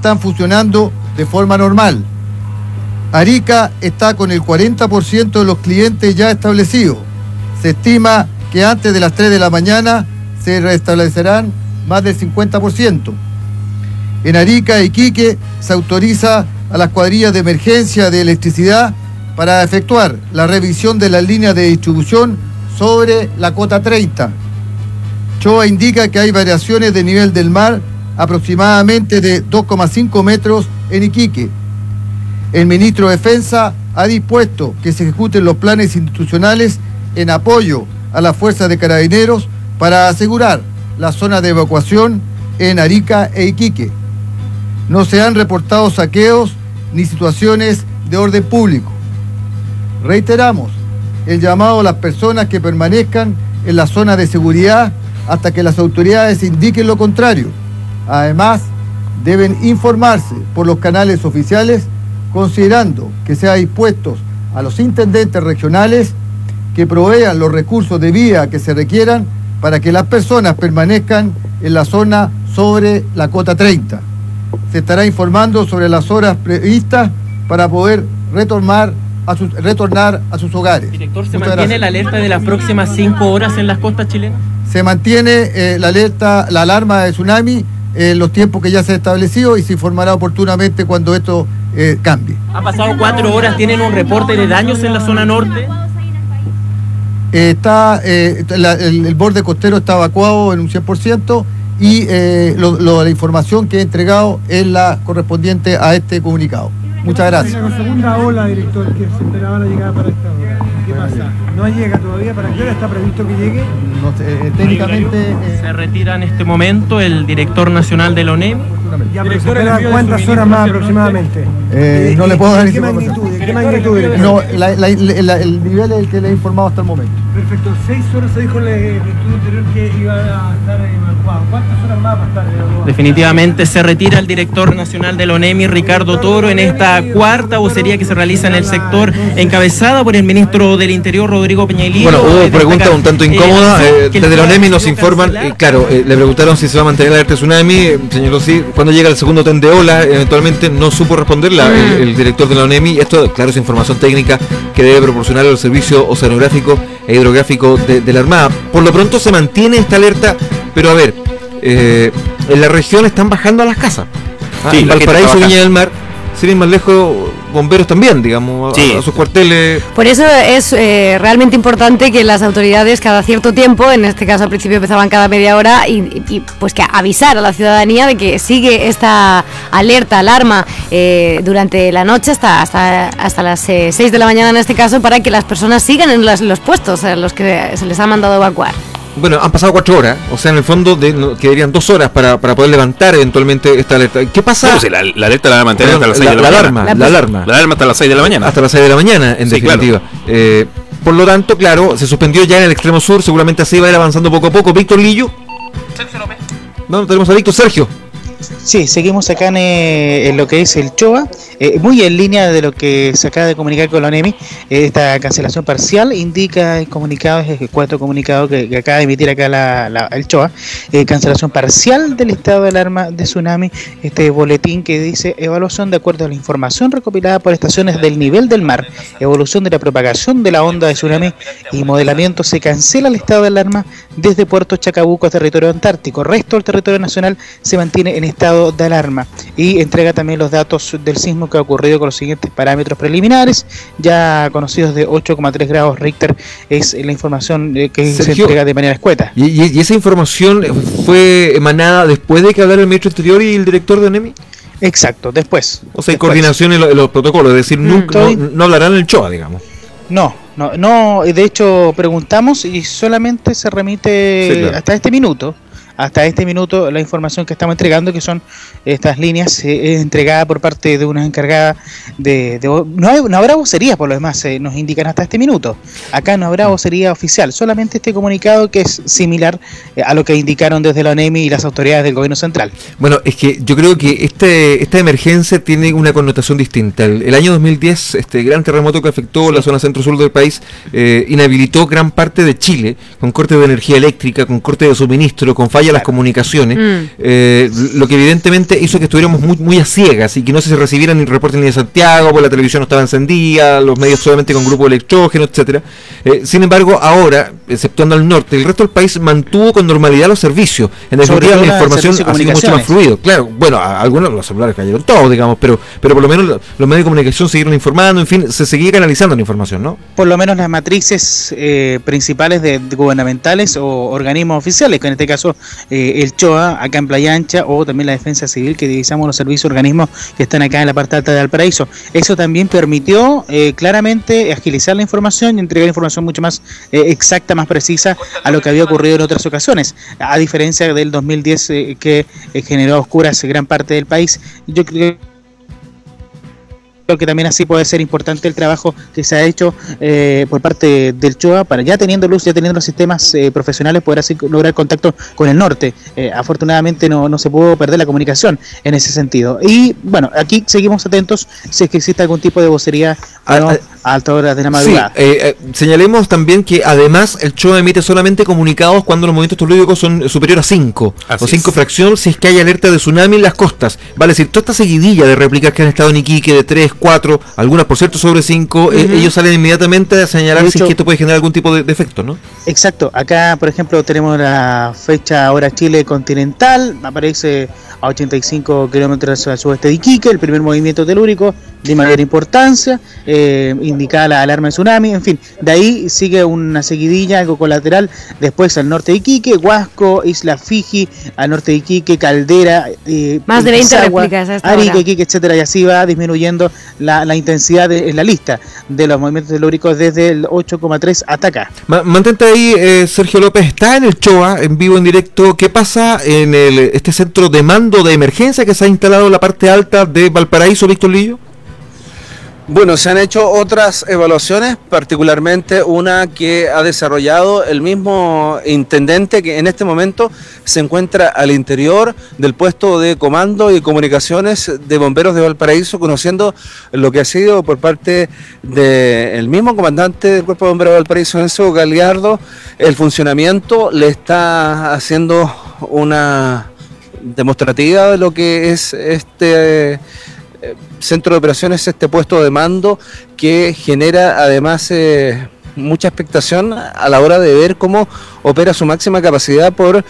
están funcionando de forma normal. Arica está con el 40% de los clientes ya establecidos. Se estima que antes de las 3 de la mañana se restablecerán más del 50%. En Arica e Iquique se autoriza a las cuadrillas de emergencia de electricidad para efectuar la revisión de las líneas de distribución sobre la cota 30. Choa indica que hay variaciones de nivel del mar aproximadamente de 2,5 metros en Iquique. El ministro de Defensa ha dispuesto que se ejecuten los planes institucionales en apoyo a las fuerzas de carabineros para asegurar la zona de evacuación en Arica e Iquique. No se han reportado saqueos ni situaciones de orden público. Reiteramos el llamado a las personas que permanezcan en la zona de seguridad hasta que las autoridades indiquen lo contrario. Además, deben informarse por los canales oficiales, considerando que sea dispuestos a los intendentes regionales que provean los recursos de vía que se requieran para que las personas permanezcan en la zona sobre la cota 30. Se estará informando sobre las horas previstas para poder retornar a sus hogares. Director, ¿se mantiene la alerta de las próximas 5 horas en las costas chilenas? Se mantiene la alarma de tsunami en los tiempos que ya se ha establecido y se informará oportunamente cuando esto cambie. Ha pasado 4 horas, ¿tienen un reporte de daños en la zona norte? El borde costero está evacuado en un 100% y la información que he entregado es la correspondiente a este comunicado. Muchas gracias. La segunda ola, director, que se esperaba la llegada para esta hora. ¿Qué pasa? ¿No llega todavía? ¿Para qué hora está previsto que llegue? No sé, técnicamente... Se retira en este momento el director nacional de la ONEMI. Ya, pero se espera ¿cuántas horas más aproximadamente? No le puedo dar ¿Qué magnitud? ¿Qué magnitud? No, el nivel es el que le he informado hasta el momento. Perfecto. 6 horas se dijo el estudio anterior que iba a estar evacuado. ¿Cuántas horas más va a estar evacuado? Definitivamente se retira el director nacional de la ONEMI, Ricardo Toro, en esta cuarta vocería que se realiza en el sector, encabezada por el ministro del Interior, Rodrigo Peñailín. Bueno, hubo preguntas un tanto incómodas. Desde la ONEMI nos informan, le preguntaron si se va a mantener la alerta de tsunami, señaló sí. Cuando llega el segundo tren de ola, eventualmente no supo responderla el director de la ONEMI. Esto, claro, es información técnica que debe proporcionar el servicio oceanográfico e hidrográfico de la Armada. Por lo pronto se mantiene esta alerta, pero a ver, en la región están bajando a las casas. Sí, Valparaíso, Viña del Mar, sin ir más lejos, bomberos también, digamos, sí, a sus cuarteles. Por eso es realmente importante que las autoridades cada cierto tiempo, en este caso al principio empezaban cada media hora, y pues que avisar a la ciudadanía de que sigue esta alarma durante la noche hasta las 6 de la mañana en este caso, para que las personas sigan en los puestos a los que se les ha mandado evacuar. Bueno, han pasado 4 horas, o sea, en el fondo quedarían 2 horas para poder levantar eventualmente esta alerta. ¿Qué pasa? Bueno, si la alerta la va a mantener hasta las 6 de la mañana. La alarma hasta las 6 de la mañana. Hasta las 6 de la mañana, en sí, definitiva. Claro. Por lo tanto, claro, se suspendió ya en el extremo sur, seguramente así va a ir avanzando poco a poco. Víctor Lillo. No, tenemos a Víctor. Sergio. Sí, seguimos acá en lo que es el Choa, muy en línea de lo que se acaba de comunicar con la ONEMI. Esta cancelación parcial indica el comunicado, es el 4 comunicado que acaba de emitir acá el Choa, cancelación parcial del estado de alarma de tsunami, este boletín que dice evaluación de acuerdo a la información recopilada por estaciones del nivel del mar, evolución de la propagación de la onda de tsunami y modelamiento. Se cancela el estado de alarma desde Puerto Chacabuco a territorio antártico. Resto del territorio nacional se mantiene en estado de alarma, y entrega también los datos del sismo que ha ocurrido con los siguientes parámetros preliminares ya conocidos de 8,3 grados Richter. Es la información que Sergio, se entrega de manera escueta. ¿Y esa información fue emanada después de que hablara el ministro Interior y el director de ONEMI? Exacto, después. O sea, hay coordinación en los protocolos, es decir, no hablarán en el Choa, digamos. No, de hecho preguntamos y solamente se remite sí, claro, hasta este minuto la información que estamos entregando, que son estas líneas entregadas por parte de una encargada no habrá vocerías, por lo demás nos indican hasta este minuto. Acá no habrá vocería oficial, solamente este comunicado que es similar a lo que indicaron desde la ONEMI y las autoridades del gobierno central. Bueno, es que yo creo que esta emergencia tiene una connotación distinta. El año 2010, este gran terremoto que afectó la zona centro-sur del país, inhabilitó gran parte de Chile, con cortes de energía eléctrica, con cortes de suministro, con fallas falla las comunicaciones, lo que evidentemente hizo que estuviéramos muy a ciegas y que no se recibieran ni reportes ni de Santiago, porque la televisión no estaba encendida, los medios solamente con grupo electrógeno, etcétera. Sin embargo, ahora, exceptuando al norte, el resto del país mantuvo con normalidad los servicios. En definitiva, la información ha sido mucho más fluido. Claro, bueno, algunos los celulares cayeron todos, digamos, pero por lo menos los medios de comunicación siguieron informando, en fin, se seguía canalizando la información, ¿no? Por lo menos las matrices principales de gubernamentales o organismos oficiales, que en este caso el CHOA, acá en Playa Ancha, o también la Defensa Civil, que divisamos los servicios organismos que están acá en la parte alta de Valparaíso. Eso también permitió claramente agilizar la información y entregar información mucho más exacta, más precisa a lo que había ocurrido en otras ocasiones, a diferencia del 2010 que generó a oscuras gran parte del país. Yo creo que también así puede ser importante el trabajo que se ha hecho por parte del CHOA para ya teniendo luz, ya teniendo los sistemas profesionales, poder así lograr contacto con el norte. Afortunadamente no se pudo perder la comunicación en ese sentido. Y bueno, aquí seguimos atentos si es que existe algún tipo de vocería a altas horas de la madrugada. Sí, señalemos también que además el CHOA emite solamente comunicados cuando los movimientos telúricos son superiores a 5 o 5 fracción, si es que hay alerta de tsunami en las costas. Vale decir, toda esta seguidilla de réplicas que han estado en Iquique de 3, 4, algunas por cierto sobre 5, ellos salen inmediatamente a señalar si es que esto puede generar algún tipo de efecto, ¿no? Exacto, acá por ejemplo tenemos la fecha hora Chile continental, aparece a 85 kilómetros al sudeste de Iquique, el primer movimiento telúrico de mayor importancia, indicada la alarma de tsunami, en fin, de ahí sigue una seguidilla, algo colateral, después al norte de Iquique, Huasco, Isla Fiji, al norte de Iquique, Caldera, más de 20 réplicas hasta Arica, ahora. Iquique, etcétera, y así va disminuyendo la intensidad en la lista de los movimientos telúricos desde el 8,3 hasta acá. Mantente ahí, Sergio López, está en el CHOA, en vivo, en directo. ¿Qué pasa en este centro de mando de emergencia que se ha instalado en la parte alta de Valparaíso, Víctor Lillo? Bueno, se han hecho otras evaluaciones, particularmente una que ha desarrollado el mismo intendente que en este momento se encuentra al interior del puesto de comando y comunicaciones de bomberos de Valparaíso, conociendo lo que ha sido por parte del mismo comandante del Cuerpo de Bomberos de Valparaíso, Enzo Galiardo. El funcionamiento le está haciendo una demostrativa de lo que es este centro de operaciones, este puesto de mando que genera además mucha expectación a la hora de ver cómo opera su máxima capacidad por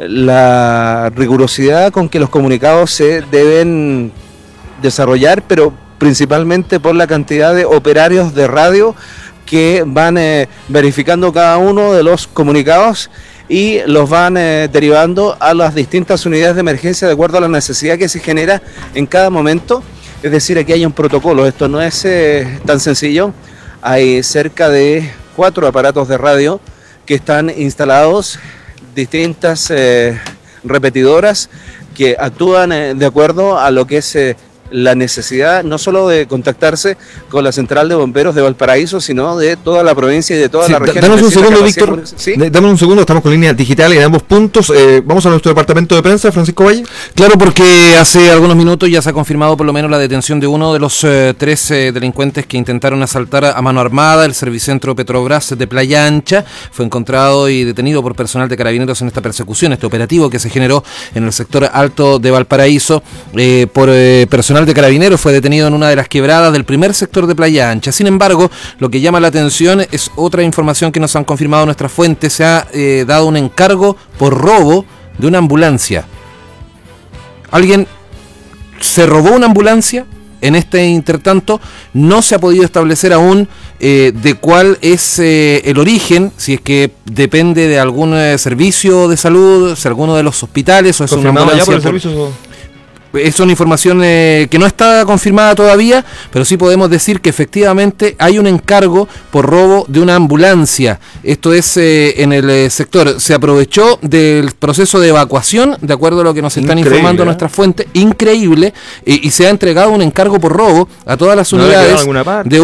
la rigurosidad con que los comunicados se deben desarrollar, pero principalmente por la cantidad de operarios de radio que van verificando cada uno de los comunicados y los van derivando a las distintas unidades de emergencia de acuerdo a la necesidad que se genera en cada momento. Es decir, aquí hay un protocolo, esto no es tan sencillo. Hay cerca de 4 aparatos de radio que están instalados, distintas repetidoras que actúan de acuerdo a lo que es la necesidad no solo de contactarse con la central de bomberos de Valparaíso, sino de toda la provincia y de toda la región. Dame un segundo, Víctor. ¿Sí? Dame un segundo, estamos con línea digital en ambos puntos. Vamos a nuestro departamento de prensa, Francisco Valle. Claro, porque hace algunos minutos ya se ha confirmado por lo menos la detención de uno de los 3 delincuentes que intentaron asaltar a mano armada el Servicentro Petrobras de Playa Ancha. Fue encontrado y detenido por personal de Carabineros en esta persecución, este operativo que se generó en el sector alto de Valparaíso por personal de Carabineros. Fue detenido en una de las quebradas del primer sector de Playa Ancha. Sin embargo, lo que llama la atención es otra información que nos han confirmado nuestras fuentes. Se ha dado un encargo por robo de una ambulancia. Alguien se robó una ambulancia. En este intertanto no se ha podido establecer aún de cuál es el origen, si es que depende de algún servicio de salud, si alguno de los hospitales o es una ambulancia por el servicio. Es una información que no está confirmada todavía, pero sí podemos decir que efectivamente hay un encargo por robo de una ambulancia. Esto es en el sector. Se aprovechó del proceso de evacuación, de acuerdo a lo que nos están informando nuestras fuentes. Increíble. Y se ha entregado un encargo por robo a todas las unidades de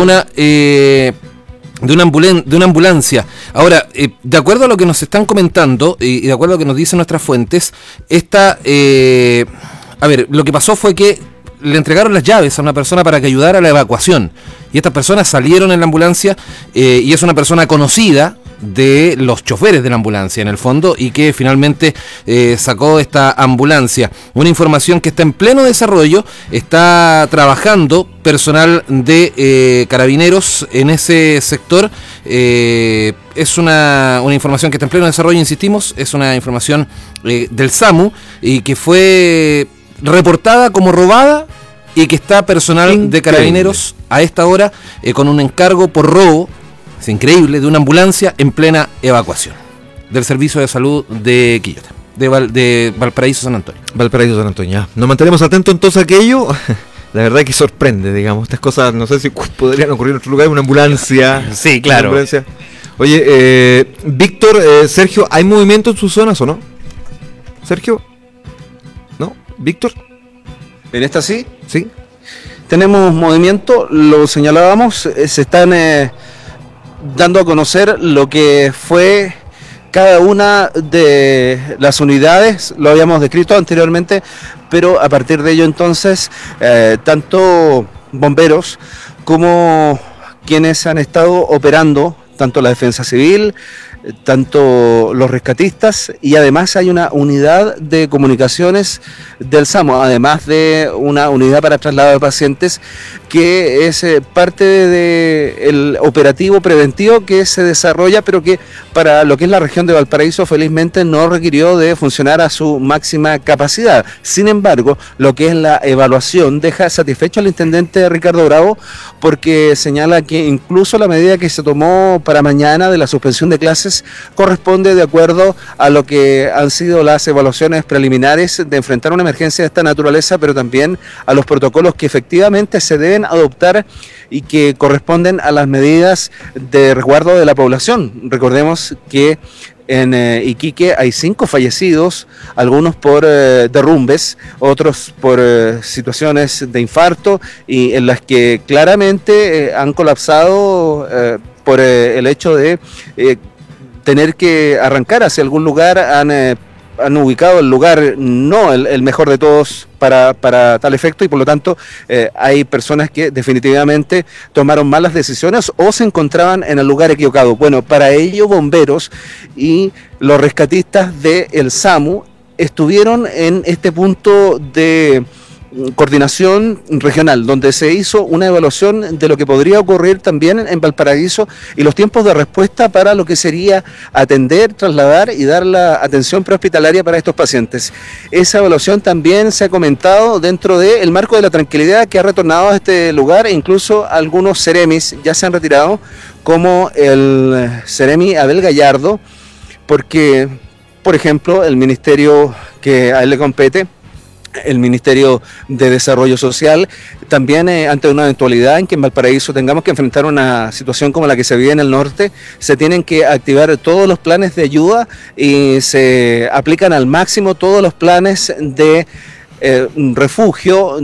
una ambulancia. Ahora, de acuerdo a lo que nos están comentando y de acuerdo a lo que nos dicen nuestras fuentes, lo que pasó fue que le entregaron las llaves a una persona para que ayudara a la evacuación. Y estas personas salieron en la ambulancia y es una persona conocida de los choferes de la ambulancia, en el fondo, y que finalmente sacó esta ambulancia. Una información que está en pleno desarrollo, está trabajando personal de Carabineros en ese sector. Es una información que está en pleno desarrollo, insistimos, es una información del SAMU y que fue reportada como robada y que está personal de Carabineros a esta hora con un encargo por robo, es increíble, de una ambulancia en plena evacuación del Servicio de Salud de Quillota, de Valparaíso San Antonio. Valparaíso San Antonio, ya. Nos mantenemos atentos entonces a aquello. La verdad que sorprende, digamos, estas cosas, no sé si podrían ocurrir en otro lugar, una ambulancia. Sí, claro. Ambulancia. Oye, Víctor, Sergio, ¿hay movimiento en sus zonas o no? ¿Sergio? ¿No? ¿Víctor? ¿En esta sí? Sí. Tenemos movimiento, lo señalábamos, se están dando a conocer lo que fue cada una de las unidades, lo habíamos descrito anteriormente, pero a partir de ello entonces, tanto bomberos como quienes han estado operando, tanto la Defensa Civil, tanto los rescatistas, y además hay una unidad de comunicaciones del SAMU, además de una unidad para traslado de pacientes, que es parte del operativo preventivo que se desarrolla, pero que para lo que es la región de Valparaíso felizmente no requirió de funcionar a su máxima capacidad. Sin embargo, lo que es la evaluación deja satisfecho al intendente Ricardo Bravo, porque señala que incluso la medida que se tomó para mañana de la suspensión de clases corresponde de acuerdo a lo que han sido las evaluaciones preliminares de enfrentar una emergencia de esta naturaleza, pero también a los protocolos que efectivamente se deben adoptar y que corresponden a las medidas de resguardo de la población. Recordemos que en Iquique hay 5 fallecidos, algunos por derrumbes, otros por situaciones de infarto, y en las que claramente han colapsado por el hecho de tener que arrancar hacia algún lugar. Han ubicado el lugar no el mejor de todos para tal efecto, y por lo tanto hay personas que definitivamente tomaron malas decisiones o se encontraban en el lugar equivocado. Bueno, para ello bomberos y los rescatistas del SAMU estuvieron en este punto de coordinación regional, donde se hizo una evaluación de lo que podría ocurrir también en Valparaíso y los tiempos de respuesta para lo que sería atender, trasladar y dar la atención prehospitalaria para estos pacientes. Esa evaluación también se ha comentado dentro del marco de la tranquilidad que ha retornado a este lugar, e incluso algunos seremis ya se han retirado, como el seremi Abel Gallardo, porque, por ejemplo, el ministerio que a él le compete, el Ministerio de Desarrollo Social, también ante una eventualidad en que en Valparaíso tengamos que enfrentar una situación como la que se vive en el norte, se tienen que activar todos los planes de ayuda y se aplican al máximo todos los planes de refugio,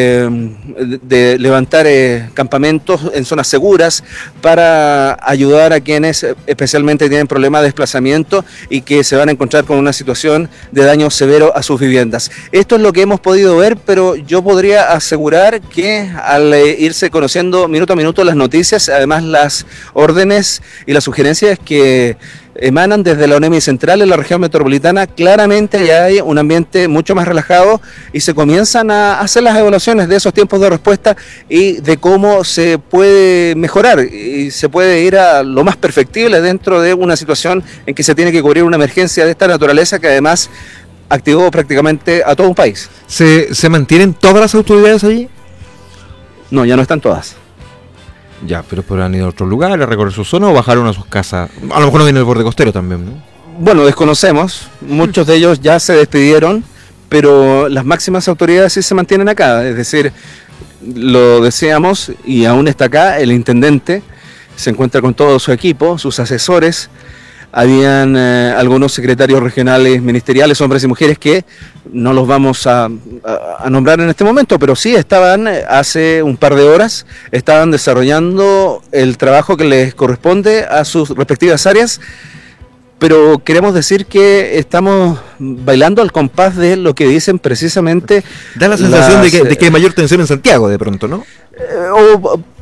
de levantar campamentos en zonas seguras para ayudar a quienes especialmente tienen problemas de desplazamiento y que se van a encontrar con una situación de daño severo a sus viviendas. Esto es lo que hemos podido ver, pero yo podría asegurar que al irse conociendo minuto a minuto las noticias, además las órdenes y las sugerencias que emanan desde la ONEMI Central en la región metropolitana, claramente ya hay un ambiente mucho más relajado y se comienzan a hacer las evaluaciones de esos tiempos de respuesta y de cómo se puede mejorar y se puede ir a lo más perfectible dentro de una situación en que se tiene que cubrir una emergencia de esta naturaleza que además activó prácticamente a todo un país. ¿Se mantienen todas las autoridades allí? No, ya no están todas. Ya, pero han ido a otros lugares a recorrer su zona o bajaron a sus casas. A lo mejor no viene el borde costero también, ¿no? Bueno, desconocemos. Muchos de ellos ya se despidieron, pero las máximas autoridades sí se mantienen acá. Es decir, lo decíamos y aún está acá el intendente. Se encuentra con todo su equipo, sus asesores. Habían algunos secretarios regionales ministeriales, hombres y mujeres, que no los vamos a nombrar en este momento, pero sí estaban hace un par de horas, estaban desarrollando el trabajo que les corresponde a sus respectivas áreas, pero queremos decir que estamos bailando al compás de lo que dicen precisamente. Da la sensación de que hay mayor tensión en Santiago de pronto, ¿no?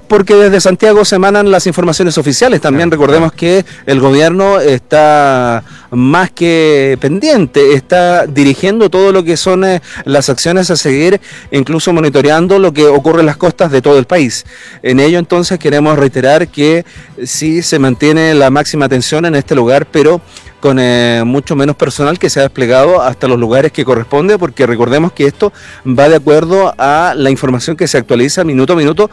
porque desde Santiago se emanan las informaciones oficiales. También recordemos que el gobierno está más que pendiente, está dirigiendo todo lo que son las acciones a seguir, incluso monitoreando lo que ocurre en las costas de todo el país. En ello entonces queremos reiterar que sí se mantiene la máxima atención en este lugar, pero con mucho menos personal que se ha desplegado hasta los lugares que corresponde, porque recordemos que esto va de acuerdo a la información que se actualiza minuto a minuto,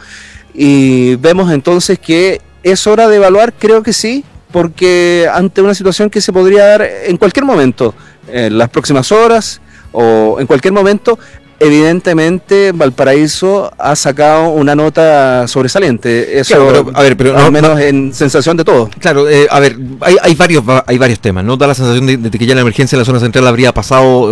y vemos entonces que es hora de evaluar, creo que sí, porque ante una situación que se podría dar en cualquier momento, en las próximas horas o en cualquier momento, evidentemente Valparaíso ha sacado una nota sobresaliente. Eso, claro, pero al menos en sensación de todo. Claro, hay varios temas, ¿no? Da la sensación de que ya la emergencia en la zona central habría pasado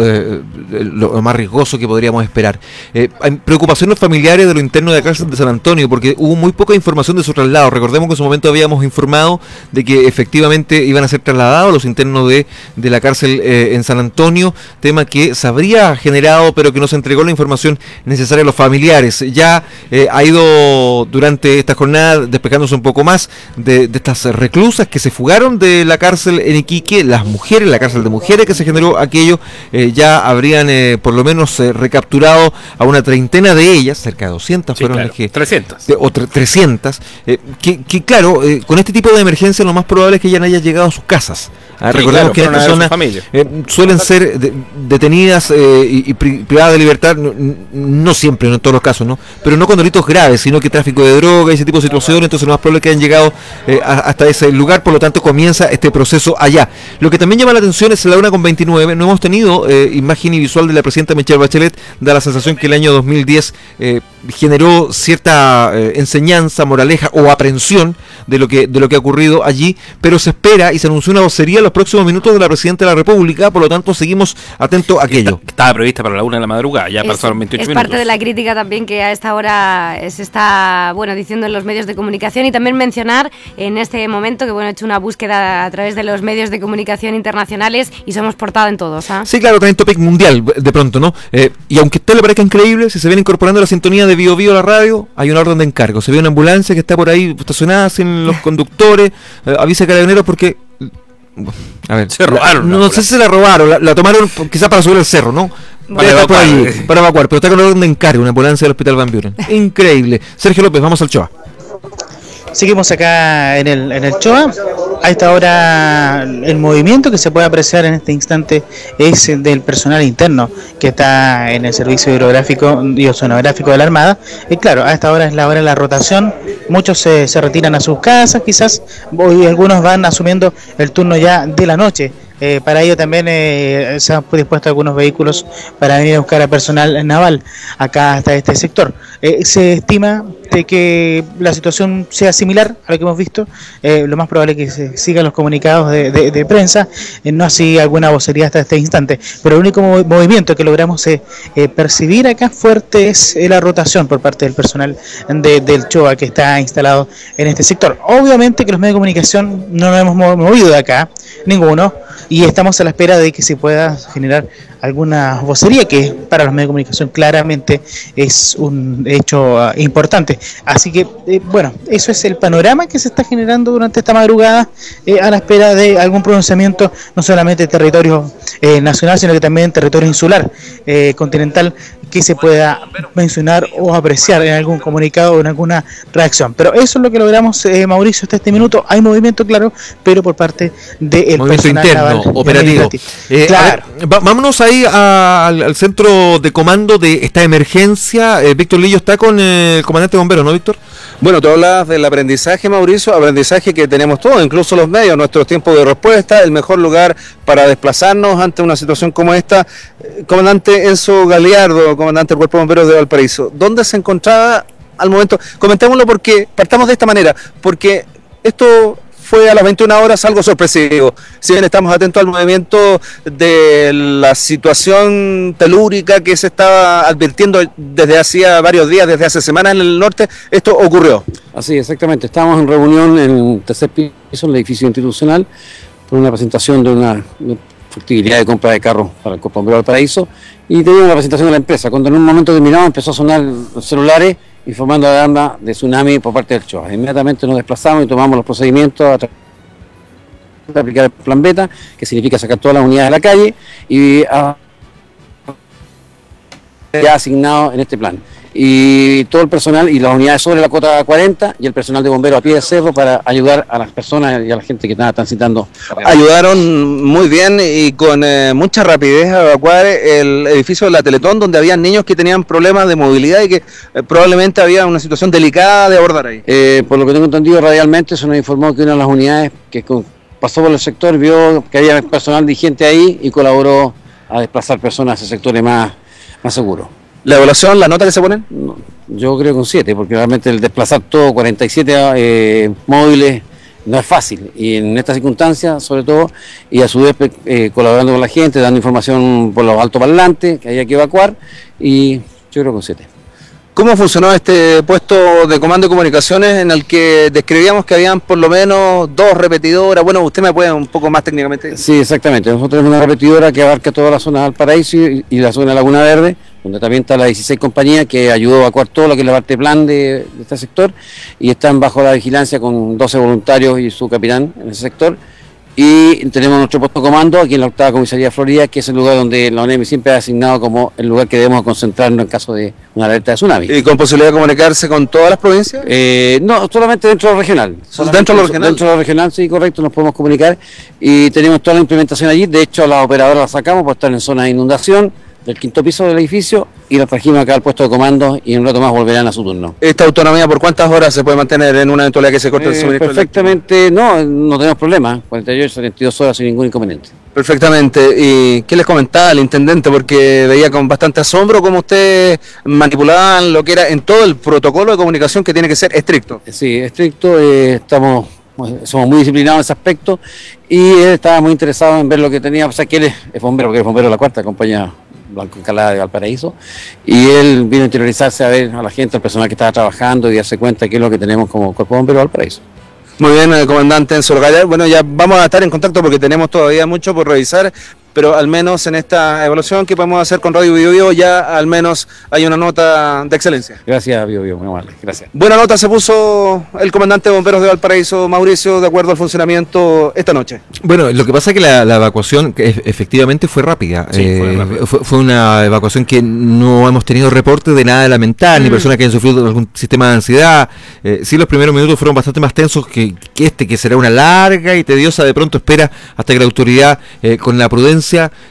lo más riesgoso que podríamos esperar. Hay preocupaciones familiares de lo interno de la cárcel de San Antonio, porque hubo muy poca información de su traslado. Recordemos que en su momento habíamos informado de que efectivamente iban a ser trasladados los internos de la cárcel en San Antonio, tema que se habría generado, pero que no se entregó la información necesaria a los familiares. Ya ha ido durante esta jornada despejándose un poco más de estas reclusas que se fugaron de la cárcel en Iquique, las mujeres, la cárcel de mujeres que se generó aquello, ya habrían por lo menos recapturado a una treintena de ellas, cerca de 200 fueron las que... 300. O 300, que claro, con este tipo de emergencia lo más probable es que ya no hayan llegado a sus casas. Recordemos que estas personas suelen ser detenidas y privadas de libertad, no siempre, no en todos los casos, ¿no? Pero no con delitos graves, sino que tráfico de droga y ese tipo de situaciones. Entonces lo más probable es que hayan llegado hasta ese lugar, por lo tanto comienza este proceso allá. Lo que también llama la atención es la 1:29, no hemos tenido imagen y visual de la presidenta Michelle Bachelet. Da la sensación que el año 2010 generó cierta enseñanza, moraleja o aprensión de lo que ha ocurrido allí, pero se espera y se anunció una vocería en los próximos minutos de la presidenta de la República, por lo tanto seguimos atentos a aquello. Estaba prevista para la 1 de la madrugada, ya pasaron 28 minutos. Es parte de la crítica también que a esta hora se está diciendo en los medios de comunicación, y también mencionar en este momento que he hecho una búsqueda a través de los medios de comunicación internacionales y somos portada en todos. Sí, claro, también topic mundial de pronto, ¿no? Y aunque a usted le parezca increíble, si se viene incorporando la sintonía de Bio Bio a la radio, hay una orden de encargo. Se ve una ambulancia que está por ahí estacionada sin los conductores, avisa a Carabineros porque... A ver, se robaron. No sé si se la robaron, la tomaron quizás para subir el cerro, ¿no? Para evacuar, pero está con orden de encargo, una ambulancia del Hospital Van Buren. Increíble. Sergio López, vamos al Choa. Seguimos acá en el Choa. A esta hora el movimiento que se puede apreciar en este instante es del personal interno que está en el servicio hidrográfico y oceanográfico de la Armada. Y claro, a esta hora es la hora de la rotación. Muchos se retiran a sus casas, quizás, y algunos van asumiendo el turno ya de la noche. Para ello también se han dispuesto algunos vehículos para venir a buscar a personal naval acá hasta este sector. Se estima de que la situación sea similar a lo que hemos visto. Lo más probable es que se sigan los comunicados de prensa, no así alguna vocería hasta este instante. Pero el único movimiento que logramos percibir acá fuerte es la rotación por parte del personal del Choa que está instalado en este sector. Obviamente que los medios de comunicación no nos hemos movido de acá, ninguno, y estamos a la espera de que se pueda generar alguna vocería, que para los medios de comunicación claramente es un hecho importante. Así que, eso es el panorama que se está generando durante esta madrugada, a la espera de algún pronunciamiento, no solamente en territorio nacional, sino que también en territorio insular, continental, que se pueda mencionar o apreciar en algún comunicado o en alguna reacción. Pero eso es lo que logramos, Mauricio, hasta este minuto. Hay movimiento, claro, pero por parte del personal interno, naval operativo. Claro. Vámonos ahí al centro de comando de esta emergencia. Víctor Lillo está con el comandante de bomberos, ¿no, Víctor? Bueno, tú hablas del aprendizaje, Mauricio, aprendizaje que tenemos todos, incluso los medios, nuestros tiempos de respuesta, el mejor lugar para desplazarnos ante una situación como esta. Comandante Enzo Galeardo, comandante del Cuerpo de Bomberos de Valparaíso, ¿dónde se encontraba al momento? Comentémoslo porque partamos de esta manera, porque esto fue a las 21 horas algo sorpresivo. Si bien estamos atentos al movimiento de la situación telúrica que se estaba advirtiendo desde hacía varios días, desde hace semanas en el norte, esto ocurrió. Así, exactamente. Estábamos en reunión en el tercer piso, en el edificio institucional, por una presentación de una factibilidad de compra de carros para el Cuerpo de Bomberos de Valparaíso, y teníamos la presentación de la empresa. Cuando en un momento determinado empezó a sonar los celulares informando la alarma de tsunami por parte del CHOA. Inmediatamente nos desplazamos y tomamos los procedimientos a de aplicar el plan beta, que significa sacar todas las unidades de la calle y ya asignado en este plan. Y todo el personal y las unidades sobre la cota 40 y el personal de bomberos a pie de cerro para ayudar a las personas y a la gente que está transitando. Ayudaron muy bien y con mucha rapidez a evacuar el edificio de la Teletón, donde había niños que tenían problemas de movilidad y que probablemente había una situación delicada de abordar ahí. Por lo que tengo entendido, radialmente se nos informó que una de las unidades que pasó por el sector vio que había personal vigente ahí y colaboró a desplazar personas a ese sector más seguros. ¿La evaluación, la nota que se ponen? No, yo creo que un 7, porque realmente el desplazar todo 47 móviles no es fácil, y en estas circunstancias sobre todo, y a su vez colaborando con la gente, dando información por los altoparlantes que había que evacuar, y yo creo que un 7. ¿Cómo funcionó este puesto de comando de comunicaciones en el que describíamos que habían por lo menos 2 repetidoras? Bueno, usted me puede un poco más técnicamente. Sí, exactamente. Nosotros tenemos una repetidora que abarca toda la zona de Valparaíso y la zona de Laguna Verde, donde también está la 16 compañía que ayudó a evacuar todo lo que es la parte plan de este sector, y están bajo la vigilancia con 12 voluntarios y su capitán en ese sector. Y tenemos nuestro puesto de comando aquí en la 8ª Comisaría de Florida, que es el lugar donde la ONEMI siempre ha asignado como el lugar que debemos concentrarnos en caso de una alerta de tsunami. ¿Y con posibilidad de comunicarse con todas las provincias? No, solamente dentro de lo regional. ¿Dentro de lo regional? Dentro de lo regional, sí, correcto, nos podemos comunicar, y tenemos toda la implementación allí. De hecho, a la operadora la sacamos por estar en zona de inundación del 5º piso del edificio, y la trajimos acá al puesto de comando, y en un rato más volverán a su turno. ¿Esta autonomía por cuántas horas se puede mantener en una eventualidad que se corte el suministro? Perfectamente, no tenemos problema, 48, 72 horas sin ningún inconveniente. Perfectamente. ¿Y qué les comentaba el intendente? Porque veía con bastante asombro cómo ustedes manipulaban lo que era en todo el protocolo de comunicación, que tiene que ser estricto. Sí, estricto, somos muy disciplinados en ese aspecto, y él estaba muy interesado en ver lo que tenía. O sea, que él es bombero, porque es bombero de la 4ª compañía Blanco Encalada de Valparaíso, y él vino a interiorizarse a ver a la gente, al personal que estaba trabajando, y darse cuenta de qué es lo que tenemos como Cuerpo de Bomberos de Valparaíso. Muy bien, comandante Enzo Orgaya. Bueno, ya vamos a estar en contacto porque tenemos todavía mucho por revisar, pero al menos en esta evaluación que podemos hacer con Radio Bio Bio, ya al menos hay una nota de excelencia. Gracias, Bio Bio, muy amable, gracias. Buena nota se puso el comandante de bomberos de Valparaíso, Mauricio, de acuerdo al funcionamiento esta noche. Bueno, lo que pasa es que la evacuación efectivamente fue rápida. Sí, fue una evacuación que no hemos tenido reporte de nada lamentable, ni personas que hayan sufrido de algún sistema de ansiedad. Sí, los primeros minutos fueron bastante más tensos que que será una larga y tediosa de pronto espera hasta que la autoridad, con la prudencia,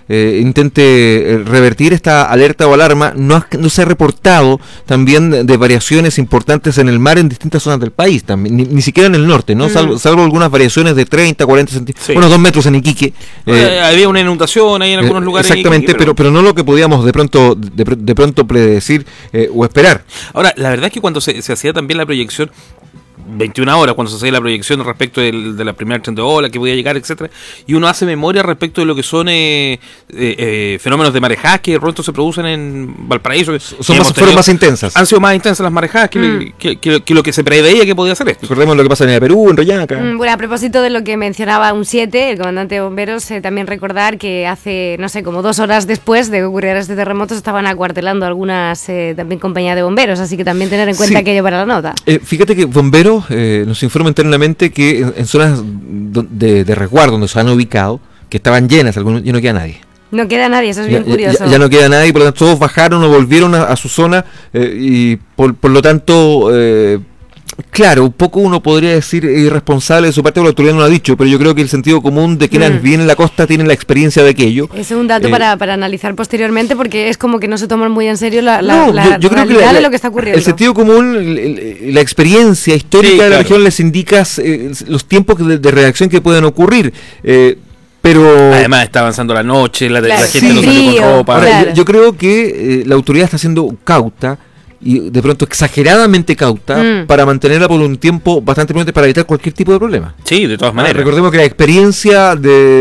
intente revertir esta alerta o alarma. No se ha reportado también de variaciones importantes en el mar en distintas zonas del país, también, ni siquiera en el norte, ¿no? Salvo algunas variaciones de 30, 40 centímetros, sí. Unos 2 metros en Iquique. Había una inundación ahí en algunos lugares. Exactamente, en Iquique, pero no lo que podíamos de pronto predecir o esperar. Ahora, la verdad es que cuando se hacía también la proyección, 21 horas, cuando se hacía la proyección respecto de la primera tren de ola que podía llegar, etcétera, y uno hace memoria respecto de lo que son fenómenos de marejadas que de pronto se producen en Valparaíso. Fueron más intensas. Han sido más intensas las marejadas que lo que se preveía que podía ser esto. Recordemos lo que pasa en el Perú, en Reñaca. Bueno, a propósito de lo que mencionaba un 7, el comandante de bomberos, también recordar que hace, no sé, como 2 horas después de que ocurriera este terremoto, estaban acuartelando algunas también compañías de bomberos, así que también tener en cuenta aquello para la nota. Fíjate que bomberos nos informa internamente que en zonas de resguardo donde se han ubicado, que estaban llenas, ya no queda nadie. No queda nadie, eso es bien curioso. Ya no queda nadie, por lo tanto todos bajaron o volvieron a su zona, y por lo tanto, claro, un poco uno podría decir irresponsable de su parte, porque la autoridad no lo ha dicho, pero yo creo que el sentido común de quienes viven en la costa tienen la experiencia de aquello. Es un dato para analizar posteriormente, porque es como que no se toman muy en serio la yo creo realidad que de lo que está ocurriendo. El sentido común, la experiencia histórica de la región les indica los tiempos de reacción que pueden ocurrir. Pero además está avanzando la noche, la gente no salió con ropa. Ahora, yo creo que la autoridad está siendo cauta y de pronto exageradamente cauta para mantenerla por un tiempo bastante prudente para evitar cualquier tipo de problema. Sí, de todas maneras. Recordemos que la experiencia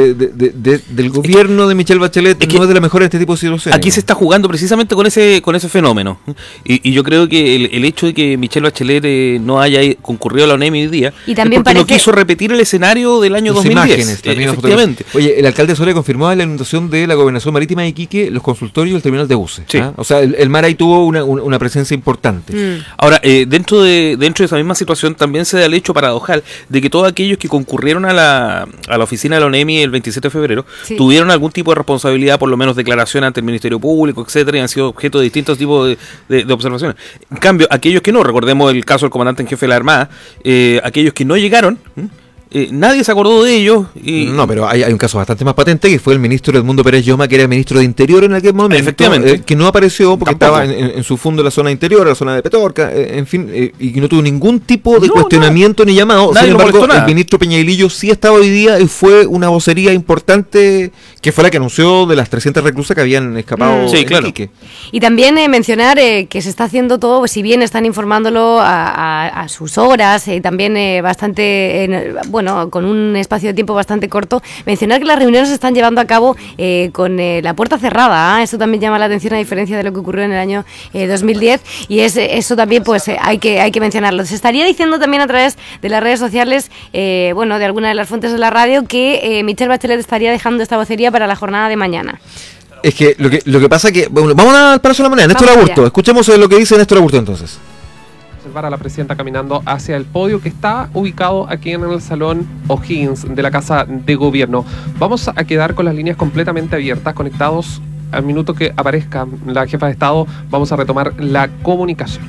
del gobierno de Michelle Bachelet no es de la mejor en este tipo de situaciones. Aquí se está jugando precisamente con ese fenómeno. Y yo creo que el hecho de que Michelle Bachelet no haya concurrido a la ONEMI hoy día y también es porque no quiso repetir el escenario del año 2010. Efectivamente. Oye, el alcalde Soria confirmó en la inundación de la Gobernación Marítima de Iquique los consultorios y el terminal de buses. Sí. O sea, el mar ahí tuvo una presencia importante. Ahora, dentro de esa misma situación también se da el hecho paradojal de que todos aquellos que concurrieron a la oficina de la ONEMI el 27 de febrero tuvieron algún tipo de responsabilidad, por lo menos declaración ante el Ministerio Público, etcétera, y han sido objeto de distintos tipos de observaciones. En cambio, aquellos que no, recordemos el caso del comandante en jefe de la Armada, aquellos que no llegaron, nadie se acordó de ellos. No, pero hay un caso bastante más patente, que fue el ministro Edmundo Pérez Lloma, que era ministro de Interior en aquel momento. Efectivamente. Que no apareció porque Tampoco. estaba en su fondo en la zona interior, en la zona de Petorca, en fin, y que no tuvo ningún tipo de cuestionamiento ni llamado. Nadie Sin lo embargo, molestó nada. el ministro Peñailillo sí estaba hoy día y fue una vocería importante, que fue la que anunció de las 300 reclusas que habían escapado Sí, en claro. Iquique. Y también mencionar que se está haciendo todo, pues, si bien están informándolo a sus horas, también bastante, bueno, con un espacio de tiempo bastante corto, mencionar que las reuniones se están llevando a cabo con la puerta cerrada. Eso también llama la atención, a diferencia de lo que ocurrió en el año 2010, y eso también pues hay que mencionarlo. Se estaría diciendo también a través de las redes sociales, bueno, de alguna de las fuentes de la radio, que Michelle Bachelet estaría dejando esta vocería para la jornada de mañana. Es que lo que pasa es que, bueno, vamos al Palacio de la Moneda, Néstor Vamos Aburto. allá. Escuchemos lo que dice Néstor Aburto entonces. Observar a la presidenta caminando hacia el podio que está ubicado aquí en el Salón O'Higgins de la Casa de Gobierno. Vamos a quedar con las líneas completamente abiertas, conectados al minuto que aparezca la jefa de Estado. Vamos a retomar la comunicación.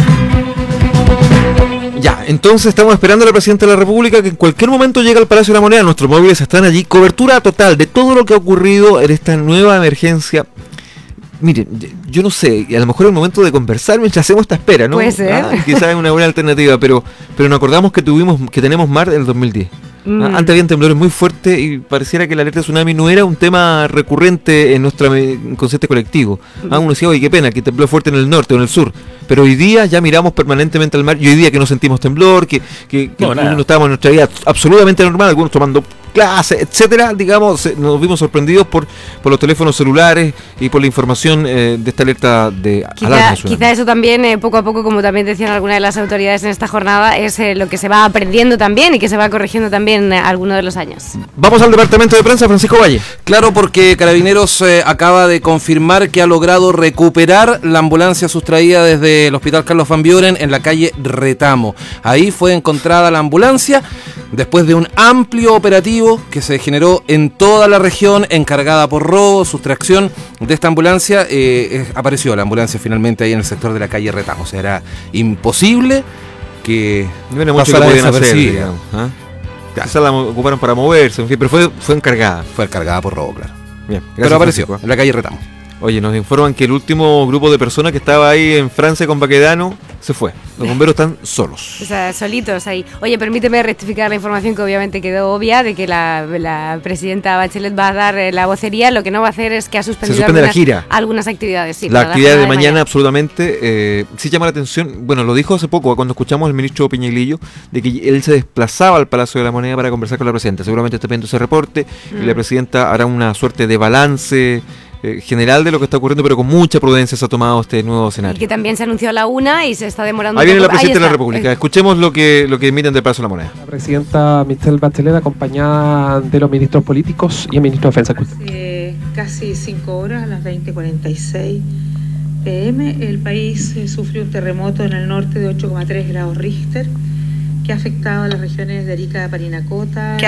Ya, entonces estamos esperando a la Presidenta de la República, que en cualquier momento llega al Palacio de la Moneda. Nuestros móviles están allí. Cobertura total de todo lo que ha ocurrido en esta nueva emergencia. Miren, yo no sé, y a lo mejor es el momento de conversar mientras hacemos esta espera, ¿no? Puede ser. Quizás es una buena alternativa, pero nos acordamos que tenemos mar en el 2010. Antes habían temblores muy fuertes y pareciera que la alerta de tsunami no era un tema recurrente en nuestro inconsciente colectivo. Uno decía, oye, qué pena, que tembló fuerte en el norte o en el sur. Pero hoy día ya miramos permanentemente al mar, y hoy día que no sentimos temblor, que no estábamos en nuestra vida absolutamente normal, algunos tomando clases, etcétera, digamos, nos vimos sorprendidos por los teléfonos celulares y por la información de esta alerta de alarma tsunami. Quizá eso también, poco a poco, como también decían algunas de las autoridades en esta jornada, es lo que se va aprendiendo también y que se va corrigiendo también algunos de los años. Vamos al departamento de prensa, Francisco Valle. Claro, porque Carabineros acaba de confirmar que ha logrado recuperar la ambulancia sustraída desde el Hospital Carlos Van Buren en la calle Retamo. Ahí fue encontrada la ambulancia después de un amplio operativo que se generó en toda la región, encargada por robo, sustracción de esta ambulancia. Apareció la ambulancia finalmente ahí en el sector de la calle Retamo. O sea, era imposible que no era mucho que pasara podían hacer, desapercibida. digamos, ¿ah? Quizás la ocuparon para moverse, en fin, pero fue encargada. Fue encargada por robo, claro. Bien, pero apareció Francisco. en la calle Retamo. Oye, nos informan que el último grupo de personas que estaba ahí en Francia con Baquedano se fue. Los bomberos están solos. O sea, solitos ahí. Oye, permíteme rectificar la información que obviamente quedó obvia, de que la presidenta Bachelet va a dar la vocería. Lo que no va a hacer es que ha suspendido la gira. algunas actividades. Sí, La para actividad jornada de mañana absolutamente sí llama la atención. Bueno, lo dijo hace poco cuando escuchamos al ministro Peñailillo, de que él se desplazaba al Palacio de la Moneda para conversar con la presidenta. Seguramente está viendo ese reporte y la presidenta hará una suerte de balance general de lo que está ocurriendo, pero con mucha prudencia se ha tomado este nuevo escenario. Y que también se anunció a la 1 y se está demorando. Ahí viene la poco. presidenta de la República. Escuchemos lo que emiten del Palacio de la Moneda. La presidenta Michelle Bachelet, acompañada de los ministros políticos y el ministro de Defensa. Casi 5 horas, a las 20:46 p.m., el país sufrió un terremoto en el norte de 8,3 grados Richter, que ha afectado a las regiones de Arica, Parinacota,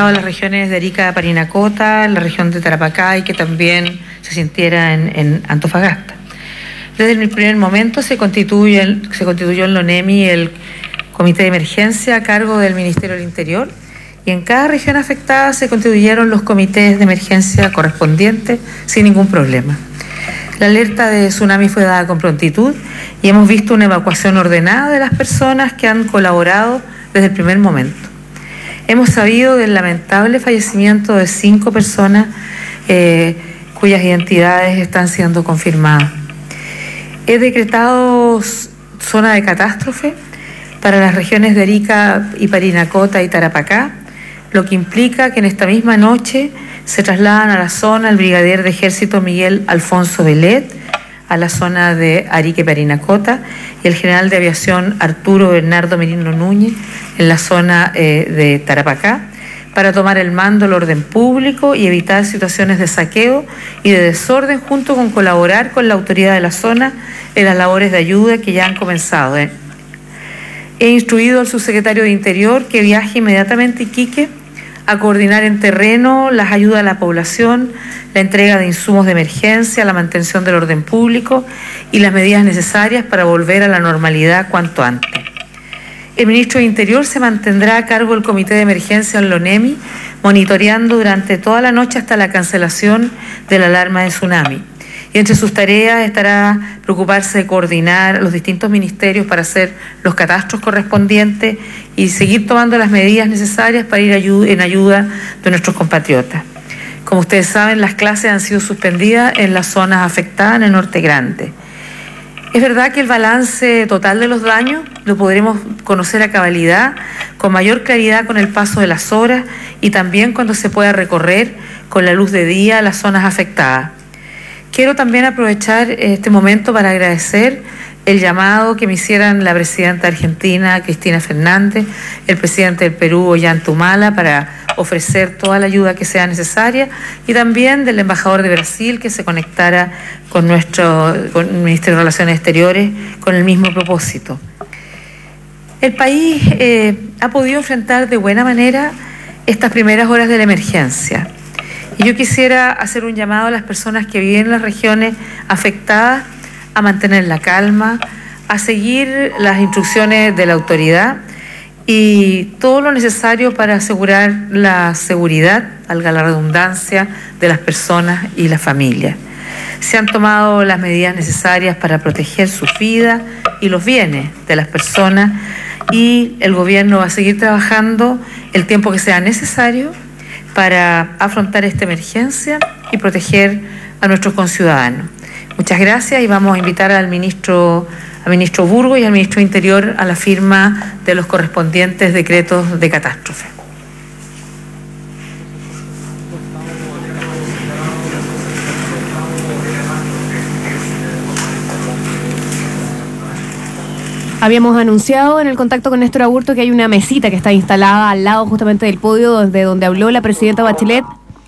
la región de Tarapacá, y que también se sintiera en Antofagasta. Desde el primer momento se constituyó en la ONEMI el comité de emergencia a cargo del Ministerio del Interior, y en cada región afectada se constituyeron los comités de emergencia correspondientes sin ningún problema. La alerta de tsunami fue dada con prontitud y hemos visto una evacuación ordenada de las personas que han colaborado desde el primer momento. Hemos sabido del lamentable fallecimiento de 5 personas cuyas identidades están siendo confirmadas. He decretado zona de catástrofe para las regiones de Arica y Parinacota y Tarapacá, lo que implica que en esta misma noche se trasladan a la zona el brigadier de ejército Miguel Alfonso Velet, a la zona de Arica y Parinacota, y el general de aviación Arturo Bernardo Merino Núñez en la zona de Tarapacá, para tomar el mando del orden público y evitar situaciones de saqueo y de desorden, junto con colaborar con la autoridad de la zona en las labores de ayuda que ya han comenzado. He instruido al subsecretario de Interior que viaje inmediatamente a Iquique a coordinar en terreno las ayudas a la población, la entrega de insumos de emergencia, la mantención del orden público y las medidas necesarias para volver a la normalidad cuanto antes. El ministro de Interior se mantendrá a cargo del comité de emergencia en Lonemi, monitoreando durante toda la noche hasta la cancelación de la alarma de tsunami. Y entre sus tareas estará preocuparse de coordinar los distintos ministerios para hacer los catastros correspondientes y seguir tomando las medidas necesarias para ir en ayuda de nuestros compatriotas. Como ustedes saben, las clases han sido suspendidas en las zonas afectadas en el Norte Grande. Es verdad que el balance total de los daños lo podremos conocer a cabalidad, con mayor claridad con el paso de las horas y también cuando se pueda recorrer con la luz de día las zonas afectadas. Quiero también aprovechar este momento para agradecer el llamado que me hicieran la presidenta argentina, Cristina Fernández, el presidente del Perú, Ollanta Humala, para ofrecer toda la ayuda que sea necesaria, y también del embajador de Brasil, que se conectara con el Ministerio de Relaciones Exteriores con el mismo propósito. El país ha podido enfrentar de buena manera estas primeras horas de la emergencia. Y yo quisiera hacer un llamado a las personas que viven en las regiones afectadas a mantener la calma, a seguir las instrucciones de la autoridad y todo lo necesario para asegurar la seguridad, valga la redundancia, de las personas y las familias. Se han tomado las medidas necesarias para proteger su vida y los bienes de las personas, y el gobierno va a seguir trabajando el tiempo que sea necesario para afrontar esta emergencia y proteger a nuestros conciudadanos. Muchas gracias, y vamos a invitar al ministro Burgos y al ministro de Interior a la firma de los correspondientes decretos de catástrofe. Habíamos anunciado en el contacto con Néstor Aburto que hay una mesita que está instalada al lado justamente del podio de donde habló la presidenta Bachelet.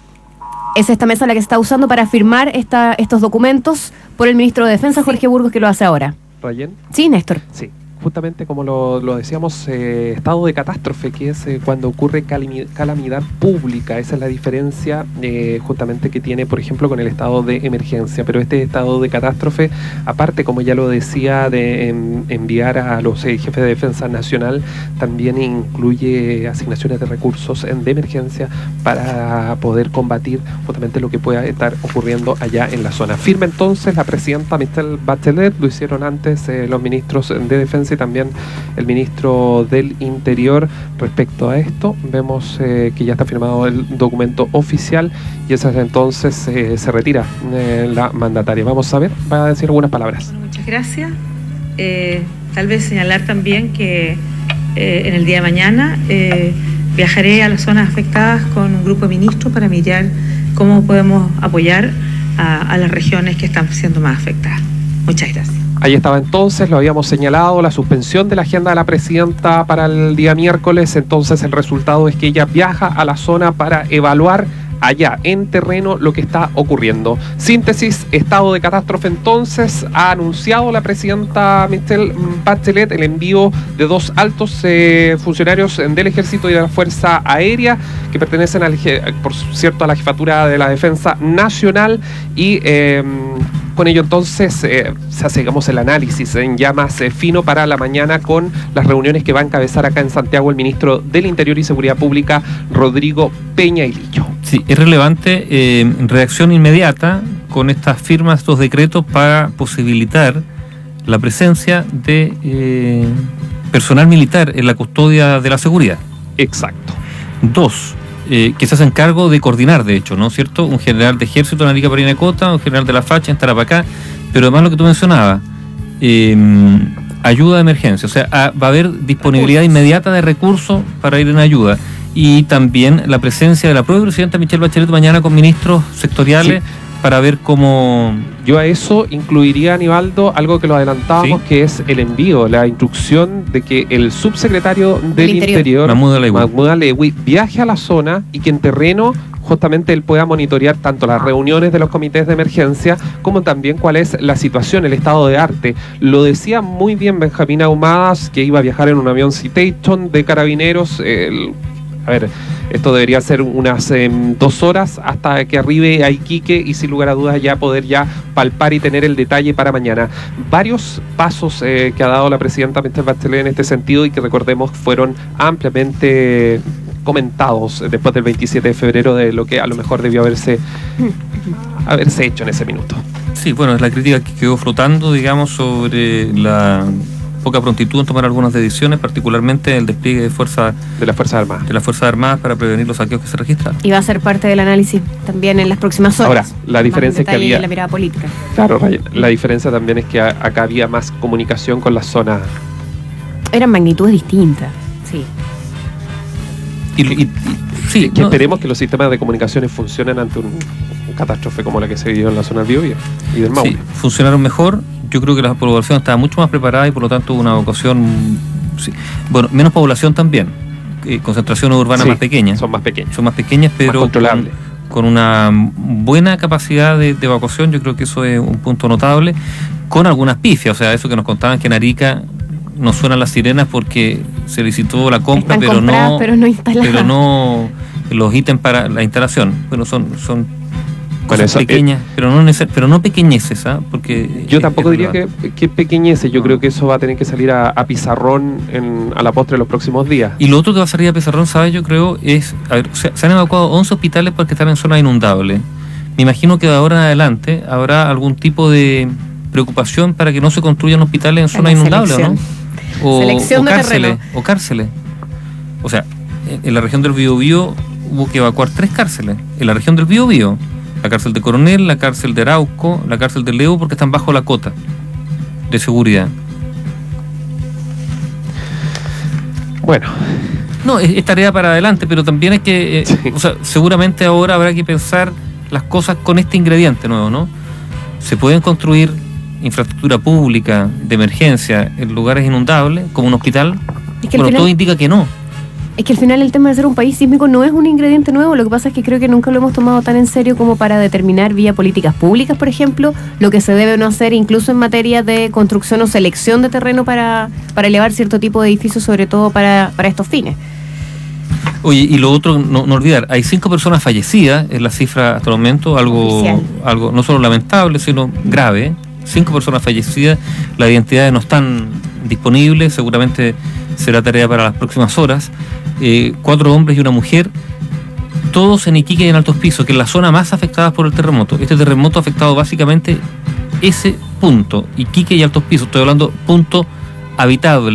Es esta mesa la que se está usando para firmar estos documentos por el ministro de Defensa, Jorge Burgos, que lo hace ahora. ¿Rayen? Sí, Néstor. Sí. Justamente como lo decíamos, estado de catástrofe, que es cuando ocurre calamidad pública. Esa es la diferencia justamente que tiene, por ejemplo, con el estado de emergencia. Pero este estado de catástrofe, aparte, como ya lo decía, de enviar a los jefes de defensa nacional, también incluye asignaciones de recursos de emergencia para poder combatir justamente lo que pueda estar ocurriendo allá en la zona. Firme entonces la presidenta Michelle Bachelet, lo hicieron antes los ministros de defensa y también el ministro del Interior. Respecto a esto, vemos que ya está firmado el documento oficial, y ese entonces se retira la mandataria. Vamos a ver, va a decir algunas palabras. Bueno, muchas gracias. Tal vez señalar también que en el día de mañana viajaré a las zonas afectadas con un grupo de ministros para mirar cómo podemos apoyar a las regiones que están siendo más afectadas. Muchas gracias. Ahí estaba entonces, lo habíamos señalado, la suspensión de la agenda de la presidenta para el día miércoles. Entonces el resultado es que ella viaja a la zona para evaluar allá en terreno lo que está ocurriendo. Síntesis: estado de catástrofe. Entonces ha anunciado la presidenta Michelle Bachelet el envío de 2 altos funcionarios del Ejército y de la Fuerza Aérea que pertenecen por cierto a la Jefatura de la Defensa Nacional, y con ello entonces se hace, digamos, el análisis ya más fino para la mañana, con las reuniones que va a encabezar acá en Santiago el ministro del Interior y Seguridad Pública, Rodrigo Peña y Lillo. Sí, es relevante reacción inmediata con estas firmas, estos decretos, para posibilitar la presencia de personal militar en la custodia de la seguridad. Exacto. 2, que se hacen cargo de coordinar, de hecho, ¿no es cierto? Un general de ejército en Arica Parinacota, un general de la Facha en Tarapacá, pero además lo que tú mencionabas, ayuda de emergencia, o sea, va a haber disponibilidad inmediata de recursos para ir en ayuda. Y también la presencia de la propia presidenta Michelle Bachelet mañana con ministros sectoriales para ver cómo... Yo a eso incluiría, Aníbaldo, algo que lo adelantábamos, que es el envío, la instrucción de que el subsecretario del Interior, Mahmoud Alewi, viaje a la zona y que en terreno justamente él pueda monitorear tanto las reuniones de los comités de emergencia como también cuál es la situación, el estado de arte. Lo decía muy bien Benjamín Ahumadas, que iba a viajar en un avión Citation de Carabineros. A ver, esto debería ser unas 2 horas hasta que arribe a Iquique y sin lugar a dudas ya poder ya palpar y tener el detalle para mañana. Varios pasos que ha dado la presidenta Michelle Bachelet en este sentido y que recordemos fueron ampliamente comentados después del 27 de febrero de lo que a lo mejor debió haberse hecho en ese minuto. Sí, bueno, es la crítica que quedó flotando, digamos, sobre la poca prontitud en tomar algunas decisiones, particularmente el despliegue de las Fuerzas Armadas para prevenir los saqueos que se registraron. Y va a ser parte del análisis también en las próximas horas. Ahora, la diferencia es que había... la mirada política. Claro, la diferencia también es que acá había más comunicación con la zona. Eran magnitudes distintas, sí. Esperemos que los sistemas de comunicaciones funcionen ante un catástrofe como la que se vivió en la zona del Biobío y del Maule. Sí, funcionaron mejor. Yo creo que la población estaba mucho más preparada y por lo tanto hubo una evacuación, menos población también, concentraciones urbanas más pequeñas. Son más pequeñas, pero con una buena capacidad de evacuación. Yo creo que eso es un punto notable, con algunas pifias, o sea, eso que nos contaban que en Arica no suenan las sirenas porque se licitó la compra, pero no los ítems para la instalación. Bueno, son cosas pequeñas, pero no pequeñeces, porque yo tampoco diría que pequeñeces. Yo creo que eso va a tener que salir a pizarrón a la postre en los próximos días. Y lo otro que va a salir a pizarrón, ¿sabes? Yo creo es, se han evacuado 11 hospitales porque están en zona inundable. Me imagino que de ahora en adelante habrá algún tipo de preocupación para que no se construyan hospitales en zona inundable, ¿no? O cárceles. O sea, en la región del Biobío hubo que evacuar 3 cárceles. En la región del Biobío, la cárcel de Coronel, la cárcel de Arauco, la cárcel de Leo, porque están bajo la cota de seguridad. Bueno. No, es tarea para adelante, pero también es que, seguramente ahora habrá que pensar las cosas con este ingrediente nuevo, ¿no? Se pueden construir infraestructura pública de emergencia en lugares inundables, como un hospital. Todo indica que no. Es que al final el tema de ser un país sísmico no es un ingrediente nuevo. Lo que pasa es que creo que nunca lo hemos tomado tan en serio como para determinar vía políticas públicas, por ejemplo, lo que se debe o no hacer, incluso en materia de construcción o selección de terreno para elevar cierto tipo de edificios, sobre todo para estos fines. Oye, y lo otro, no olvidar, hay 5 personas fallecidas, es la cifra hasta el momento, algo no solo lamentable, sino grave. 5 personas fallecidas, las identidades no están disponibles, seguramente será tarea para las próximas horas. 4 hombres y una mujer, todos en Iquique y en Altos Pisos, que es la zona más afectada por el terremoto. Este terremoto ha afectado básicamente ese punto, Iquique y Altos Pisos. Estoy hablando punto habitado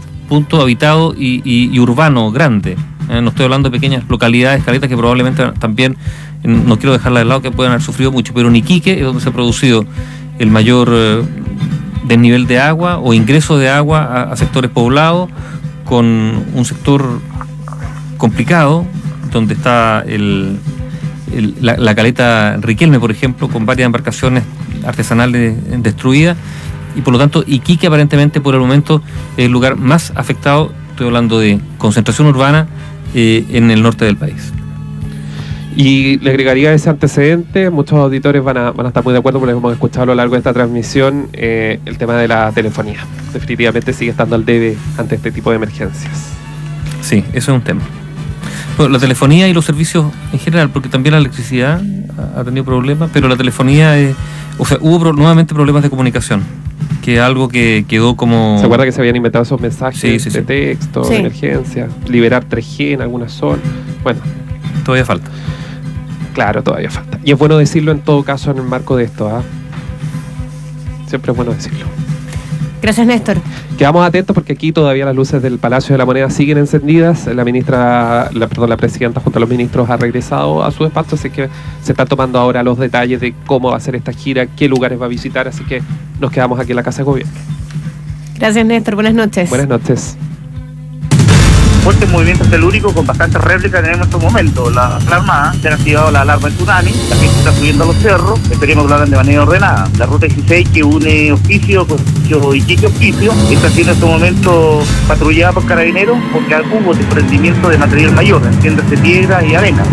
y urbano grande. No estoy hablando de pequeñas localidades, caletas, que probablemente también, no quiero dejarla de lado, que puedan haber sufrido mucho, pero en Iquique es donde se ha producido el mayor desnivel de agua o ingreso de agua a sectores poblados, con un sector complicado, donde está la caleta Riquelme, por ejemplo, con varias embarcaciones artesanales destruidas, y por lo tanto Iquique aparentemente por el momento es el lugar más afectado. Estoy hablando de concentración urbana en el norte del país. Y le agregaría ese antecedente, muchos auditores van a estar muy de acuerdo porque hemos escuchado a lo largo de esta transmisión, el tema de la telefonía. Definitivamente sigue estando al debe ante este tipo de emergencias. Sí, eso es un tema. Bueno, la telefonía y los servicios en general, porque también la electricidad ha tenido problemas, pero la telefonía, hubo nuevamente problemas de comunicación, que es algo que quedó como... ¿Se acuerda que se habían inventado esos mensajes de texto, de emergencia, liberar 3G en algunas zonas? Bueno, todavía falta. Claro, todavía falta. Y es bueno decirlo en todo caso en el marco de esto, Siempre es bueno decirlo. Gracias, Néstor. Quedamos atentos porque aquí todavía las luces del Palacio de la Moneda siguen encendidas. La presidenta junto a los ministros ha regresado a su despacho, así que se están tomando ahora los detalles de cómo va a ser esta gira, qué lugares va a visitar, así que nos quedamos aquí en la Casa de Gobierno. Gracias, Néstor. Buenas noches. Buenas noches. Fuerte movimiento telúrico con bastantes réplicas en estos momentos. La Armada ya han activado la alarma en tsunami, la gente está subiendo a los cerros, esperemos que lo hagan de manera ordenada. La ruta 16 que une Hospicio con Iquique Hospicio está siendo en estos momentos patrullada por carabineros porque hubo desprendimiento de material mayor, entiéndase piedra y arena.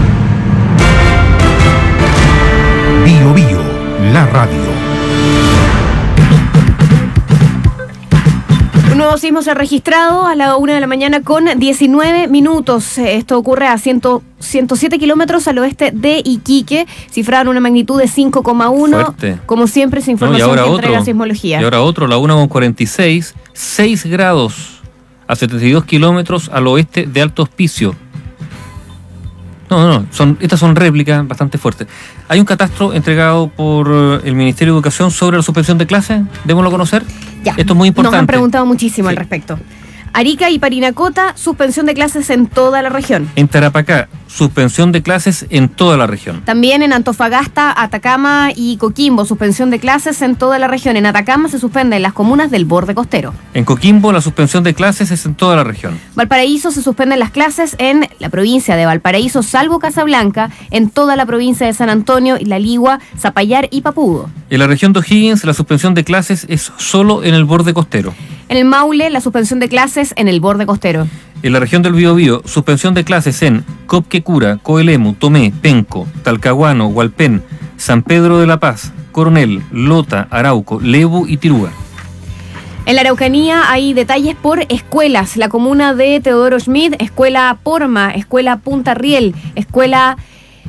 Bio Bio, la radio. Un nuevo sismo se ha registrado a la 1 de la mañana con 19 minutos. Esto ocurre a 107 kilómetros al oeste de Iquique. Cifraron una magnitud de 5,1. Fuerte. Como siempre, se información que entrega Sismología. Y ahora otro, la 1,46, 6 grados a 72 kilómetros al oeste de Alto Hospicio. Estas son réplicas bastante fuertes. Hay un catastro entregado por el Ministerio de Educación sobre la suspensión de clases. ¿Démoslo conocer? Ya. Esto es muy importante. Nos han preguntado muchísimo al respecto. Arica y Parinacota, suspensión de clases en toda la región. En Tarapacá, suspensión de clases en toda la región. También en Antofagasta, Atacama y Coquimbo, suspensión de clases en toda la región. En Atacama se suspende en las comunas del borde costero. En Coquimbo, la suspensión de clases es en toda la región. Valparaíso, se suspenden las clases en la provincia de Valparaíso, salvo Casablanca, en toda la provincia de San Antonio, La Ligua, Zapallar y Papudo. En la región de O'Higgins, la suspensión de clases es solo en el borde costero. En el Maule, la suspensión de clases en el borde costero. En la región del Biobío, suspensión de clases en Copquecura, Coelemu, Tomé, Penco, Talcahuano, Hualpén, San Pedro de la Paz, Coronel, Lota, Arauco, Lebu y Tirúa. En la Araucanía hay detalles por escuelas. La comuna de Teodoro Schmidt, Escuela Porma, Escuela Punta Riel, Escuela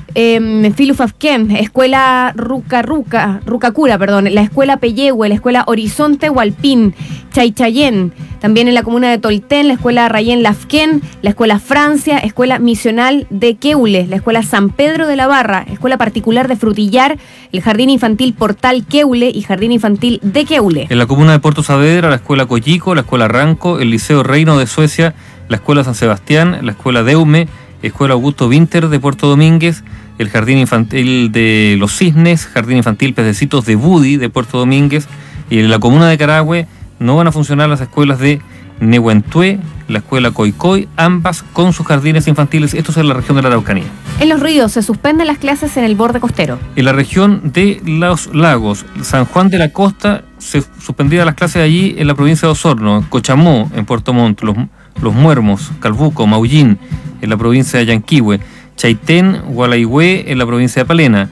Filufafquén, Escuela Rucacura, la Escuela Peyehue, la Escuela Horizonte Hualpín, Chaychayén. También en la comuna de Tolten, la Escuela Rayén Lafquén, la Escuela Francia, Escuela Misional de Queule, la Escuela San Pedro de la Barra, Escuela Particular de Frutillar, el Jardín Infantil Portal Queule y Jardín Infantil de Queule. En la comuna de Puerto Saavedra, la Escuela Coyico, la Escuela Ranco, el Liceo Reino de Suecia, la Escuela San Sebastián, la Escuela Deume, Escuela Augusto Winter de Puerto Domínguez, el Jardín Infantil de Los Cisnes, Jardín Infantil Pececitos de Budi de Puerto Domínguez, y en la comuna de Carahue no van a funcionar las escuelas de Nehuentué, la Escuela Coicoy, ambas con sus jardines infantiles. Esto es en la región de la Araucanía. En Los Ríos se suspenden las clases en el borde costero. En la región de Los Lagos, San Juan de la Costa, se suspendieron las clases allí en la provincia de Osorno, Cochamó, en Puerto Montt, Los Muermos, Calbuco, Maullín, en la provincia de Yanquihue, Chaitén, Gualaihue, en la provincia de Palena,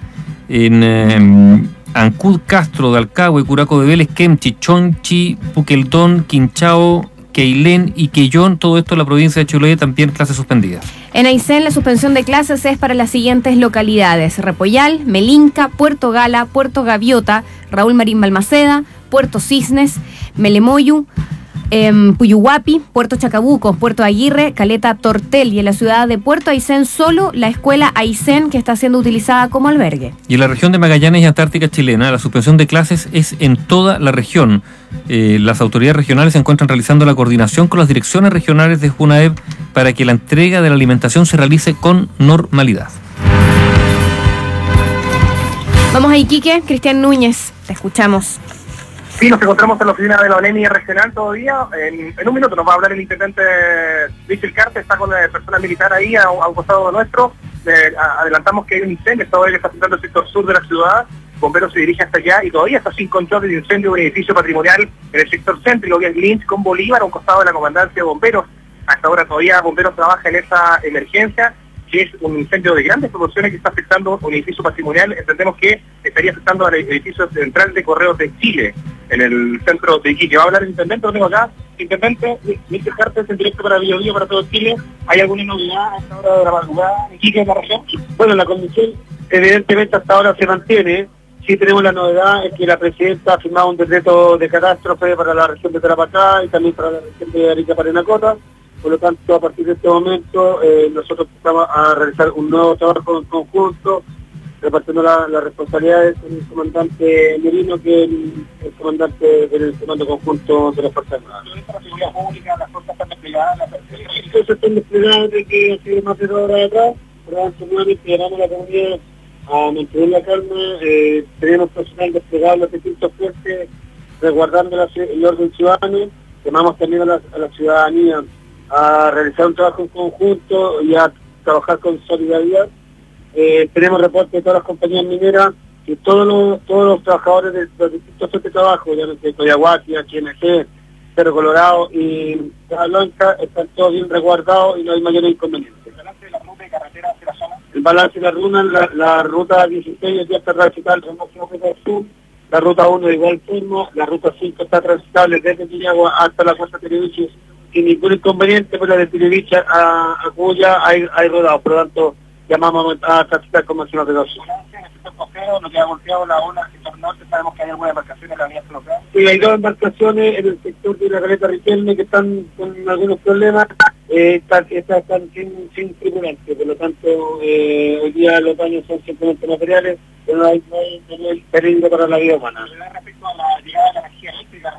en Ancud, Castro de Alcagüe, Curaco de Vélez, Kemchi, Chonchi, Puqueldón, Quinchao, Queilén y Quellón, todo esto en la provincia de Chiloé, también clases suspendidas. En Aysén, la suspensión de clases es para las siguientes localidades: Repollal, Melinca, Puerto Gala, Puerto Gaviota, Raúl Marín Balmaceda, Puerto Cisnes, Melemoyu, Puyuhuapi, Puerto Chacabuco, Puerto Aguirre, Caleta Tortel, y en la ciudad de Puerto Aysén solo la escuela Aysén, que está siendo utilizada como albergue. Y en la región de Magallanes y Antártica chilena, la suspensión de clases es en toda la región. Las autoridades regionales se encuentran realizando la coordinación con las direcciones regionales de Junaeb para que la entrega de la alimentación se realice con normalidad. Vamos a Iquique, Cristian Núñez, te escuchamos. Sí, nos encontramos en la oficina de la ONEMI regional todavía. En un minuto nos va a hablar el intendente Michel Carte, está con el personal militar ahí a un costado nuestro. Adelantamos que hay un incendio, todavía está afectando el sector sur de la ciudad. Bomberos se dirige hasta allá y todavía está sin control de incendio de un edificio patrimonial en el sector céntrico, que es Lynch con Bolívar, a un costado de la comandancia de bomberos. Hasta ahora todavía bomberos trabajan en esa emergencia, que es un incendio de grandes proporciones que está afectando un edificio patrimonial. Entendemos que estaría afectando al edificio central de Correos de Chile, en el centro de Iquique. Va a hablar el intendente, lo tengo acá. Intendente, Michel Cartes, en directo para Bio Bio, para todo Chile. ¿Hay alguna novedad a esta hora de la madrugada en Iquique, en la región? Bueno, la condición evidentemente hasta ahora se mantiene. Sí tenemos la novedad, es que la presidenta ha firmado un decreto de catástrofe para la región de Tarapacá y también para la región de Arica Parinacota. Por lo tanto, a partir de este momento, nosotros vamos a realizar un nuevo trabajo en conjunto, repartiendo las responsabilidades con el comandante Merino, que es el comandante del Comando Conjunto de las Fuerzas Armadas. La seguridad pública, las fuerzas están desplegadas, las cosas están desplegadas de que ha sido más de 2 horas atrás, por lo tanto nuevamente llamamos a la comunidad a mantener la calma, tenemos personal desplegado en los distintos frentes, resguardando el orden ciudadano, llamamos también a la ciudadanía a realizar un trabajo en conjunto y a trabajar con solidaridad. Tenemos reportes de todas las compañías mineras y todos los trabajadores de los distintos frentes de trabajo, ya no sé, Coyahuasi, HNG, Cerro Colorado y Caja Blanca, están todos bien resguardados y no hay mayores inconvenientes. ¿El balance de la ruta de carretera hacia la zona? El balance de la ruta 16 ya está transitable en el sur, la ruta 1 de igual forma, la ruta 5 está transitable desde Quillagua hasta la Costa Tiriviche sin ningún inconveniente, pero de Tiriviche a Cuya hay rodados, por lo tanto llamamos a transitar con máxima precaución. En el sector costero no queda golpeado la ola, en el sector norte sabemos que hay algunas embarcaciones en la avenida local. Sí, hay 2 embarcaciones en el sector de la caleta Riquelme que están con algunos problemas, están sin tripulante, por lo tanto hoy día los daños son simplemente materiales, pero no hay peligro para la vida humana. Respecto a la llegada de la energía eléctrica,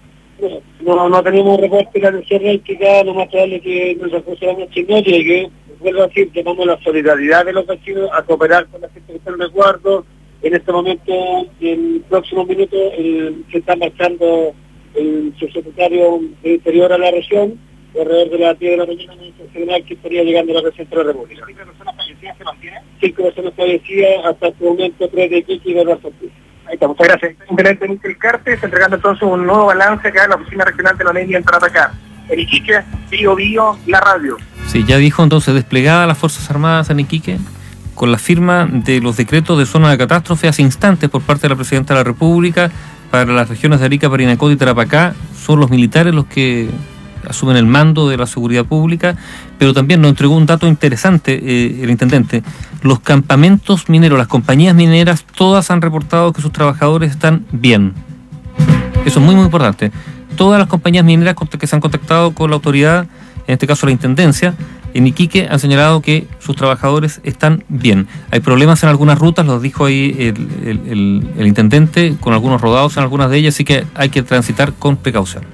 no tenemos reporte de la energía eléctrica, lo más probable es que nos recursos la noche no llegue. Vuelvo a decir, llamamos la solidaridad de los vecinos a cooperar con la gente que está en resguardo. En este momento, en próximos minutos, se está marchando el subsecretario de Interior a la región, alrededor de las 10 de la mañana, que estaría llegando a la Presidencia de la República. ¿5 personas fallecidas se mantienen? 5 personas fallecidas, hasta este momento 3 de Iquique y 2 de Argentina. Ahí está, muchas gracias. Intendente Michel Cartes, entregando entonces un nuevo balance acá en la Oficina Regional de la ONEMI en Tarapacá. En Iquique, Bio Bio, la radio. Sí, ya dijo entonces desplegada las Fuerzas Armadas en Iquique, con la firma de los decretos de zona de catástrofe hace instantes por parte de la Presidenta de la República para las regiones de Arica, Parinacota y Tarapacá. Son los militares los que asumen el mando de la seguridad pública, pero también nos entregó un dato interesante el intendente. Los campamentos mineros, las compañías mineras, todas han reportado que sus trabajadores están bien. Eso es muy, muy importante. Todas las compañías mineras que se han contactado con la autoridad, en este caso la Intendencia, en Iquique, han señalado que sus trabajadores están bien. Hay problemas en algunas rutas, los dijo ahí el intendente, con algunos rodados en algunas de ellas, así que hay que transitar con precaución.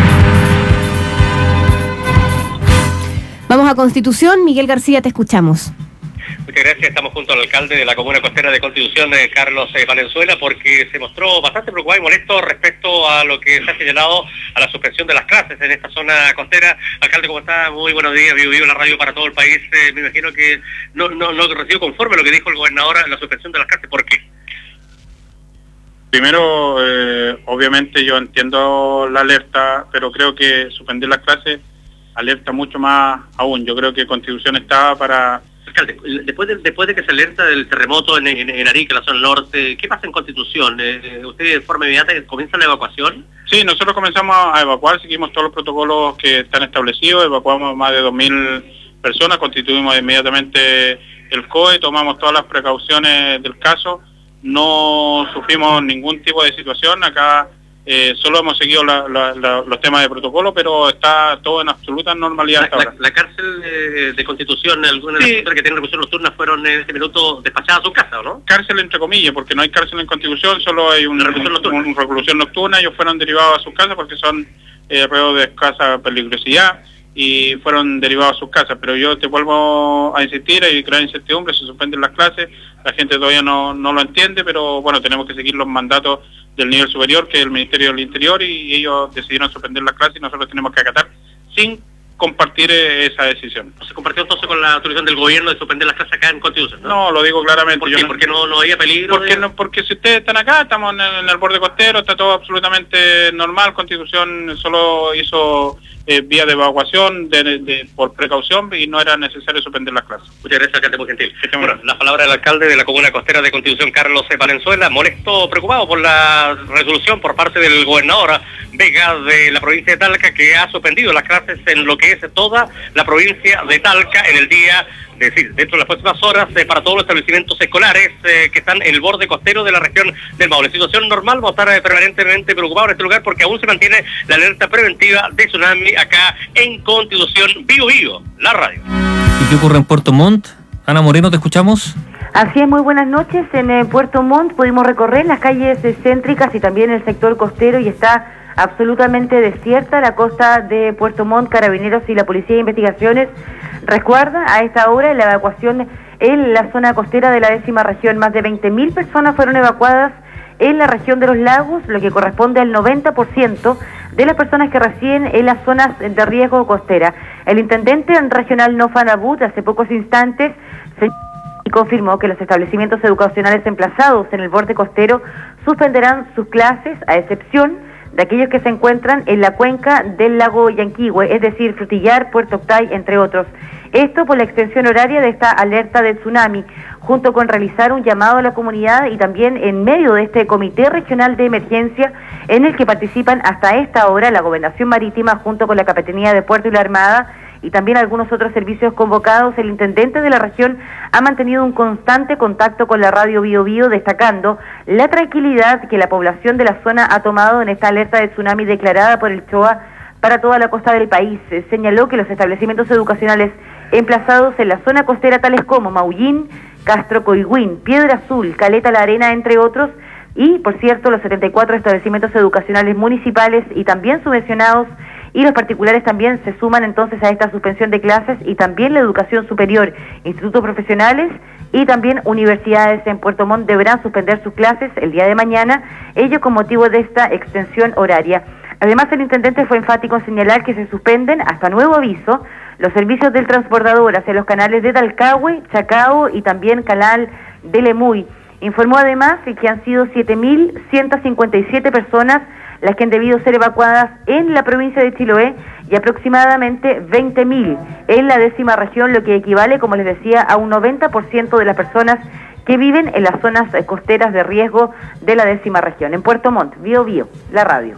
Vamos a Constitución. Miguel García, te escuchamos. Muchas gracias. Estamos junto al alcalde de la comuna costera de Constitución, Carlos Valenzuela, porque se mostró bastante preocupado y molesto respecto a lo que se ha señalado a la suspensión de las clases en esta zona costera. Alcalde, ¿cómo está? Muy buenos días. Vivo la radio para todo el país. Me imagino que no recibo conforme lo que dijo el gobernador a la suspensión de las clases. ¿Por qué? Primero, obviamente yo entiendo la alerta, pero creo que suspender las clases alerta mucho más aún. Yo creo que Constitución estaba para... Alcalde, después de que se alerta del terremoto en Arica, la zona norte, ¿qué pasa en Constitución? ¿Usted de forma inmediata comienza la evacuación? Sí, nosotros comenzamos a evacuar, seguimos todos los protocolos que están establecidos, evacuamos más de 2.000 personas, constituimos inmediatamente el COE, tomamos todas las precauciones del caso, no sufrimos ningún tipo de situación, acá solo hemos seguido los temas de protocolo, pero está todo en absoluta normalidad hasta ahora. La cárcel de Constitución, algunas de las personas que tienen reclusión nocturna fueron en este minuto despachadas a su casa, ¿no? Cárcel entre comillas, porque no hay cárcel en Constitución, solo hay una reclusión nocturna. Ellos fueron derivados a sus casas porque son reos de escasa peligrosidad y fueron derivados a sus casas, pero yo te vuelvo a insistir, hay gran incertidumbre, se suspenden las clases, la gente todavía no lo entiende, pero bueno, tenemos que seguir los mandatos del nivel superior, que es el Ministerio del Interior, y ellos decidieron suspender las clases y nosotros tenemos que acatar sin compartir esa decisión. ¿Se compartió entonces con la autorización del gobierno de suspender las clases acá en Constitución? No, lo digo claramente. ¿Por qué? ¿Porque no había peligro? Porque si ustedes están acá, estamos en el borde costero, está todo absolutamente normal. Constitución solo hizo vía de evacuación por precaución y no era necesario suspender las clases. Muchas gracias, alcalde, muy gentil. Bueno, la palabra del alcalde de la comuna costera de Constitución, Carlos Valenzuela, molesto, preocupado por la resolución por parte del gobernador Vega de la provincia de Talca, que ha suspendido las clases en lo que es toda la provincia de Talca en el día, dentro de las próximas horas, para todos los establecimientos escolares que están en el borde costero de la región del Maule. Situación normal, vamos a estar permanentemente preocupados en este lugar porque aún se mantiene la alerta preventiva de tsunami acá en Constitución. Bio, la radio. ¿Y qué ocurre en Puerto Montt? Ana Moreno, te escuchamos. Así es, muy buenas noches. En Puerto Montt pudimos recorrer las calles céntricas y también el sector costero y está absolutamente desierta la costa de Puerto Montt. Carabineros y la Policía de Investigaciones resguarda a esta hora la evacuación en la zona costera de la 10ª región. Más de 20.000 personas fueron evacuadas en la región de los lagos, lo que corresponde al 90% de las personas que residen en las zonas de riesgo costera. El intendente regional Nofan Abud hace pocos instantes y confirmó que los establecimientos educacionales emplazados en el borde costero suspenderán sus clases, a excepción de aquellos que se encuentran en la cuenca del lago Yanquihue, es decir, Frutillar, Puerto Octay, entre otros. Esto por la extensión horaria de esta alerta de tsunami, junto con realizar un llamado a la comunidad y también en medio de este Comité Regional de Emergencia en el que participan hasta esta hora la Gobernación Marítima junto con la Capitanía de Puerto y la Armada y también algunos otros servicios convocados. El intendente de la región ha mantenido un constante contacto con la radio Bío Bío, destacando la tranquilidad que la población de la zona ha tomado en esta alerta de tsunami declarada por el CHOA para toda la costa del país. Señaló que los establecimientos educacionales emplazados en la zona costera, tales como Maullín, Castro Coigüín, Piedra Azul, Caleta La Arena, entre otros, y por cierto los 74 establecimientos educacionales municipales y también subvencionados y los particulares también se suman entonces a esta suspensión de clases, y también la educación superior, institutos profesionales y también universidades en Puerto Montt deberán suspender sus clases el día de mañana, ello con motivo de esta extensión horaria. Además, el intendente fue enfático en señalar que se suspenden, hasta nuevo aviso, los servicios del transbordador hacia los canales de Talcahué, Chacao y también Canal de Lemuy. Informó además que han sido 7.157 personas las que han debido ser evacuadas en la provincia de Chiloé y aproximadamente 20.000 en la 10ª región, lo que equivale, como les decía, a un 90% de las personas que viven en las zonas costeras de riesgo de la 10ª región. En Puerto Montt, Bío Bío, la radio.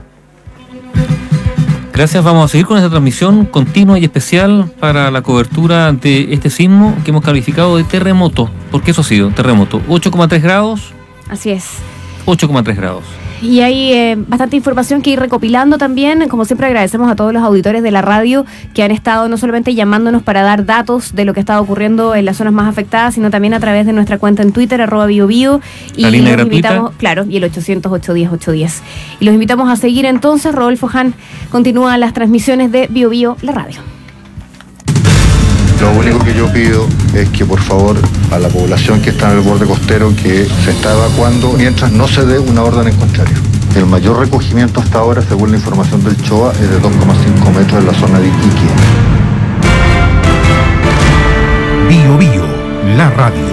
Gracias, vamos a seguir con esta transmisión continua y especial para la cobertura de este sismo que hemos calificado de terremoto, porque eso ha sido, terremoto. 8,3 grados. Así es. 8,3 grados. Y hay bastante información que ir recopilando también. Como siempre, agradecemos a todos los auditores de la radio que han estado no solamente llamándonos para dar datos de lo que está ocurriendo en las zonas más afectadas, sino también a través de nuestra cuenta en Twitter, @BioBio. Y la línea los gratuita. Invitamos, claro, y el 800-810-810. Y los invitamos a seguir entonces. Rodolfo Han continúa las transmisiones de Bío Bío, la radio. Lo único que yo pido es que por favor a la población que está en el borde costero que se está evacuando mientras no se dé una orden en contrario. El mayor recogimiento hasta ahora, según la información del CHOA, es de 2,5 metros en la zona de Iquique. Bío Bío, la radio.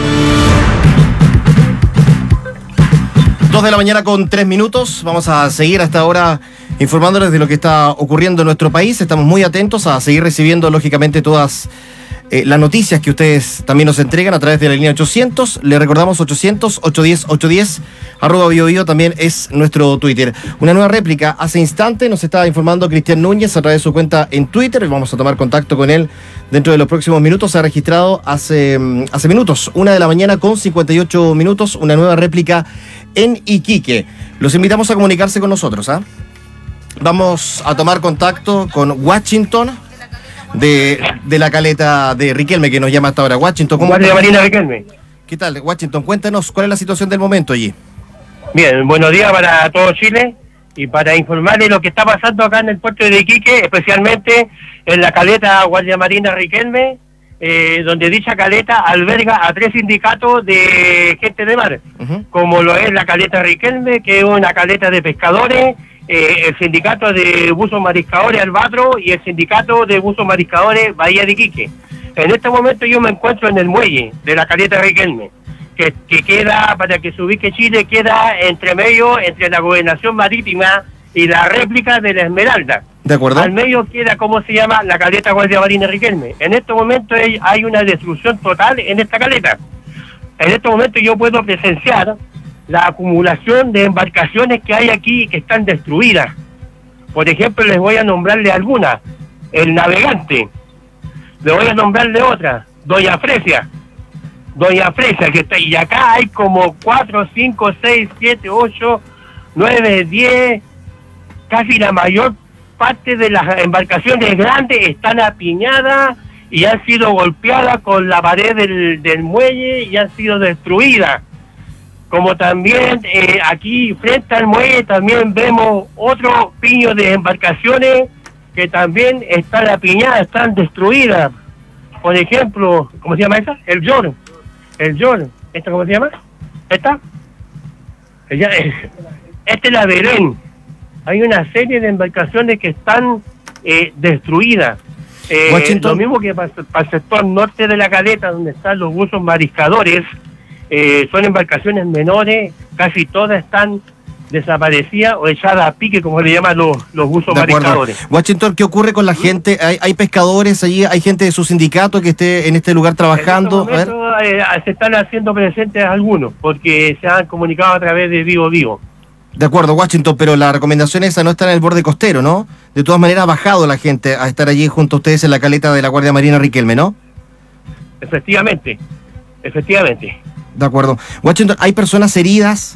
2 de la mañana con 3 minutos. Vamos a seguir hasta ahora informándoles de lo que está ocurriendo en nuestro país. Estamos muy atentos a seguir recibiendo, lógicamente, todas las noticias que ustedes también nos entregan a través de la línea 800. Le recordamos 800-810-810. @BioBio también es nuestro Twitter. Una nueva réplica. Hace instante nos estaba informando Cristian Núñez a través de su cuenta en Twitter. Vamos a tomar contacto con él dentro de los próximos minutos. Se ha registrado hace minutos, 1 de la mañana con 58 minutos, una nueva réplica en Iquique. Los invitamos a comunicarse con nosotros. Vamos a tomar contacto con Washington de la caleta de Riquelme, que nos llama hasta ahora. Washington, ¿cómo Guardia Marina Riquelme. ¿Qué tal, Washington? Cuéntanos cuál es la situación del momento allí. Bien, buenos días para todo Chile y para informarles lo que está pasando acá en el puerto de Iquique, especialmente en la caleta Guardia Marina Riquelme, donde dicha caleta alberga a 3 sindicatos de gente de mar, como lo es la caleta Riquelme, que es una caleta de pescadores, el sindicato de buzos mariscadores Albatro y el sindicato de buzos mariscadores Bahía de Iquique. En este momento yo me encuentro en el muelle de la caleta Riquelme, que queda, para que se ubique Chile, queda entre medio, entre la gobernación marítima y la réplica de la Esmeralda. ¿De acuerdo? Al medio queda, ¿cómo se llama? La caleta Guardia Marina Riquelme. En este momento hay una destrucción total en esta caleta. En este momento yo puedo presenciar la acumulación de embarcaciones que hay aquí que están destruidas. Por ejemplo, les voy a nombrarle algunas. El Navegante. Le voy a nombrarle otra. Doña Fresia, que está, y acá hay como 4, 5, 6, 7, 8, 9, 10, casi la mayor parte de las embarcaciones grandes están apiñadas y han sido golpeadas con la pared del muelle y han sido destruidas. Como también aquí frente al muelle también vemos otro piño de embarcaciones que también están apiñadas, están destruidas. Por ejemplo, ¿cómo se llama esa? El York. ¿Esta cómo se llama? ¿Esta? Esta es la Belén. Hay una serie de embarcaciones que están destruidas. Lo mismo que para el sector norte de la caleta, donde están los buzos mariscadores, son embarcaciones menores, casi todas están desaparecidas o echadas a pique, como le llaman los buzos mariscadores. Washington, ¿qué ocurre con la gente? ¿Hay pescadores allí? ¿Hay gente de su sindicato que esté en este lugar trabajando? En este momento, se están haciendo presentes algunos, porque se han comunicado a través de Vivo Vivo. De acuerdo, Washington, pero la recomendación esa no está en el borde costero, ¿no? De todas maneras ha bajado la gente a estar allí junto a ustedes en la caleta de la Guardia Marina Riquelme, ¿no? Efectivamente. De acuerdo. Washington, ¿hay personas heridas?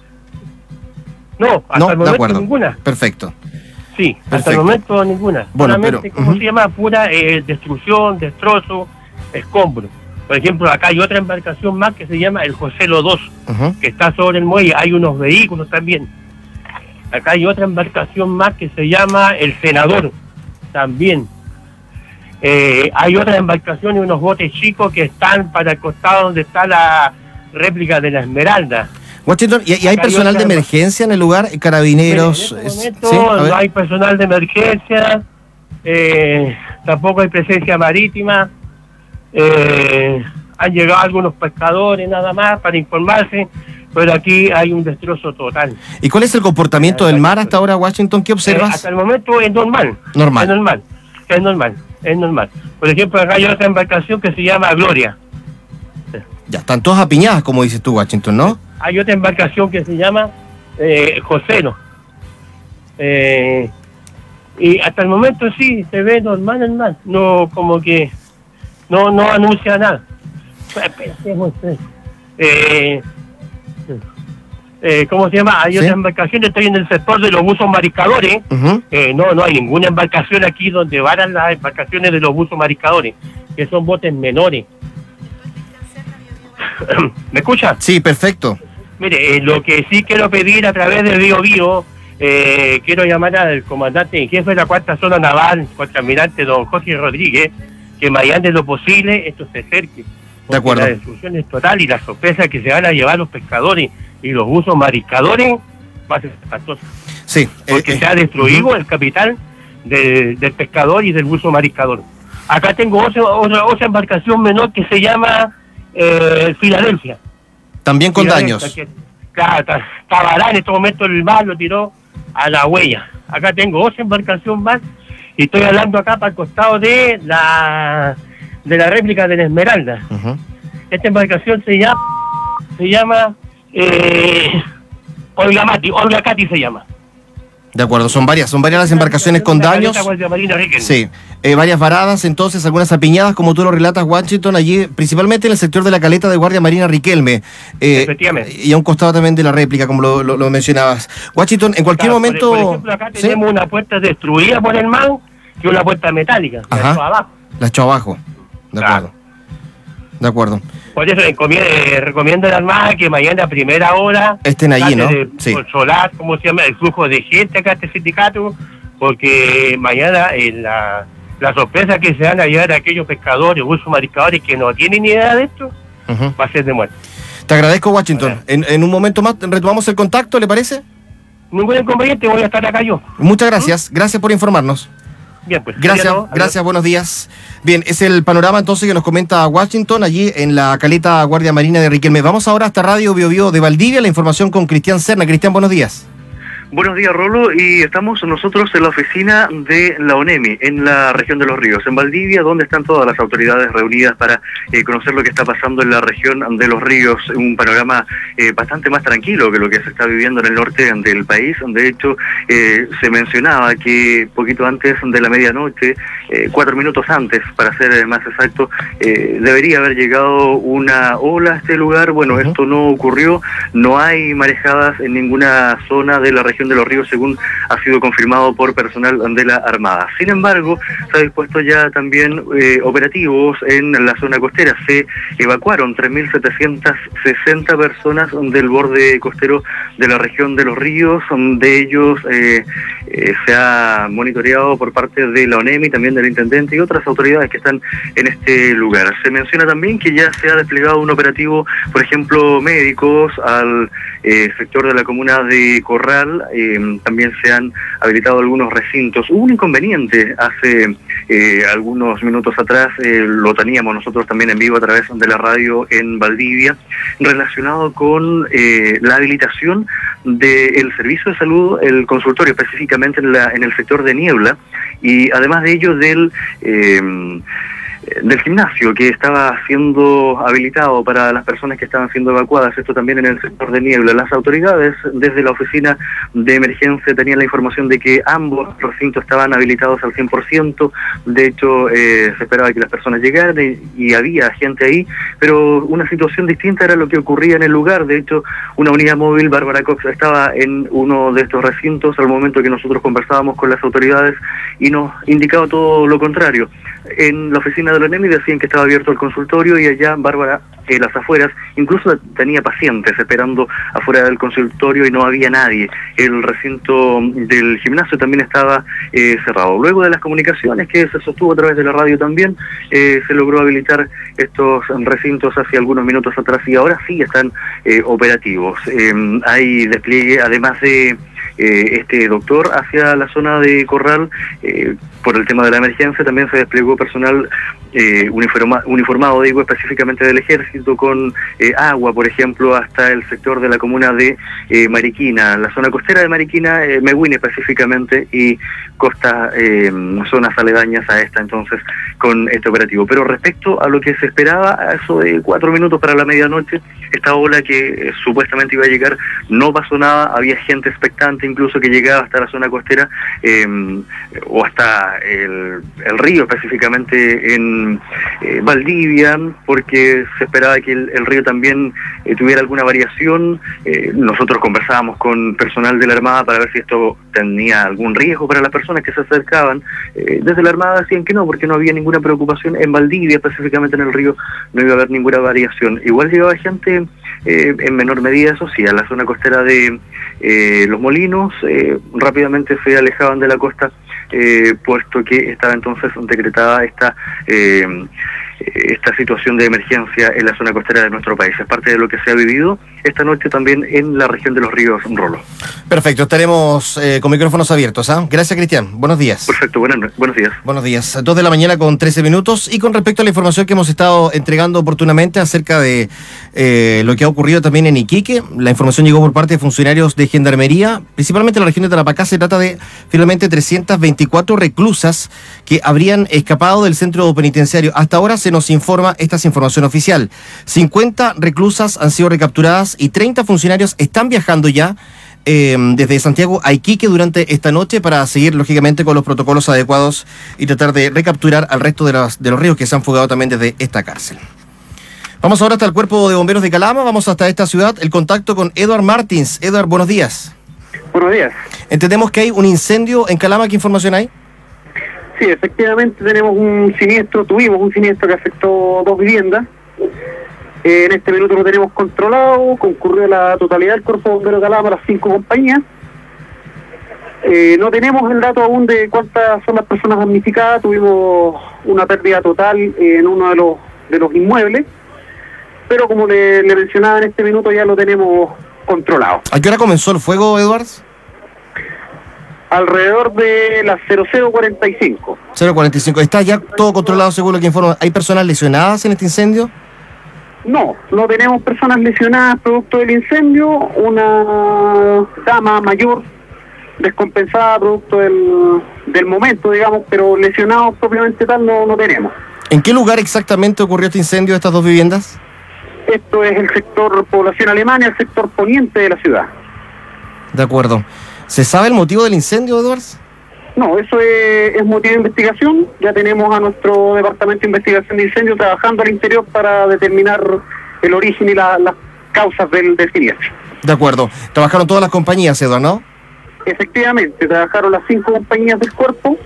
No, hasta el momento ninguna. Perfecto. Sí, hasta el momento ninguna. Bueno, solamente, ¿cómo se llama? Pura destrucción, destrozo, escombro. Por ejemplo, acá hay otra embarcación más que se llama el Joselo 2, que está sobre el muelle. Hay unos vehículos también. Acá hay otra embarcación más que se llama el Senador, también. Hay otras embarcaciones y unos botes chicos que están para el costado donde está la réplica de la Esmeralda. Washington, ¿y hay personal de emergencia en el lugar? ¿Carabineros? En este momento no hay personal de emergencia, tampoco hay presencia marítima. Han llegado algunos pescadores nada más para informarse, pero aquí hay un destrozo total. ¿Y cuál es el comportamiento del mar hasta ahora, Washington? ¿Qué observas? Hasta el momento es normal. Es normal. Por ejemplo, acá hay otra embarcación que se llama Gloria. Ya, están todas apiñadas, como dices tú, Washington, ¿no? Hay otra embarcación que se llama Joselo. Y hasta el momento sí, se ve normal. No, como que no anuncia nada. ¿Cómo se llama? Hay otras embarcaciones, estoy en el sector de los buzos mariscadores. No hay ninguna embarcación aquí donde varan las embarcaciones de los buzos mariscadores, que son botes menores. ¿Me escucha? Sí, perfecto. Mire, lo que sí quiero pedir a través de Bio Bio, quiero llamar al comandante en jefe de la cuarta zona naval, contraalmirante don Jorge Rodríguez, que mediante lo posible esto se acerque. De acuerdo. La destrucción es total y la sorpresa que se van a llevar los pescadores y los buzos mariscadores va a ser espantosa. Sí. Porque se ha destruido el capital del pescador y del buzo mariscador. Acá tengo otra embarcación menor que se llama Filadelfia. También con daños. Claro, está varada en este momento, el mar lo tiró a la huella. Acá tengo otra embarcación más y estoy hablando acá para el costado de la réplica de la Esmeralda. Esta embarcación se llama Olga Cati se llama. De acuerdo, son varias las embarcaciones con daños. Sí, varias varadas, entonces algunas apiñadas, como tú lo relatas, Washington, allí, principalmente en el sector de la caleta de Guardia Marina Riquelme. Efectivamente. Y a un costado también de la réplica, como lo mencionabas. Washington, en cualquier momento... Por ejemplo, acá tenemos una puerta destruida por el mar y una puerta metálica, la echó abajo. La echó abajo, de acuerdo. De acuerdo. Por eso recomiendo a la Armada que mañana a primera hora estén allí, ¿no? Sí. Controlar, ¿cómo se llama? El flujo de gente acá a este sindicato, porque mañana la sorpresa que se van a llevar a aquellos pescadores, buzos mariscadores que no tienen ni idea de esto, va a ser de muerte. Te agradezco, Washington. En un momento más retomamos el contacto, ¿le parece? Ningún inconveniente, voy a estar acá yo. Muchas gracias. Gracias por informarnos. Bien, pues. Gracias, buenos días. Bien, es el panorama entonces que nos comenta Washington allí en la caleta Guardia Marina de Riquelme. Vamos ahora hasta Radio Bio Bio de Valdivia, la información con Cristian Serna. Cristian, buenos días. Buenos días, Rolo, y estamos nosotros en la oficina de la ONEMI, en la región de Los Ríos, en Valdivia, donde están todas las autoridades reunidas para conocer lo que está pasando en la región de Los Ríos, un panorama bastante más tranquilo que lo que se está viviendo en el norte del país. De hecho, se mencionaba que poquito antes de la medianoche, 4 minutos antes, para ser más exacto, debería haber llegado una ola a este lugar. Bueno, esto no ocurrió, no hay marejadas en ninguna zona de la región región de Los Ríos, según ha sido confirmado por personal de la Armada. Sin embargo, se ha dispuesto ya también operativos en la zona costera. Se evacuaron 3.760 personas del borde costero de la región de Los Ríos. De ellos se ha monitoreado por parte de la ONEMI, también del intendente y otras autoridades que están en este lugar. Se menciona también que ya se ha desplegado un operativo, por ejemplo, médicos al sector de la comuna de Corral. También se han habilitado algunos recintos. Hubo un inconveniente hace algunos minutos atrás, lo teníamos nosotros también en vivo a través de la radio en Valdivia, relacionado con la habilitación del servicio de salud, el consultorio específicamente en el sector de Niebla, y además de ello del gimnasio que estaba siendo habilitado para las personas que estaban siendo evacuadas, esto también en el sector de Niebla. Las autoridades desde la oficina de emergencia tenían la información de que ambos recintos estaban habilitados al 100%, de hecho se esperaba que las personas llegaran y había gente ahí, pero una situación distinta era lo que ocurría en el lugar. De hecho, una unidad móvil, Bárbara Cox, estaba en uno de estos recintos al momento que nosotros conversábamos con las autoridades y nos indicaba todo lo contrario. En la oficina de la ONEMI decían que estaba abierto el consultorio y allá Bárbara, las afueras, incluso tenía pacientes esperando afuera del consultorio y no había nadie. El recinto del gimnasio también estaba cerrado. Luego de las comunicaciones que se sostuvo a través de la radio también, se logró habilitar estos recintos hace algunos minutos atrás y ahora sí están operativos. Hay despliegue, además de este doctor hacia la zona de Corral, por el tema de la emergencia también se desplegó personal uniformado, digo, específicamente del ejército, con agua, por ejemplo, hasta el sector de la comuna de Mariquina, la zona costera de Mariquina, Mehuine específicamente, y costa, zonas aledañas a esta, entonces, con este operativo. Pero respecto a lo que se esperaba, a eso de 4 minutos para la medianoche, esta ola que supuestamente iba a llegar, no pasó nada, había gente expectante incluso que llegaba hasta la zona costera, o hasta el río específicamente en Valdivia, porque se esperaba que el río también tuviera alguna variación. Nosotros conversábamos con personal de la Armada para ver si esto tenía algún riesgo para las personas que se acercaban. Desde la Armada decían que no, porque no había ninguna preocupación. En Valdivia, específicamente en el río, no iba a haber ninguna variación. Igual llegaba gente en menor medida, eso sí, a la zona costera de Los Molinos, rápidamente se alejaban de la costa, puesto que estaba entonces decretada esta situación de emergencia en la zona costera de nuestro país. Es parte de lo que se ha vivido esta noche también en la región de Los Ríos, Rolo. Perfecto, estaremos con micrófonos abiertos. Gracias, Cristian. Buenos días. Perfecto, buenos días. Buenos días. 2 de la mañana con 13 minutos. Y con respecto a la información que hemos estado entregando oportunamente acerca de lo que ha ocurrido también en Iquique, la información llegó por parte de funcionarios de Gendarmería, principalmente en la región de Tarapacá. Se trata de finalmente 324 reclusas que habrían escapado del centro penitenciario. Hasta ahora se nos informa, esta es información oficial, 50 reclusas han sido recapturadas y 30 funcionarios están viajando ya desde Santiago a Iquique durante esta noche para seguir lógicamente con los protocolos adecuados y tratar de recapturar al resto de los ríos que se han fugado también desde esta cárcel. Vamos ahora hasta el Cuerpo de Bomberos de Calama, vamos hasta esta ciudad, el contacto con Edward Martins. Edward, buenos días. Buenos días. Entendemos que hay un incendio en Calama, ¿qué información hay? Sí, efectivamente tuvimos un siniestro que afectó 2 viviendas. En este minuto lo tenemos controlado, concurrió la totalidad del Cuerpo de Bomberos de Calama, las 5 compañías. No tenemos el dato aún de cuántas son las personas damnificadas, tuvimos una pérdida total en uno de los inmuebles, pero como le mencionaba, en este minuto ya lo tenemos controlado. ¿A qué hora comenzó el fuego, Edwards? Alrededor de las 00:45. 0:45. ¿Está ya todo controlado según lo que informa? ¿Hay personas lesionadas en este incendio? No tenemos personas lesionadas producto del incendio. Una dama mayor descompensada producto del momento, digamos, pero lesionados propiamente tal no tenemos. ¿En qué lugar exactamente ocurrió este incendio de estas 2 viviendas? Esto es el sector población alemana, el sector poniente de la ciudad. De acuerdo. ¿Se sabe el motivo del incendio, Edwards? No, eso es motivo de investigación. Ya tenemos a nuestro departamento de investigación de incendios trabajando al interior para determinar el origen y las causas del siniestro. De acuerdo. Trabajaron todas las compañías, Edward, ¿no? Efectivamente, trabajaron las 5 compañías del cuerpo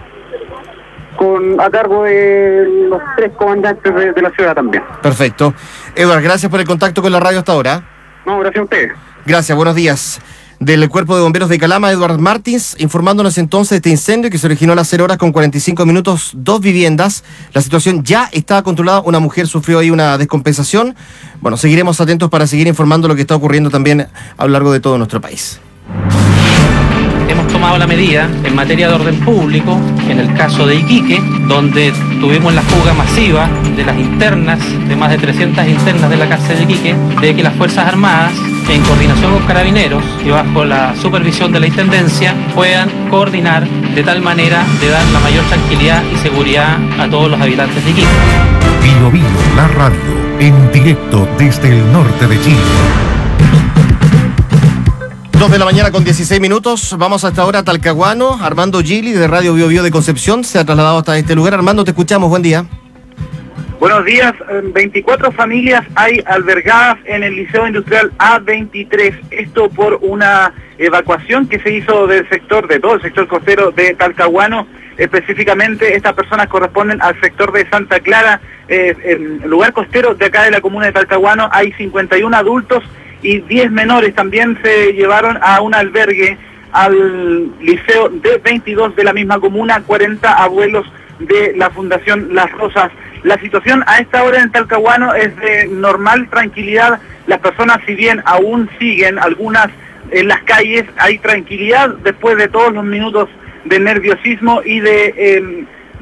a cargo de los 3 comandantes de la ciudad también. Perfecto. Edward, gracias por el contacto con la radio hasta ahora. No, gracias a ustedes. Gracias, buenos días. Del Cuerpo de Bomberos de Calama, Edward Martins, informándonos entonces de este incendio que se originó a las 0 horas con 45 minutos, 2 viviendas. La situación ya está controlada, una mujer sufrió ahí una descompensación. Bueno, seguiremos atentos para seguir informando lo que está ocurriendo también a lo largo de todo nuestro país. Hemos tomado la medida en materia de orden público, en el caso de Iquique, donde tuvimos la fuga masiva de las internas, de más de 300 internas de la cárcel de Iquique, de que las Fuerzas Armadas, en coordinación con Carabineros y bajo la supervisión de la Intendencia, puedan coordinar de tal manera de dar la mayor tranquilidad y seguridad a todos los habitantes de Iquique. Bio Bio, la radio, en directo desde el norte de Chile. 2 de la mañana con 16 minutos. Vamos hasta ahora a Talcahuano. Armando Gili de Radio Bio Bio de Concepción se ha trasladado hasta este lugar. Armando, te escuchamos. Buen día. Buenos días. 24 familias hay albergadas en el Liceo Industrial A23. Esto por una evacuación que se hizo del sector, de todo el sector costero de Talcahuano. Específicamente, estas personas corresponden al sector de Santa Clara. En el lugar costero de acá de la comuna de Talcahuano hay 51 adultos y 10 menores. También se llevaron a un albergue al Liceo D22 de la misma comuna, 40 abuelos de la Fundación Las Rosas. La situación a esta hora en Talcahuano es de normal tranquilidad. Las personas, si bien aún siguen algunas en las calles, hay tranquilidad después de todos los minutos de nerviosismo y de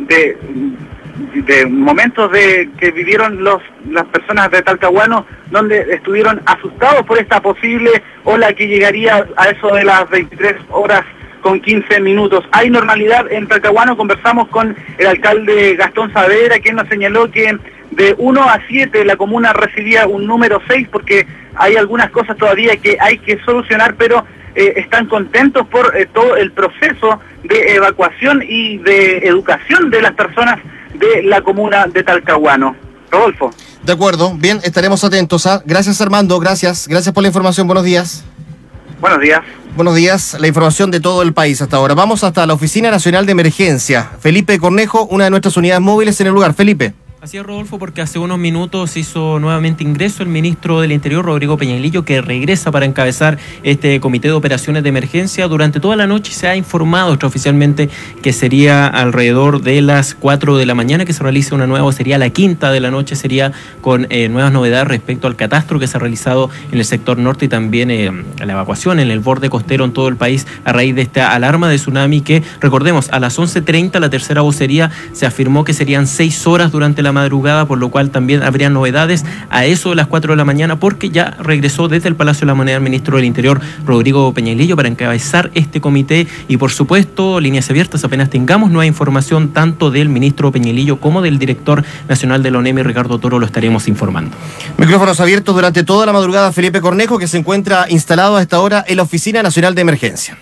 momentos que vivieron las personas de Talcahuano, donde estuvieron asustados por esta posible ola que llegaría a eso de las 23 horas con 15 minutos. Hay normalidad en Talcahuano. Conversamos con el alcalde Gastón Saavedra, quien nos señaló que de 1 a 7 la comuna recibía un número 6 porque hay algunas cosas todavía que hay que solucionar, pero están contentos por todo el proceso de evacuación y de educación de las personas de la comuna de Talcahuano. Rodolfo. De acuerdo, bien, estaremos atentos. Gracias, Armando, gracias por la información. Buenos días. Buenos días. Buenos días, la información de todo el país hasta ahora. Vamos hasta la Oficina Nacional de Emergencia. Felipe Cornejo, una de nuestras unidades móviles en el lugar. Felipe. Así es, Rodolfo, porque hace unos minutos hizo nuevamente ingreso el ministro del Interior, Rodrigo Peñalillo, que regresa para encabezar este comité de operaciones de emergencia. Durante toda la noche se ha informado extraoficialmente que sería alrededor de las 4 de la mañana que se realice una nueva, sería la 5:00 de la noche, sería con nuevas novedades respecto al catastro que se ha realizado en el sector norte y también la evacuación en el borde costero en todo el país a raíz de esta alarma de tsunami que, recordemos, a las 11:30 la tercera vocería se afirmó que serían 6 horas durante la madrugada, por lo cual también habría novedades a eso de las 4 de la mañana, porque ya regresó desde el Palacio de la Moneda el ministro del Interior, Rodrigo Peñalillo, para encabezar este comité y, por supuesto, líneas abiertas, apenas tengamos nueva información tanto del ministro Peñalillo como del director nacional de la ONEMI, Ricardo Toro, lo estaremos informando. Micrófonos abiertos durante toda la madrugada, Felipe Cornejo, que se encuentra instalado a esta hora en la Oficina Nacional de Emergencia.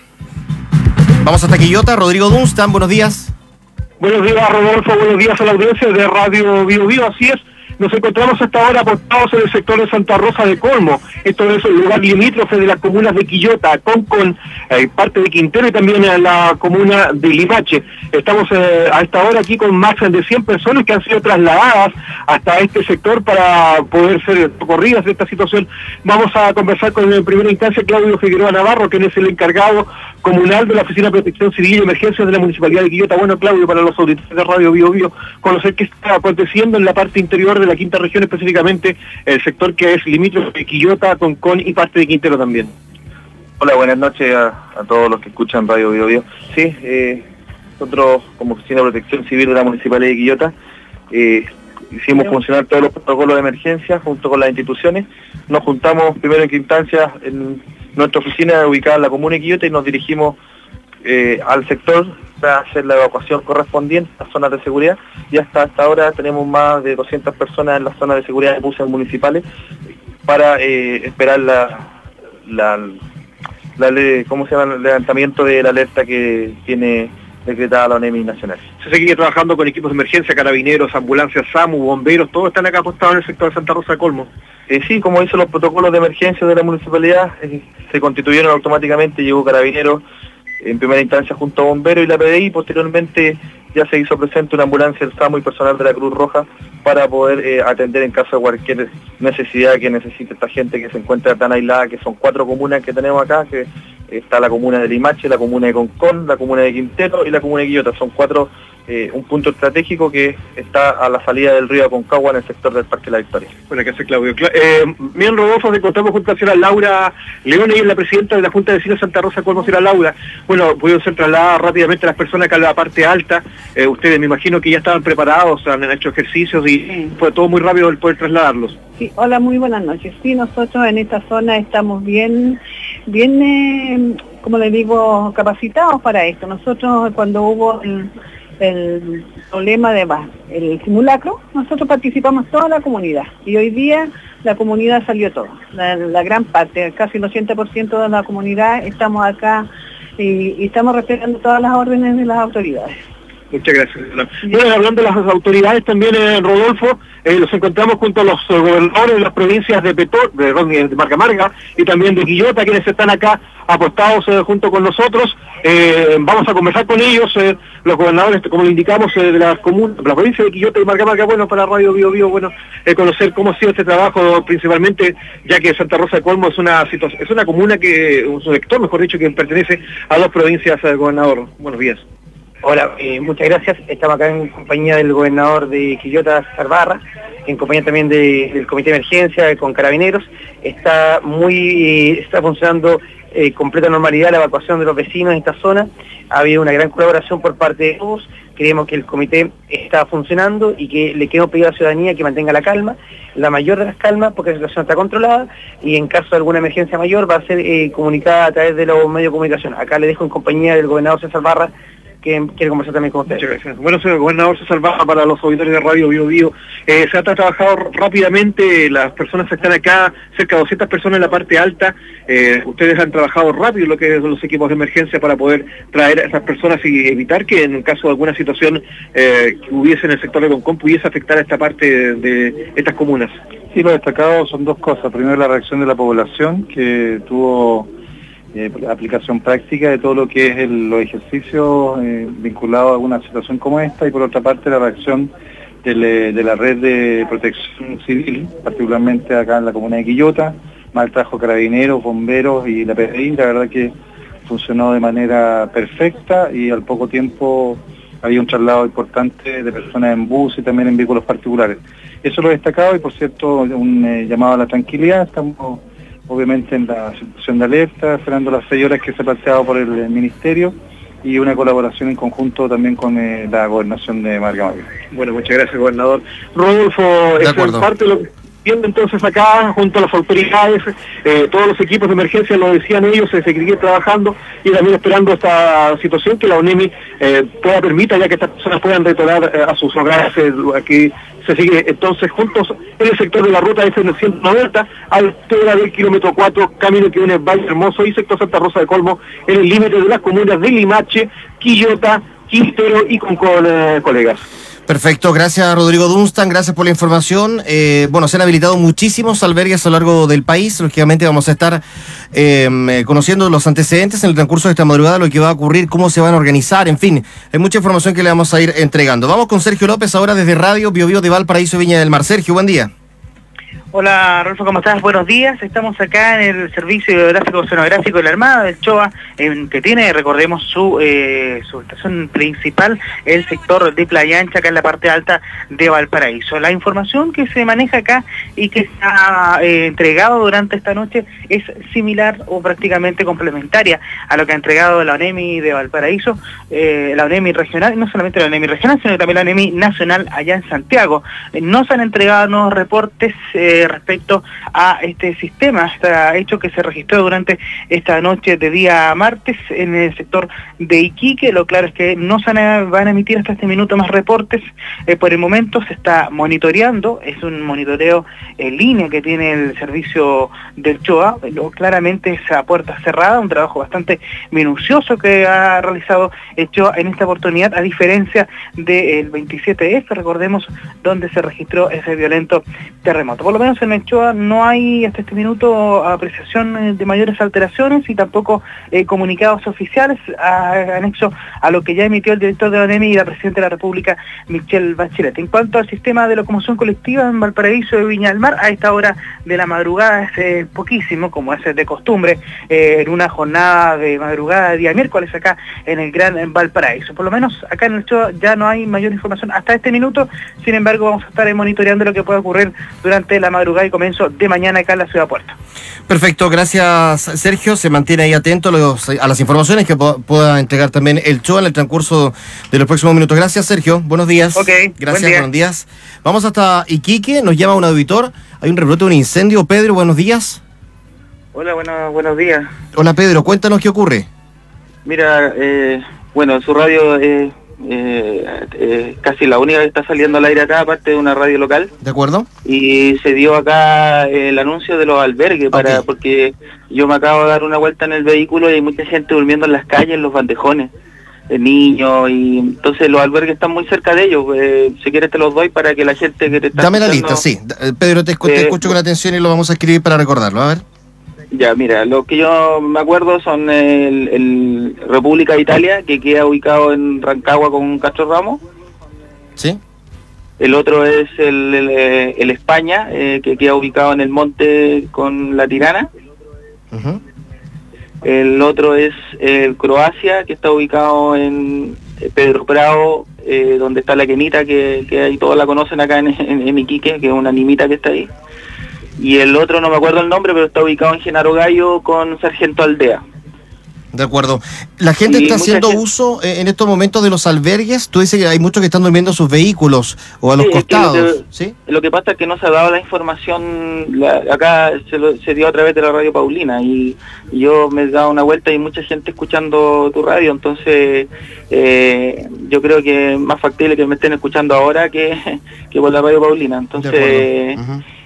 Vamos hasta Quillota, Rodrigo Dunstan, buenos días. Buenos días, Rodolfo, buenos días a la audiencia de Radio Bio Bio. Así es, nos encontramos hasta ahora apostados en el sector de Santa Rosa de Colmo. Esto es el lugar limítrofe de las comunas de Quillota, con parte de Quintero y también en la comuna de Limache. Estamos a esta hora aquí con más de 100 personas que han sido trasladadas hasta este sector para poder ser socorridas de esta situación. Vamos a conversar con en primera instancia Claudio Figueroa Navarro, quien es el encargado comunal de la Oficina de Protección Civil y Emergencias de la Municipalidad de Quillota. Bueno, Claudio, para los auditores de Radio Bio Bio, conocer qué está aconteciendo en la parte interior de la quinta región, específicamente el sector que es limítrofe de Quillota, Concón y parte de Quintero también. Hola, buenas noches a todos los que escuchan Radio Bio Bio. Sí, nosotros como Oficina de Protección Civil de la Municipalidad de Quillota hicimos funcionar todos los protocolos de emergencia junto con las instituciones. Nos juntamos primero en quinta instancia en nuestra oficina ubicada en la comuna de Quillota y nos dirigimos al sector para hacer la evacuación correspondiente a las zonas de seguridad, y hasta ahora tenemos más de 200 personas en las zonas de seguridad de buses municipales para esperar ¿cómo se llama? El levantamiento de la alerta que tiene decretada la ONEMI nacional. Se sigue trabajando con equipos de emergencia, carabineros, ambulancias, SAMU, bomberos, todos están acá apostados en el sector de Santa Rosa de Colmo. Sí, como dicen los protocolos de emergencia de la municipalidad, se constituyeron automáticamente, llegó carabineros en primera instancia junto a bomberos y la PDI, posteriormente ya se hizo presente una ambulancia del SAMU y personal de la Cruz Roja para poder atender en caso de cualquier necesidad que necesite esta gente que se encuentra tan aislada, que son 4 comunas que tenemos acá, que está la comuna de Limache, la comuna de Concón, la comuna de Quintero y la comuna de Quillota. Son 4, un punto estratégico que está a la salida del río Aconcagua en el sector del Parque La Victoria. Bueno, ¿qué hace Claudio? Bien, Rodolfo, nos encontramos junto a la señora Laura León, y es la presidenta de la Junta de Vecinos de Santa Rosa de Colmo, señora Laura. Bueno, pudieron ser trasladadas rápidamente las personas acá a la parte alta. Ustedes me imagino que ya estaban preparados, han hecho ejercicios y fue todo muy rápido el poder trasladarlos. Sí, hola, muy buenas noches. Sí, nosotros en esta zona estamos bien, como le digo, capacitados para esto. Nosotros cuando hubo el problema de el simulacro, nosotros participamos toda la comunidad y hoy día la comunidad salió toda, la gran parte, casi el 80% de la comunidad estamos acá y estamos respetando todas las órdenes de las autoridades. Muchas gracias. Bueno, hablando de las autoridades también, Rodolfo, los encontramos junto a los gobernadores de las provincias de de Marga Marga y también de Quillota, quienes están acá apostados junto con nosotros. Vamos a conversar con ellos, los gobernadores, como le indicamos, de la provincia de Quillota y Marga Marga, bueno, para Radio Bio Bio, bueno, conocer cómo ha sido este trabajo, principalmente, ya que Santa Rosa de Colmo es una comuna un sector, mejor dicho, que pertenece a 2 provincias, gobernador. Buenos días. Hola, muchas gracias. Estamos acá en compañía del gobernador de Quillota, Salvarra, en compañía también del Comité de Emergencia, con Carabineros. Está funcionando completa normalidad la evacuación de los vecinos en esta zona. Ha habido una gran colaboración por parte de todos. Creemos que el comité está funcionando y que le queremos pedir a la ciudadanía que mantenga la calma, la mayor de las calmas, porque la situación está controlada y en caso de alguna emergencia mayor va a ser comunicada a través de los medios de comunicación. Acá le dejo en compañía del gobernador César Barra, que quiere conversar también con ustedes. Muchas gracias. Bueno, señor gobernador César Barra, para los auditores de Radio Bio Bio, se ha trabajado rápidamente, las personas están acá, cerca de 200 personas en la parte alta, ustedes han trabajado rápido lo que son los equipos de emergencia para poder traer a esas personas y evitar que en el caso de alguna situación que hubiese en el sector de Concón pudiese afectar a esta parte de estas comunas. Sí, lo destacado son 2 cosas. Primero, la reacción de la población, que tuvo aplicación práctica de todo lo que es los ejercicios vinculados a alguna situación como esta, y por otra parte la reacción de la red de protección civil, particularmente acá en la comuna de Quillota, más el trabajo carabineros, bomberos y la PDI. La verdad que funcionó de manera perfecta y al poco tiempo había un traslado importante de personas en bus y también en vehículos particulares. Eso lo he destacado y, por cierto, un llamado a la tranquilidad. Estamos obviamente en la situación de alerta, esperando las 6 horas que se ha planteado por el Ministerio y una colaboración en conjunto también con la Gobernación de Marga Marga. Bueno, muchas gracias, gobernador. Rodolfo, es parte de lo que viendo entonces acá junto a las autoridades, todos los equipos de emergencia, lo decían ellos, se seguirían trabajando y también esperando esta situación que la ONEMI permita ya que estas personas puedan retornar a sus hogares. Aquí se sigue entonces juntos en el sector de la ruta S190 a la altura del kilómetro 4, camino que une Valle Hermoso y sector Santa Rosa de Colmo, en el límite de las comunas de Limache, Quillota, Quintero y Concón, colegas. Perfecto, gracias Rodrigo Dunstan, gracias por la información. Bueno, se han habilitado muchísimos albergues a lo largo del país. Lógicamente vamos a estar conociendo los antecedentes en el transcurso de esta madrugada, lo que va a ocurrir, cómo se van a organizar, en fin, hay mucha información que le vamos a ir entregando. Vamos con Sergio López ahora desde Radio Bio Bio de Valparaíso, Viña del Mar. Sergio, buen día. Hola Rolfo, ¿cómo estás? Buenos días. Estamos acá en el Servicio Hidrográfico Oceanográfico de la Armada del CHOA, que tiene, recordemos, su estación principal, el sector de Playa Ancha, acá en la parte alta de Valparaíso. La información que se maneja acá y que está entregado durante esta noche es similar o prácticamente complementaria a lo que ha entregado la ONEMI de Valparaíso, la ONEMI regional, no solamente la ONEMI regional, sino también la ONEMI nacional allá en Santiago. No se han entregado nuevos reportes respecto a este sistema, este hecho que se registró durante esta noche de día martes en el sector de Iquique. Lo claro es que no se van a emitir hasta este minuto más reportes. Por el momento se está monitoreando, es un monitoreo en línea que tiene el servicio del CHOA, claramente es a puerta cerrada, un trabajo bastante minucioso que ha realizado el CHOA en esta oportunidad, a diferencia del 27F, recordemos, donde se registró ese violento terremoto. Por lo menos en el CHOA no hay hasta este minuto apreciación de mayores alteraciones y tampoco comunicados oficiales anexo a lo que ya emitió el director de la ONEMI y la Presidenta de la República, Michelle Bachelet. En cuanto al sistema de locomoción colectiva en Valparaíso y Viña del Mar, a esta hora de la madrugada es poquísimo, como es de costumbre, en una jornada de madrugada de día miércoles acá en el Gran Valparaíso. Por lo menos acá en el show ya no hay mayor información hasta este minuto, sin embargo vamos a estar monitoreando lo que pueda ocurrir durante la madrugada y comienzo de mañana acá en la ciudad de Puerto. Perfecto, gracias Sergio, se mantiene ahí atento a las informaciones que pueda entregar también el show en el transcurso de los próximos minutos. Gracias Sergio, buenos días. Ok, gracias, buenos días. Vamos hasta Iquique, nos llama un auditor, hay un rebrote de un incendio. Pedro, buenos días. Hola, buenos días. Hola Pedro, cuéntanos qué ocurre. Mira, bueno, su radio es casi la única que está saliendo al aire acá, aparte de una radio local. ¿De acuerdo? Y se dio acá el anuncio de los albergues, porque yo me acabo de dar una vuelta en el vehículo y hay mucha gente durmiendo en las calles, en los bandejones, niños, y entonces los albergues están muy cerca de ellos. Si quieres te los doy para que la gente que te está Dame la lista, sí. Pedro, te escucho con atención y lo vamos a escribir para recordarlo, a ver. Ya, mira, lo que yo me acuerdo son el República de Italia, que queda ubicado en Rancagua con Castro Ramos. Sí. El otro es el España, que queda ubicado en el Monte con La Tirana. Uh-huh. El otro es el Croacia, que está ubicado en Pedro Prado, donde está la quenita, que ahí todos la conocen acá en Iquique, que es una nimita que está ahí. Y el otro no me acuerdo el nombre, pero está ubicado en Genaro Gallo con Sargento Aldea. De acuerdo. ¿La gente está haciendo uso en estos momentos de los albergues? Tú dices que hay muchos que están durmiendo en sus vehículos o a los costados. ¿Sí? Lo que pasa es que no se ha dado la información, acá se dio a través de la radio Paulina y yo me he dado una vuelta y hay mucha gente escuchando tu radio, entonces yo creo que es más factible que me estén escuchando ahora que por la radio Paulina. Entonces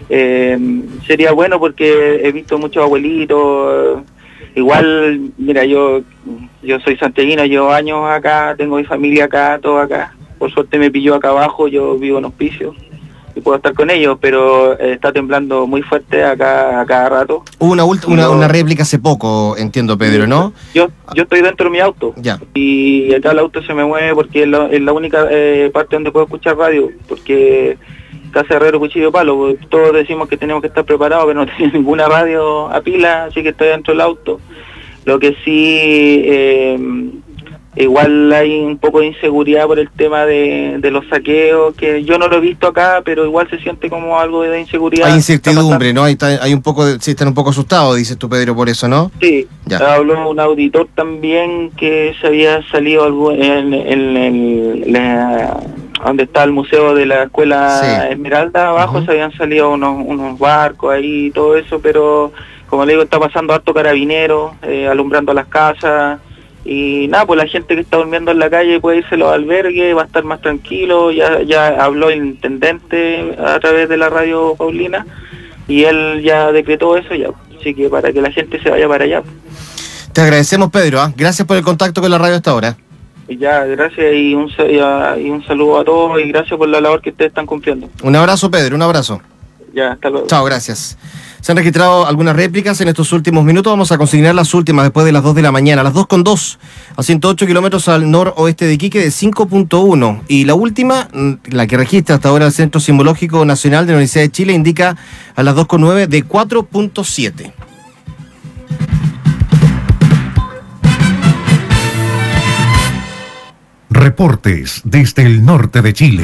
sería bueno porque he visto muchos abuelitos. Igual, mira, yo soy santiaguino, llevo años acá, tengo mi familia acá, todo acá. Por suerte me pilló acá abajo, yo vivo en Hospicio y puedo estar con ellos, pero está temblando muy fuerte acá a cada rato. Hubo una réplica hace poco, entiendo, Pedro, ¿no? Yo estoy dentro de mi auto. Ya. Y acá el auto se me mueve porque es la única parte donde puedo escuchar radio, porque Casa Herrero, Cuchillo, Palo, todos decimos que tenemos que estar preparados, pero no tenía ninguna radio a pila, así que estoy dentro del auto. Lo que sí, igual hay un poco de inseguridad por el tema de los saqueos, que yo no lo he visto acá, pero igual se siente como algo de inseguridad. Hay incertidumbre, ¿no? Hay un poco, sí, están un poco asustados, dices tú, Pedro, por eso, ¿no? Sí, ya. Habló un auditor también que se había salido algo donde está el museo de la escuela Esmeralda, abajo se habían salido unos barcos ahí y todo eso, pero como le digo, está pasando harto carabinero, alumbrando las casas, y nada, pues la gente que está durmiendo en la calle puede irse a los albergues, va a estar más tranquilo. Ya habló el intendente a través de la radio Paulina, y él ya decretó eso ya, así que para que la gente se vaya para allá. Te agradecemos, Pedro, ¿eh? Gracias por el contacto con la radio hasta ahora. Y ya, gracias y un saludo a todos y gracias por la labor que ustedes están cumpliendo. Un abrazo, Pedro, un abrazo. Ya, hasta luego. Chao, gracias. Se han registrado algunas réplicas en estos últimos minutos. Vamos a consignar las últimas después de las 2 de la mañana. Las 2:02, a 108 kilómetros al noroeste de Iquique, de 5.1. Y la última, la que registra hasta ahora el Centro Sismológico Nacional de la Universidad de Chile, indica a las 2:09 de 4.7. Reportes desde el norte de Chile.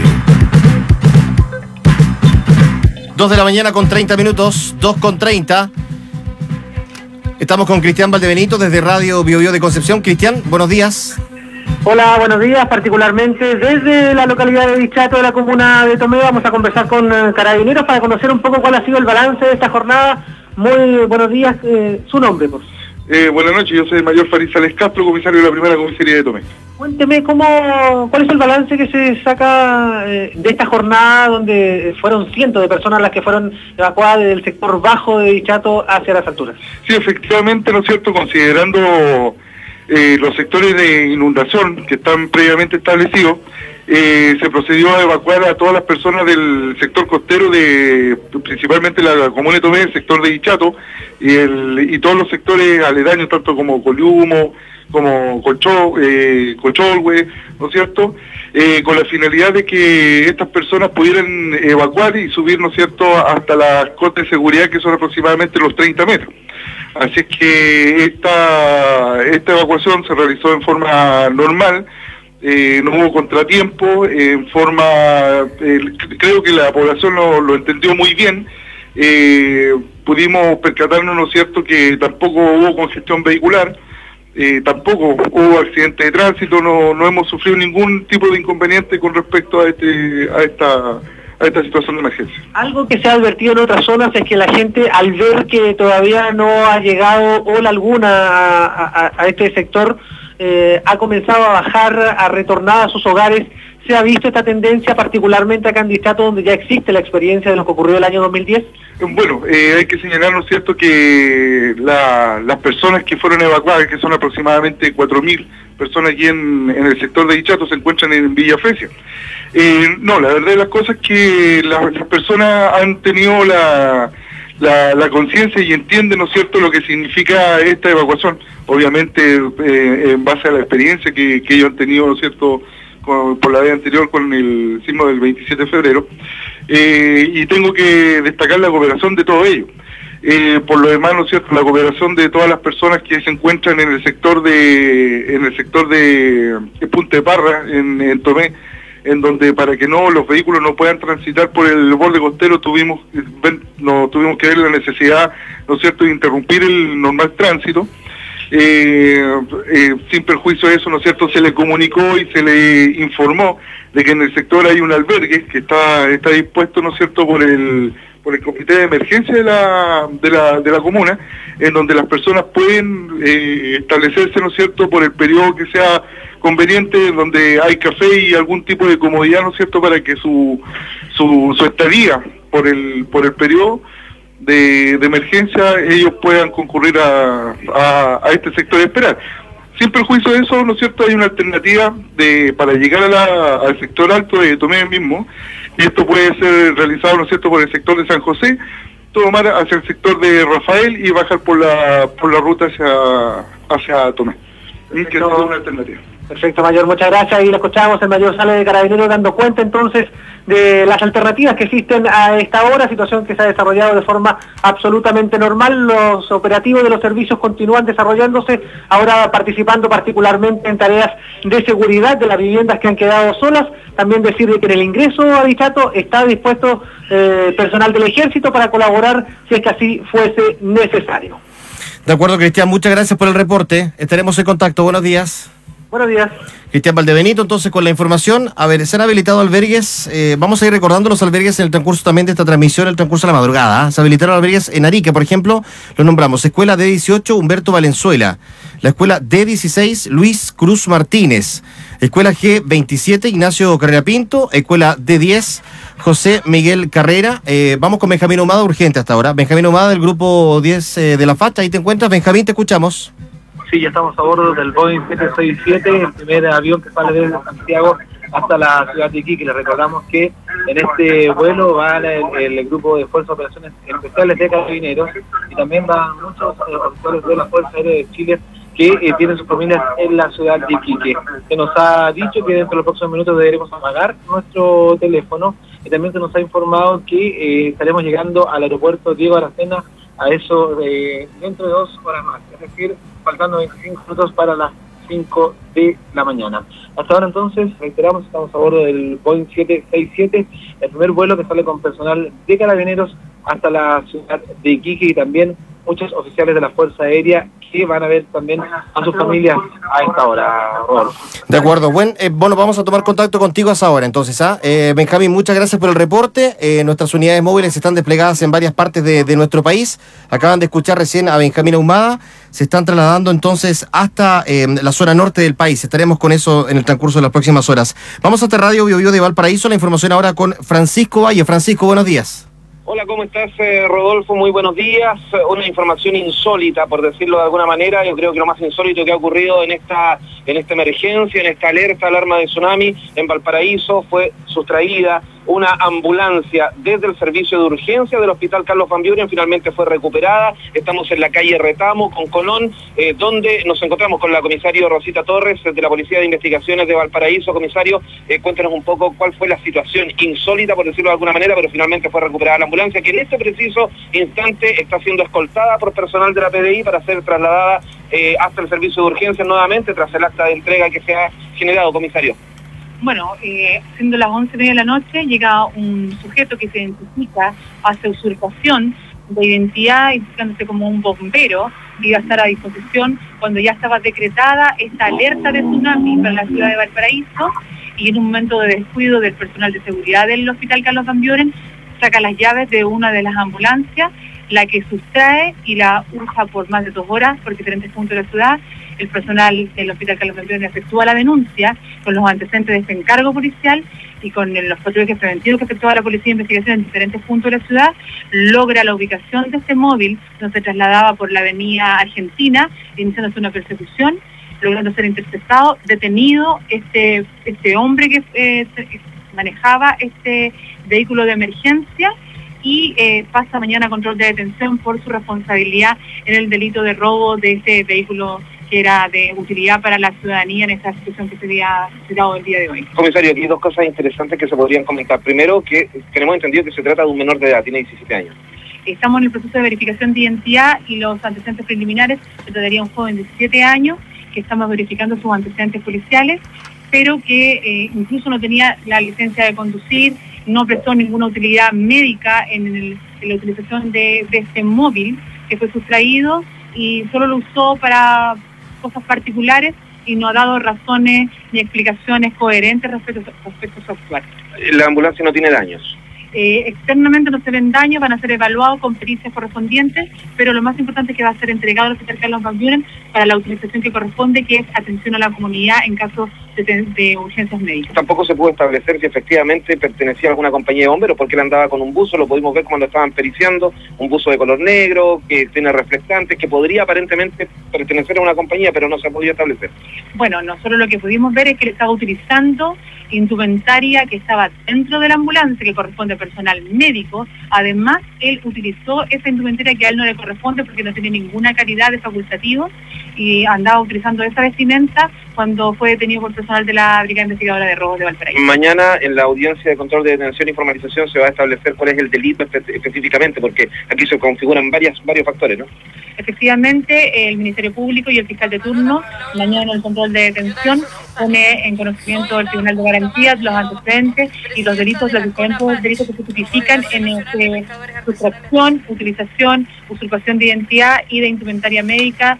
2 de la mañana con 30 minutos, 2:30. Estamos con Cristian Valdebenito desde Radio Biobío de Concepción. Cristian, buenos días. Hola, buenos días. Particularmente desde la localidad de Dichato, de la comuna de Tomé, vamos a conversar con Carabineros para conocer un poco cuál ha sido el balance de esta jornada. Muy buenos días. Su nombre, por favor. Buenas noches, yo soy el mayor Farid Sales Castro, comisario de la primera comisaría de Tomé. Cuénteme cuál es el balance que se saca de esta jornada donde fueron cientos de personas las que fueron evacuadas del sector bajo de Dichato hacia las alturas. Sí, efectivamente, ¿no es cierto?, considerando los sectores de inundación que están previamente establecidos, se procedió a evacuar a todas las personas del sector costero principalmente la comuna de Tomé, el sector de Dichato y todos los sectores aledaños, tanto como Coliumo, como Colcholhue, ¿no es cierto?, con la finalidad de que estas personas pudieran evacuar y subir, ¿no es cierto?, hasta las cotas de seguridad, que son aproximadamente los 30 metros. Así es que esta evacuación se realizó en forma normal, no hubo contratiempo, creo que la población lo entendió muy bien. Pudimos percatarnos, ¿no es cierto?, que tampoco hubo congestión vehicular, tampoco hubo accidente de tránsito, no hemos sufrido ningún tipo de inconveniente con respecto a esta situación de emergencia. Algo que se ha advertido en otras zonas es que la gente, al ver que todavía no ha llegado ola alguna a este sector, ha comenzado a bajar, a retornar a sus hogares. ¿Se ha visto esta tendencia particularmente acá en Dichato, donde ya existe la experiencia de lo que ocurrió el año 2010? Bueno, hay que señalar, ¿no es cierto?, que las personas que fueron evacuadas, que son aproximadamente 4.000 personas aquí en el sector de Dichato, se encuentran en Villa Fresia. No, la verdad de las cosas es que las personas han tenido la conciencia y entienden, ¿no es cierto?, lo que significa esta evacuación. Obviamente, en base a la experiencia que ellos han tenido, ¿no es cierto?, por la vez anterior con el sismo del 27 de febrero, y tengo que destacar la cooperación de todos ellos. Por lo demás, ¿no es cierto?, la cooperación de todas las personas que se encuentran en el sector de Punta de Parra, en Tomé, en donde para que los vehículos no puedan transitar por el borde costero tuvimos que ver la necesidad, ¿no es cierto?, de interrumpir el normal tránsito. Sin perjuicio de eso, ¿no es cierto?, se le comunicó y se le informó de que en el sector hay un albergue que está dispuesto, ¿no es cierto?, por el comité de emergencia de la comuna, en donde las personas pueden establecerse, ¿no es cierto?, por el periodo que sea conveniente, donde hay café y algún tipo de comodidad, ¿no es cierto?, para que su estadía por el periodo de emergencia ellos puedan concurrir a este sector de esperar. Sin perjuicio de eso, ¿no es cierto?, hay una alternativa para llegar al sector alto de Tomé mismo, y esto puede ser realizado, ¿no es cierto?, por el sector de San José, tomar hacia el sector de Rafael y bajar por la ruta hacia Tomé. Y que es una alternativa. Perfecto, Mayor, muchas gracias. Y lo escuchamos, el Mayor Sales de Carabineros dando cuenta entonces de las alternativas que existen a esta hora, situación que se ha desarrollado de forma absolutamente normal. Los operativos de los servicios continúan desarrollándose, ahora participando particularmente en tareas de seguridad de las viviendas que han quedado solas. También decir que en el ingreso a Dichato está dispuesto personal del Ejército para colaborar si es que así fuese necesario. De acuerdo, Cristian, muchas gracias por el reporte. Estaremos en contacto. Buenos días. Buenos días. Cristian Valdebenito, entonces, con la información. A ver, se han habilitado albergues. Vamos a ir recordando los albergues en el transcurso también de esta transmisión, el transcurso de la madrugada. Se habilitaron albergues en Arica, por ejemplo, lo nombramos. Escuela D18, Humberto Valenzuela. La escuela D16, Luis Cruz Martínez. Escuela G27, Ignacio Carrera Pinto. Escuela D10, José Miguel Carrera. Vamos con Benjamín Humada, urgente hasta ahora. Benjamín Humada, del grupo 10 de la FACHA. Ahí te encuentras, Benjamín, te escuchamos. Sí, ya estamos a bordo del Boeing 767, el primer avión que sale desde Santiago hasta la ciudad de Iquique. Les recordamos que en este vuelo va el grupo de Fuerzas de Operaciones Especiales de Carabineros y también van muchos oficiales de la Fuerza Aérea de Chile que tienen sus familias en la ciudad de Iquique. Se nos ha dicho que dentro de los próximos minutos deberemos apagar nuestro teléfono y también se nos ha informado que estaremos llegando al aeropuerto Diego Aracena a eso dentro de 2 horas más, es decir, faltando 25 minutos para las 5 de la mañana. Hasta ahora entonces, reiteramos, estamos a bordo del Boeing 767, el primer vuelo que sale con personal de Carabineros hasta la ciudad de Iquique y también muchos oficiales de la Fuerza Aérea que van a ver también a sus familias a esta hora, Rodolfo. De acuerdo, bueno, vamos a tomar contacto contigo a esa hora entonces. Benjamín, muchas gracias por el reporte. Nuestras unidades móviles están desplegadas en varias partes de nuestro país. Acaban de escuchar recién a Benjamín Ahumada. Se están trasladando entonces hasta la zona norte del país. Estaremos con eso en el transcurso de las próximas horas. Vamos hasta Radio Bio Bio de Valparaíso. La información ahora con Francisco Valle. Francisco, buenos días. Hola, ¿cómo estás, Rodolfo? Muy buenos días. Una información insólita, por decirlo de alguna manera. Yo creo que lo más insólito que ha ocurrido en esta emergencia, en esta alarma de tsunami en Valparaíso, fue sustraída una ambulancia desde el servicio de urgencia del Hospital Carlos Van Buren. Finalmente fue recuperada. Estamos en la calle Retamo con Colón, donde nos encontramos con la comisario Rosita Torres de la Policía de Investigaciones de Valparaíso. Comisario, cuéntanos un poco cuál fue la situación insólita, por decirlo de alguna manera, pero finalmente fue recuperada la ambulancia, que en este preciso instante está siendo escoltada por personal de la PDI para ser trasladada hasta el servicio de urgencia nuevamente tras el acta de entrega que se ha generado, comisario. Bueno, siendo las 11:30 de la noche, llega un sujeto que se identifica, hace usurpación de identidad, identificándose como un bombero, que iba a estar a disposición cuando ya estaba decretada esta alerta de tsunami para la ciudad de Valparaíso, y en un momento de descuido del personal de seguridad del Hospital Carlos Van Buren, saca las llaves de una de las ambulancias, la que sustrae y la usa por más de 2 horas por diferentes puntos de la ciudad. El personal del Hospital Carlos Van Buren efectúa la denuncia con los antecedentes de este encargo policial y con los patrullajes preventivos que efectúa la Policía de Investigación en diferentes puntos de la ciudad, logra la ubicación de este móvil, donde se trasladaba por la avenida Argentina, iniciándose una persecución, logrando ser interceptado, detenido este hombre que manejaba este vehículo de emergencia, y pasa mañana a control de detención por su responsabilidad en el delito de robo de este vehículo que era de utilidad para la ciudadanía en esta situación que se había dado el día de hoy. Comisario, aquí 2 cosas interesantes que se podrían comentar. Primero, que tenemos entendido que se trata de un menor de edad, tiene 17 años. Estamos en el proceso de verificación de identidad y los antecedentes preliminares. Se trataría de un joven de 17 años que estamos verificando sus antecedentes policiales, pero que incluso no tenía la licencia de conducir, no prestó ninguna utilidad médica en la utilización de este móvil que fue sustraído, y solo lo usó para cosas particulares y no ha dado razones ni explicaciones coherentes respecto a su actuar. La ambulancia no tiene daños. Externamente no se ven daños, van a ser evaluados con pericias correspondientes, pero lo más importante es que va a ser entregado al Hospital Carlos Van Buren para la utilización que corresponde, que es atención a la comunidad en caso de urgencias médicas. Tampoco se pudo establecer si efectivamente pertenecía a alguna compañía de bomberos, porque él andaba con un buzo, lo pudimos ver cuando estaban periciando, un buzo de color negro, que tiene reflectantes, que podría aparentemente pertenecer a una compañía, pero no se ha podido establecer. Bueno, nosotros lo que pudimos ver es que él estaba utilizando indumentaria que estaba dentro de la ambulancia, que corresponde a personal médico. Además, él utilizó esa indumentaria que a él no le corresponde porque no tiene ninguna calidad de facultativo, y andaba utilizando esa vestimenta cuando fue detenido por personal de la Brigada Investigadora de Robos de Valparaíso. Mañana en la audiencia de control de detención y formalización se va a establecer cuál es el delito específicamente, porque aquí se configuran varios factores, ¿no? Efectivamente, el Ministerio Público y el fiscal de turno, mañana en el control de detención, pone en conocimiento del Tribunal de Garantías los antecedentes y los delitos, los diferentes delitos que se tipifican en sustracción, utilización, usurpación de identidad y de indumentaria médica,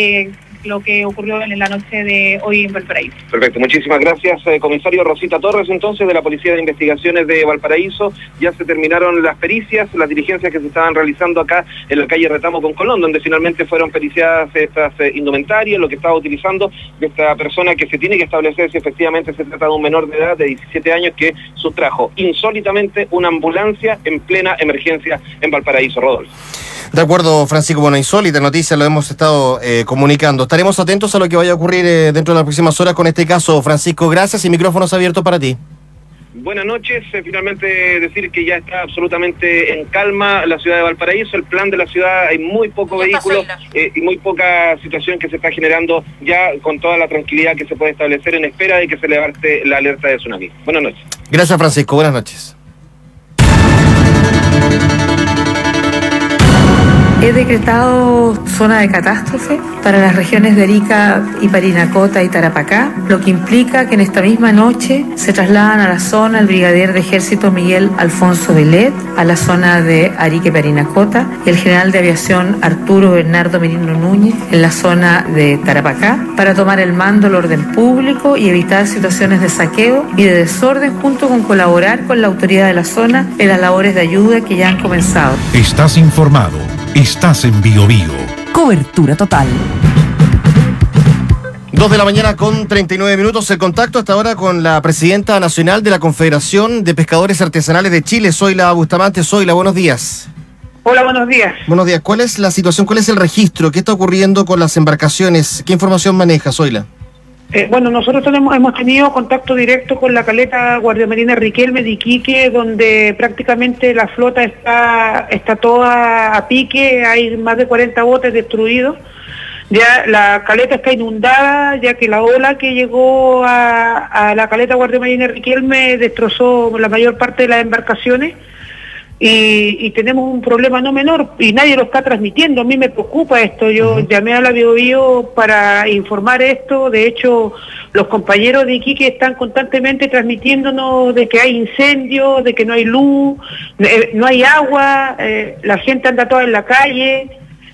lo que ocurrió en la noche de hoy en Valparaíso. Perfecto, muchísimas gracias, comisario Rosita Torres, entonces, de la Policía de Investigaciones de Valparaíso. Ya se terminaron las pericias, las diligencias que se estaban realizando acá en la calle Retamo con Colón, donde finalmente fueron periciadas estas indumentarias, lo que estaba utilizando de esta persona, que se tiene que establecer si efectivamente se trata de un menor de edad de 17 años que sustrajo insólitamente una ambulancia en plena emergencia en Valparaíso. Rodolfo. De acuerdo, Francisco. Bueno, insólita noticia, lo hemos estado comunicando. Estaremos atentos a lo que vaya a ocurrir dentro de las próximas horas con este caso. Francisco, gracias, y micrófonos abiertos para ti. Buenas noches. Finalmente decir que ya está absolutamente en calma la ciudad de Valparaíso. El plan de la ciudad, hay muy poco vehículo y muy poca situación que se está generando, ya con toda la tranquilidad que se puede establecer en espera de que se levante la alerta de tsunami. Buenas noches. Gracias, Francisco. Buenas noches. He decretado zona de catástrofe para las regiones de Arica y Parinacota y Tarapacá, lo que implica que en esta misma noche se trasladan a la zona el brigadier de ejército Miguel Alfonso Velet, a la zona de Arica y Parinacota, y el general de aviación Arturo Bernardo Merino Núñez en la zona de Tarapacá, para tomar el mando del orden público y evitar situaciones de saqueo y de desorden, junto con colaborar con la autoridad de la zona en las labores de ayuda que ya han comenzado. Estás informado. Estás en Biobío. Cobertura total. 2 de la mañana con 39 minutos. El contacto hasta ahora con la presidenta nacional de la Confederación de Pescadores Artesanales de Chile, Zoila Bustamante. Zoila, buenos días. Hola, buenos días. Buenos días. ¿Cuál es la situación? ¿Cuál es el registro? ¿Qué está ocurriendo con las embarcaciones? ¿Qué información maneja, Zoila? Bueno, nosotros hemos tenido contacto directo con la caleta Guardia Marina Riquelme de Iquique, donde prácticamente la flota está toda a pique, hay más de 40 botes destruidos. Ya la caleta está inundada, ya que la ola que llegó a la caleta Guardia Marina Riquelme destrozó la mayor parte de las embarcaciones. Y tenemos un problema no menor y nadie lo está transmitiendo. A mí me preocupa esto. Yo llamé a la Biobío para informar esto. De hecho, los compañeros de Iquique están constantemente transmitiéndonos de que hay incendios, de que no hay luz, no hay agua, la gente anda toda en la calle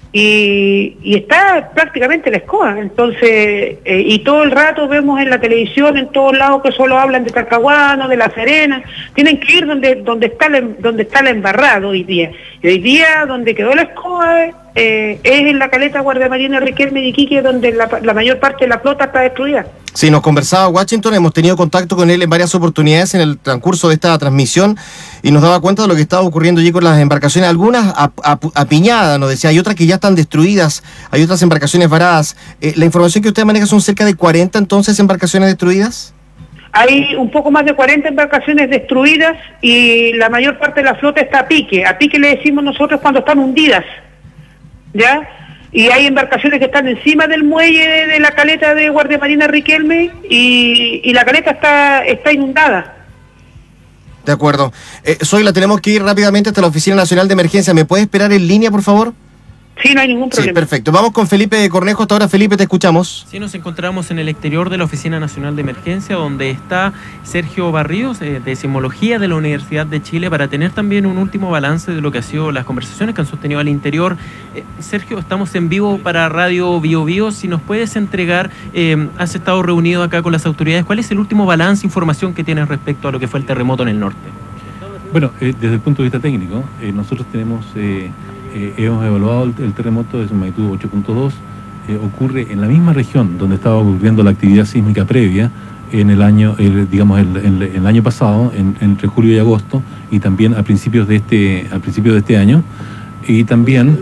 y está prácticamente la escoba. Entonces, y todo el rato vemos en la televisión, en todos lados, que solo hablan de Talcahuano, de La Serena. Tienen que ir donde está la embarrada hoy día. Y hoy día donde quedó la escoba es en la caleta Guardia Marina Riquelme de Iquique, donde la mayor parte de la flota está destruida. Sí, nos conversaba Washington, hemos tenido contacto con él en varias oportunidades en el transcurso de esta transmisión y nos daba cuenta de lo que estaba ocurriendo allí con las embarcaciones, algunas apiñadas, nos decía, hay otras que ya están destruidas, hay otras embarcaciones varadas. La información que usted maneja son cerca de 40 entonces embarcaciones destruidas. Hay un poco más de 40 embarcaciones destruidas y la mayor parte de la flota está a pique le decimos nosotros cuando están hundidas, ¿ya? Y hay embarcaciones que están encima del muelle de la caleta de Guardia Marina Riquelme y la caleta está inundada. De acuerdo. Zoila, tenemos que ir rápidamente hasta la Oficina Nacional de Emergencia. ¿Me puede esperar en línea, por favor? Sí, no hay ningún problema. Sí, perfecto. Vamos con Felipe Cornejo. Hasta ahora, Felipe, te escuchamos. Sí, nos encontramos en el exterior de la Oficina Nacional de Emergencia, donde está Sergio Barríos, de Sismología de la Universidad de Chile, para tener también un último balance de lo que han sido las conversaciones que han sostenido al interior. Sergio, estamos en vivo para Radio Biobío. Si nos puedes entregar, has estado reunido acá con las autoridades, ¿cuál es el último balance, información que tienes respecto a lo que fue el terremoto en el norte? Bueno, desde el punto de vista técnico, nosotros tenemos... hemos evaluado el terremoto de magnitud 8.2, ocurre en la misma región donde estaba ocurriendo la actividad sísmica previa en el año, el año pasado, entre julio y agosto, y también a principios de este año, y también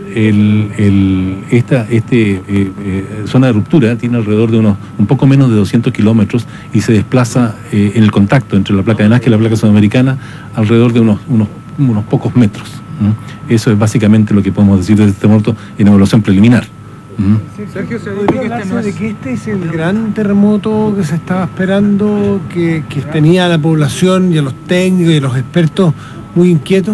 esta zona de ruptura tiene alrededor de un poco menos de 200 kilómetros y se desplaza en el contacto entre la placa de Nazca y la placa sudamericana alrededor de unos pocos metros. Eso es básicamente lo que podemos decir de este terremoto en evaluación preliminar. Sergio, ¿se podría hablarse de que este es el gran terremoto que se estaba esperando, que tenía a la población y a los técnicos y a los expertos muy inquietos?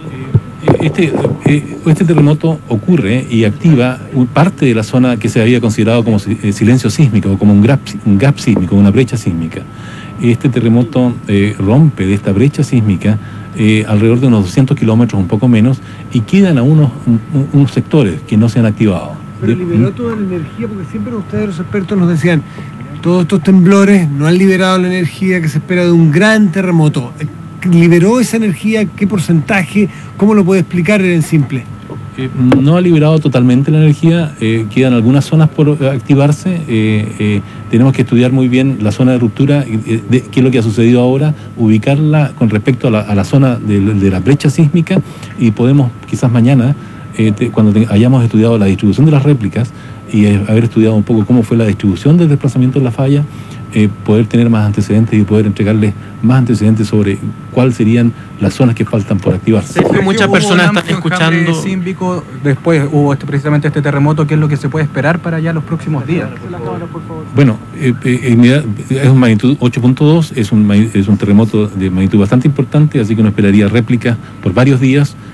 Este terremoto ocurre y activa parte de la zona que se había considerado como silencio sísmico, o como un gap sísmico, una brecha sísmica. Este terremoto rompe de esta brecha sísmica alrededor de unos 200 kilómetros, un poco menos, y quedan a unos sectores que no se han activado. Pero liberó toda la energía, porque siempre ustedes los expertos nos decían, todos estos temblores no han liberado la energía que se espera de un gran terremoto. ¿Liberó esa energía? ¿Qué porcentaje? ¿Cómo lo puede explicar en simple? No ha liberado totalmente la energía, quedan algunas zonas por activarse. Tenemos que estudiar muy bien la zona de ruptura, qué es lo que ha sucedido ahora, ubicarla con respecto a la zona de la brecha sísmica, y podemos quizás mañana, cuando hayamos estudiado la distribución de las réplicas y haber estudiado un poco cómo fue la distribución del desplazamiento de la falla, poder tener más antecedentes y poder entregarles más antecedentes sobre cuáles serían las zonas que faltan por activarse. Muchas personas están escuchando. Sísmico, después hubo precisamente este terremoto. ¿Qué es lo que se puede esperar para ya los próximos días? Bueno, es un magnitud 8.2, es un terremoto de magnitud bastante importante, así que uno esperaría réplicas por varios días.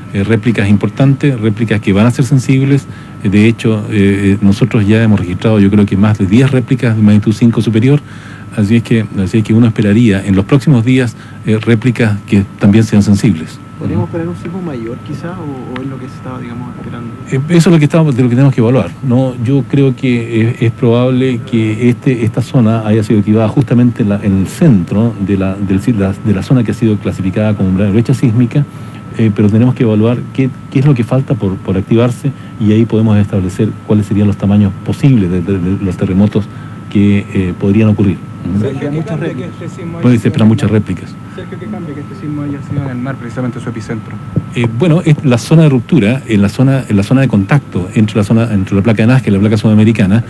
réplicas importantes, réplicas que van a ser sensibles. De hecho, nosotros ya hemos registrado, yo creo que más de 10 réplicas de magnitud 5 superior, así es que uno esperaría en los próximos días réplicas que también sean sensibles. ¿Podríamos esperar un sismo mayor quizá o es lo que se estaba, digamos, esperando? Eso es lo que tenemos que evaluar, ¿no? Yo creo que es probable que esta zona haya sido activada justamente en el centro de la zona que ha sido clasificada como una brecha sísmica, pero tenemos que evaluar qué es lo que falta por activarse, y ahí podemos establecer cuáles serían los tamaños posibles de los terremotos que podrían ocurrir. Puede esperar muchas réplicas. Sergio, ¿qué cambia que este sismo haya sido en el mar, precisamente su epicentro? Bueno, la zona de ruptura, en la zona de contacto entre la placa de Nazca y la placa sudamericana,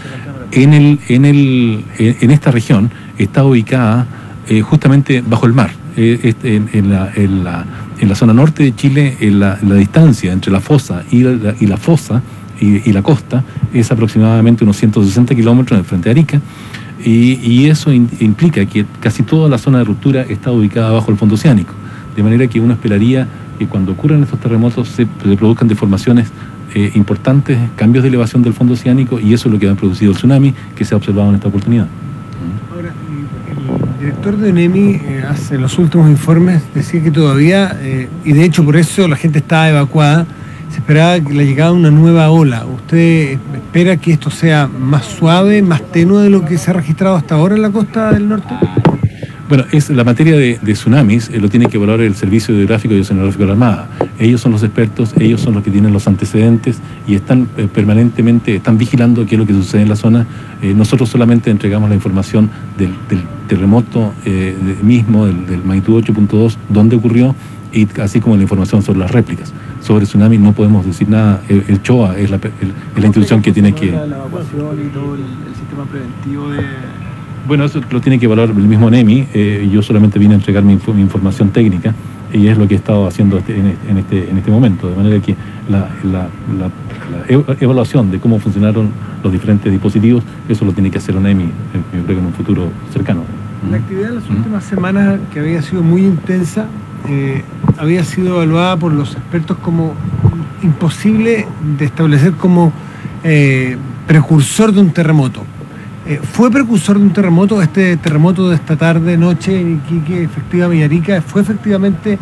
en esta región está ubicada justamente bajo el mar. En la zona norte de Chile, la distancia entre la fosa y la costa es aproximadamente unos 160 kilómetros en el frente de Arica, y eso implica que casi toda la zona de ruptura está ubicada bajo el fondo oceánico, de manera que uno esperaría que cuando ocurran estos terremotos se produzcan deformaciones importantes, cambios de elevación del fondo oceánico, y eso es lo que ha producido el tsunami que se ha observado en esta oportunidad. Ahora, el director de ONEMI hace los últimos informes decía que todavía, y de hecho por eso la gente estaba evacuada, se esperaba la llegada de una nueva ola. ¿Usted espera que esto sea más suave, más tenue de lo que se ha registrado hasta ahora en la costa del norte? Bueno, es la materia de tsunamis, lo tiene que evaluar el Servicio Hidrográfico y Oceanográfico de la Armada. Ellos son los expertos, ellos son los que tienen los antecedentes y están permanentemente vigilando qué es lo que sucede en la zona. Nosotros solamente entregamos la información del terremoto mismo, del magnitud 8.2, dónde ocurrió, y así como la información sobre las réplicas. Sobre tsunami no podemos decir nada. El CHOA es la institución que tiene que... La evacuación y todo el sistema preventivo de... Bueno, eso lo tiene que evaluar el mismo ONEMI. Yo solamente vine a entregar mi información técnica, y es lo que he estado haciendo en este momento, de manera que la evaluación de cómo funcionaron los diferentes dispositivos, eso lo tiene que hacer ONEMI, yo creo que en un futuro cercano. La actividad de las últimas semanas, que había sido muy intensa, había sido evaluada por los expertos como imposible de establecer como precursor de un terremoto. ¿Fue precursor de un terremoto este terremoto de esta tarde, noche en Iquique, efectivamente, y Arica? ¿Fue efectivamente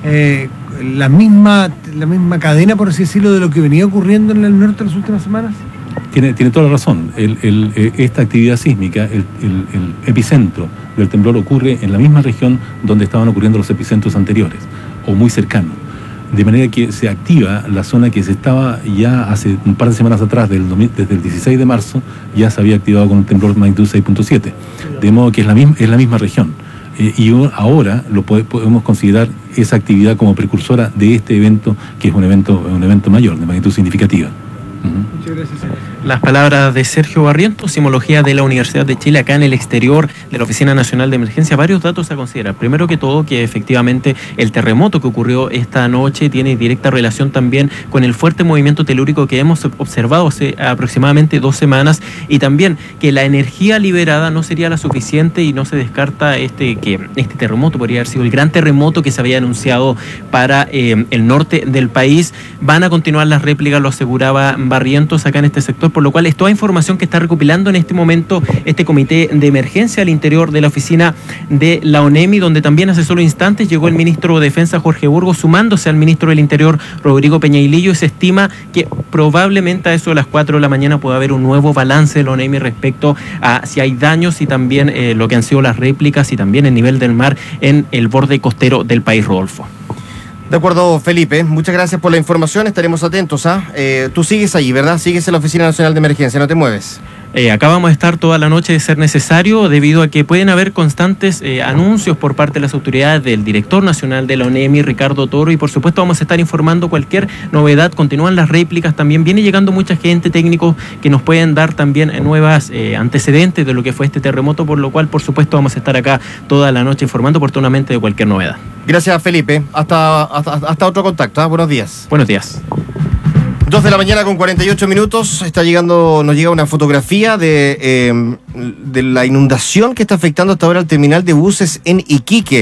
la misma cadena, por así decirlo, de lo que venía ocurriendo en el norte en las últimas semanas? Tiene toda la razón. Esta actividad sísmica, el epicentro del temblor ocurre en la misma región donde estaban ocurriendo los epicentros anteriores, o muy cercanos. De manera que se activa la zona que se estaba ya hace un par de semanas atrás, desde el 16 de marzo, ya se había activado con un temblor magnitud 6.7. De modo que es la misma región. Y ahora podemos considerar esa actividad como precursora de este evento, que es un evento mayor, de magnitud significativa. Muchas gracias, señor. Las palabras de Sergio Barrientos, Sismología de la Universidad de Chile, acá en el exterior de la Oficina Nacional de Emergencia. Varios datos a considerar. Primero que todo, que efectivamente el terremoto que ocurrió esta noche tiene directa relación también con el fuerte movimiento telúrico que hemos observado hace aproximadamente 2 semanas, y también que la energía liberada no sería la suficiente, y no se descarta que este terremoto podría haber sido el gran terremoto que se había anunciado para el norte del país. Van a continuar las réplicas, lo aseguraba Barrientos acá en este sector, por lo cual es toda información que está recopilando en este momento este comité de emergencia al interior de la oficina de la ONEMI, donde también hace solo instantes llegó el ministro de Defensa, Jorge Burgos, sumándose al ministro del Interior, Rodrigo Peñailillo, y se estima que probablemente a eso de las 4 de la mañana pueda haber un nuevo balance de la ONEMI respecto a si hay daños, y también lo que han sido las réplicas, y también el nivel del mar en el borde costero del país, Rodolfo. De acuerdo, Felipe. Muchas gracias por la información. Estaremos atentos. Tú sigues allí, ¿verdad? Sigues en la Oficina Nacional de Emergencia, no te mueves. Acá vamos a estar toda la noche de ser necesario, debido a que pueden haber constantes anuncios por parte de las autoridades del director nacional de la ONEMI, Ricardo Toro, y por supuesto vamos a estar informando cualquier novedad. Continúan las réplicas, también viene llegando mucha gente, técnicos que nos pueden dar también nuevas antecedentes de lo que fue este terremoto, por lo cual por supuesto vamos a estar acá toda la noche informando oportunamente de cualquier novedad. Gracias, Felipe. Hasta otro contacto. Buenos días. Buenos días. 2 de la mañana con 48 minutos, nos llega una fotografía de la inundación que está afectando hasta ahora el terminal de buses en Iquique.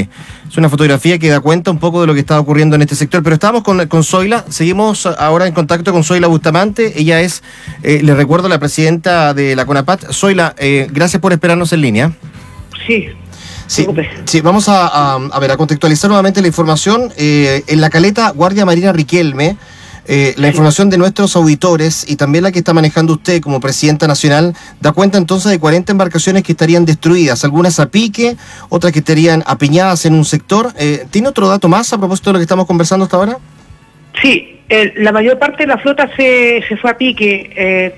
Es una fotografía que da cuenta un poco de lo que está ocurriendo en este sector, pero estamos con Zoila, seguimos ahora en contacto con Zoila Bustamante, ella es, le recuerdo, la presidenta de la CONAPAT. Zoila, gracias por esperarnos en línea. Sí, vamos a contextualizar nuevamente la información. En la caleta Guardia Marina Riquelme, la información de nuestros auditores y también la que está manejando usted como presidenta nacional da cuenta entonces de 40 embarcaciones que estarían destruidas, algunas a pique, otras que estarían apiñadas en un sector. ¿Tiene otro dato más a propósito de lo que estamos conversando hasta ahora? Sí, la mayor parte de la flota se fue a pique,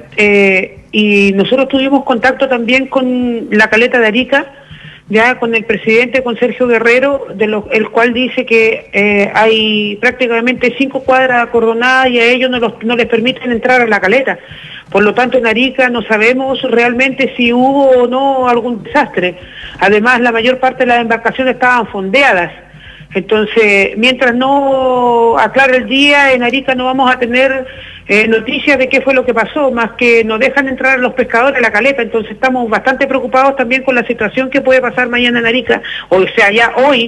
y nosotros tuvimos contacto también con la caleta de Arica, ya con el presidente, con Sergio Guerrero, el cual dice que hay prácticamente 5 cuadras acordonadas y a ellos no les permiten entrar a la caleta. Por lo tanto, en Arica no sabemos realmente si hubo o no algún desastre. Además, la mayor parte de las embarcaciones estaban fondeadas. Entonces, mientras no aclare el día, en Arica no vamos a tener noticias de qué fue lo que pasó, más que nos dejan entrar los pescadores a la caleta. Entonces estamos bastante preocupados también con la situación que puede pasar mañana en Arica, o sea, ya hoy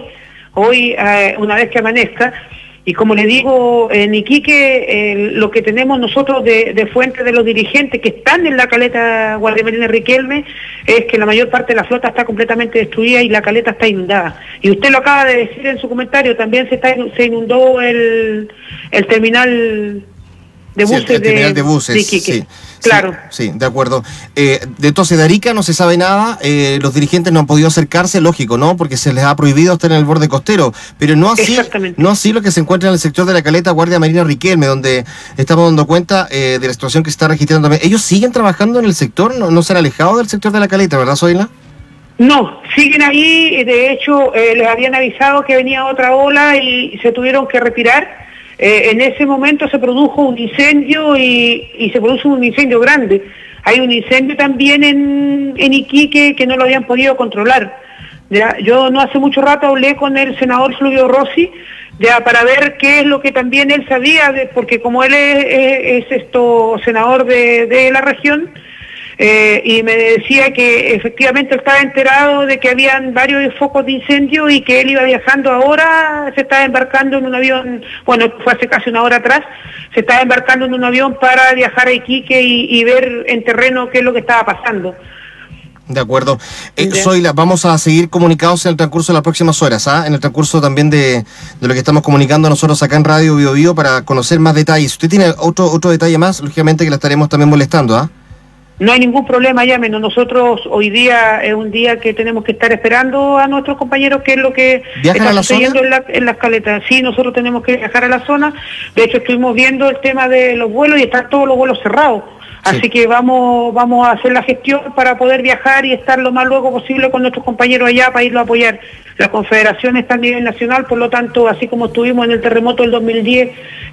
una vez que amanezca. Y como le digo, en Iquique, lo que tenemos nosotros de fuente de los dirigentes que están en la caleta Guardia Marina Riquelme es que la mayor parte de la flota está completamente destruida y la caleta está inundada. Y usted lo acaba de decir en su comentario, también se inundó el terminal de buses, el terminal de buses de Iquique. Sí. Claro. Sí, de acuerdo. Entonces, de Arica no se sabe nada, los dirigentes no han podido acercarse, lógico, ¿no? Porque se les ha prohibido estar en el borde costero, pero no así lo que se encuentra en el sector de la caleta Guardia Marina Riquelme, donde estamos dando cuenta de la situación que se está registrando también. ¿Ellos siguen trabajando en el sector? ¿No se han alejado del sector de la caleta, verdad, Zoila? No, siguen ahí. De hecho, les habían avisado que venía otra ola y se tuvieron que retirar. En ese momento se produjo un incendio y se produjo un incendio grande. Hay un incendio también en Iquique que no lo habían podido controlar. ¿Ya? Yo no hace mucho rato hablé con el senador Fluvio Rossi ya para ver qué es lo que también él sabía, porque como él es senador de la región, y me decía que efectivamente estaba enterado de que habían varios focos de incendio y que él iba viajando ahora, se estaba embarcando en un avión, bueno, fue hace casi una hora atrás, se estaba embarcando en un avión para viajar a Iquique y ver en terreno qué es lo que estaba pasando. De acuerdo. Zoila, vamos a seguir comunicados en el transcurso de las próximas horas, en el transcurso también de lo que estamos comunicando nosotros acá en Radio Bio Bio para conocer más detalles. ¿Usted tiene otro detalle más? Lógicamente que la estaremos también molestando, No hay ningún problema, llámenos. Nosotros hoy día es un día que tenemos que estar esperando a nuestros compañeros, que es lo que está sucediendo en las caletas. Sí, nosotros tenemos que viajar a la zona. De hecho, estuvimos viendo el tema de los vuelos y están todos los vuelos cerrados. Así que vamos a hacer la gestión para poder viajar y estar lo más luego posible con nuestros compañeros allá para irlo a apoyar. La Confederación está a nivel nacional, por lo tanto, así como estuvimos en el terremoto del 2010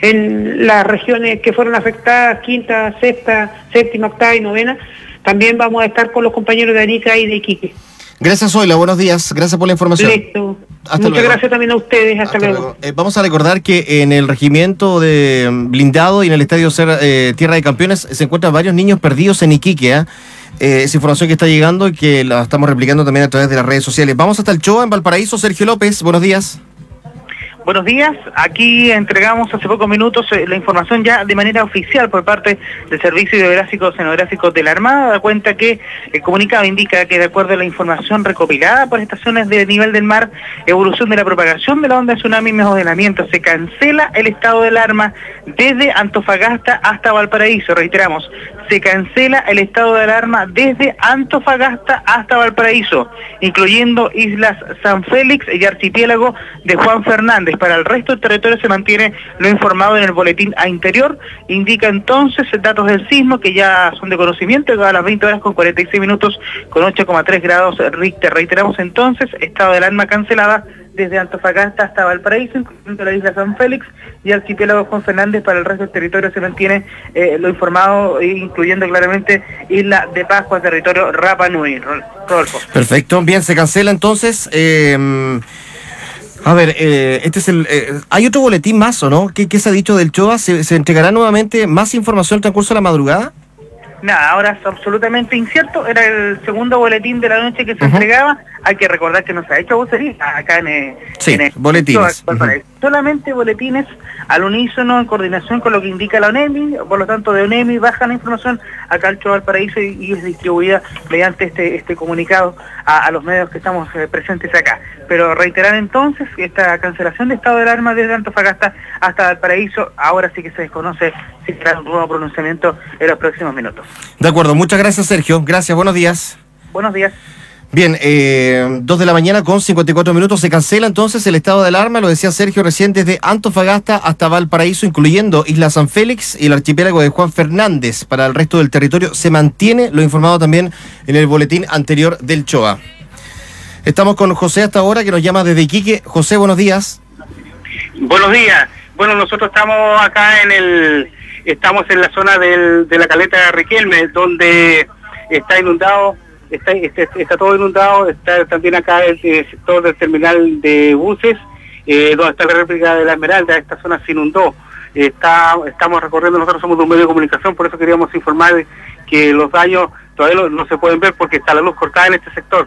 en las regiones que fueron afectadas, quinta, sexta, séptima, octava y novena, también vamos a estar con los compañeros de Arica y de Iquique. Gracias, Zoila. Buenos días. Gracias por la información. Listo. Muchas gracias también a ustedes. Hasta luego. Vamos a recordar que en el regimiento de blindado y en el estadio Tierra de Campeones se encuentran varios niños perdidos en Iquique. Es información que está llegando y que la estamos replicando también a través de las redes sociales. Vamos hasta el Choa, en Valparaíso. Sergio López, buenos días. Buenos días, aquí entregamos hace pocos minutos la información ya de manera oficial por parte del Servicio Hidrográfico Oceanográfico de la Armada. Da cuenta que el comunicado indica que de acuerdo a la información recopilada por estaciones de nivel del mar, evolución de la propagación de la onda de tsunami y modelamiento, se cancela el estado de alarma desde Antofagasta hasta Valparaíso. Reiteramos, se cancela el estado de alarma desde Antofagasta hasta Valparaíso, incluyendo Islas San Félix y Archipiélago de Juan Fernández. Para el resto del territorio se mantiene lo informado en el boletín a interior. Indica entonces datos del sismo que ya son de conocimiento, a las 20 horas con 46 minutos con 8,3 grados Richter. Reiteramos entonces, estado de alarma cancelada desde Antofagasta hasta Valparaíso, incluyendo la isla San Félix y Archipiélago Juan Fernández. Para el resto del territorio se mantiene lo informado, incluyendo claramente Isla de Pascua, territorio Rapa Nui. Rodolfo. Perfecto, bien, se cancela entonces. A ver, este es ¿hay otro boletín más o no? ¿Qué se ha dicho del Choa? ¿Se entregará nuevamente más información al transcurso de la madrugada? Nada, ahora es absolutamente incierto. Era el segundo boletín de la noche que se entregaba. hay que recordar que no se ha hecho vocería acá en boletines. Solamente boletines al unísono en coordinación con lo que indica la ONEMI, por lo tanto de ONEMI baja la información acá al Choa Valparaíso y es distribuida mediante este comunicado a los medios que estamos presentes acá. Pero reiterar entonces esta cancelación de estado de alarma desde Antofagasta hasta Valparaíso, ahora sí que se desconoce si será un nuevo pronunciamiento en los próximos minutos. De acuerdo, muchas gracias Sergio, gracias, buenos días. Buenos días. Bien, 2 de la mañana con 54 minutos, se cancela entonces el estado de alarma, lo decía Sergio recién, desde Antofagasta hasta Valparaíso, incluyendo Isla San Félix y el archipiélago de Juan Fernández. Para el resto del territorio se mantiene lo informado también en el boletín anterior del CHOA. Estamos con José hasta ahora, que nos llama desde Iquique. José, buenos días. Buenos días. Bueno, nosotros estamos acá estamos en la zona de la caleta Riquelme, donde está inundado. Está todo inundado, está también acá el sector del terminal de buses, donde está la réplica de la Esmeralda. Esta zona se inundó. Estamos recorriendo, nosotros somos de un medio de comunicación, por eso queríamos informar que los daños todavía no se pueden ver porque está la luz cortada en este sector.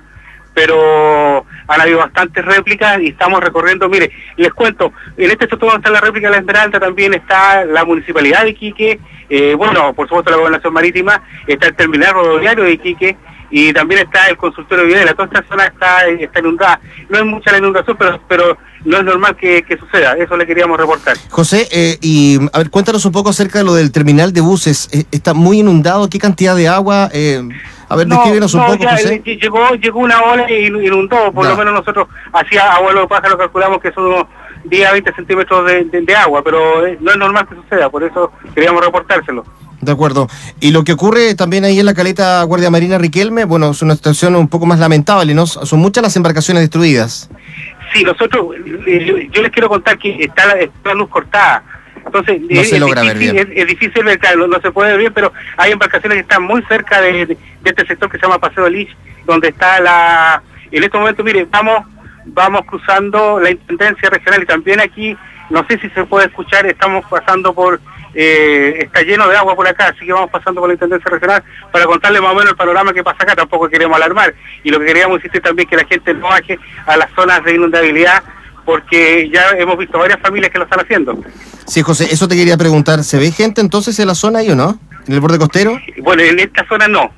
Pero han habido bastantes réplicas y estamos recorriendo. Mire, les cuento, en este sector donde está la réplica de la Esmeralda también está la Municipalidad de Iquique, bueno, por supuesto la Gobernación Marítima, está el terminal rodoviario de Iquique, y también está el consultorio Videla. Toda esta zona está inundada. No es mucha la inundación, pero no es normal que suceda. Eso le queríamos reportar. José, y a ver, cuéntanos un poco acerca de lo del terminal de buses. ¿Está muy inundado? ¿Qué cantidad de agua? A ver, descríbenos un poco, José. Llegó una ola y inundó. Por lo menos nosotros, así a vuelo de pájaro, calculamos que son unos 10 a 20 centímetros de agua, pero no es normal que suceda. Por eso queríamos reportárselo. De acuerdo. Y lo que ocurre también ahí en la caleta Guardia Marina Riquelme, bueno, es una situación un poco más lamentable, ¿no? Son muchas las embarcaciones destruidas. Sí, nosotros, yo les quiero contar que está la luz cortada. Entonces, no se logra ver bien. Es difícil ver, claro, no se puede ver bien, pero hay embarcaciones que están muy cerca de este sector que se llama Paseo Lich, donde está en este momento, mire, vamos cruzando la Intendencia Regional y también aquí, no sé si se puede escuchar, estamos pasando por... está lleno de agua por acá, así que vamos pasando por la Intendencia Regional para contarle más o menos el panorama que pasa acá. Tampoco queremos alarmar, y lo que queríamos insistir también que la gente no baje a las zonas de inundabilidad, porque ya hemos visto varias familias que lo están haciendo. Sí, José, eso te quería preguntar, ¿se ve gente entonces en la zona ahí o no? ¿En el borde costero? Bueno, en esta zona no,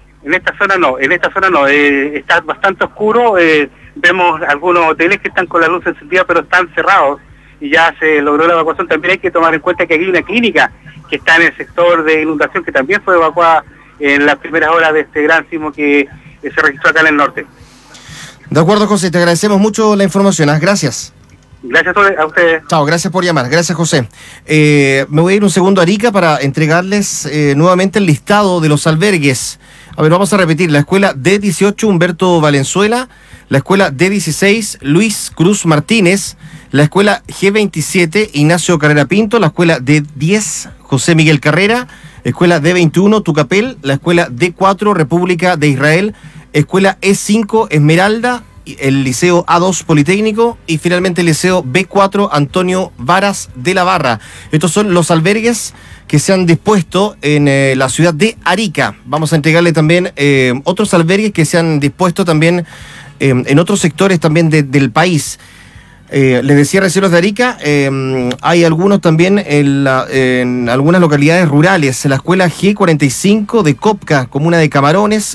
está bastante oscuro, vemos algunos hoteles que están con la luz encendida pero están cerrados, y ya se logró la evacuación. También hay que tomar en cuenta que hay una clínica que está en el sector de inundación que también fue evacuada en las primeras horas de este gran sismo que se registró acá en el norte. De acuerdo, José, te agradecemos mucho la información. Gracias. Gracias a ustedes. Chao, gracias por llamar. Gracias, José. Me voy a ir un segundo a Arica para entregarles nuevamente el listado de los albergues. A ver, vamos a repetir. La escuela D18 Humberto Valenzuela, la escuela D16 Luis Cruz Martínez, la escuela G27 Ignacio Carrera Pinto, la escuela D10 José Miguel Carrera, escuela D21 Tucapel, la escuela D4 República de Israel, escuela E5 Esmeralda, el liceo A2 Politécnico y finalmente el liceo B4 Antonio Varas de la Barra. Estos son los albergues que se han dispuesto en la ciudad de Arica. Vamos a entregarle también otros albergues que se han dispuesto también en otros sectores también del país. Les decía recién los de Arica, hay algunos también en algunas localidades rurales. La escuela G45 de Copca, comuna de Camarones,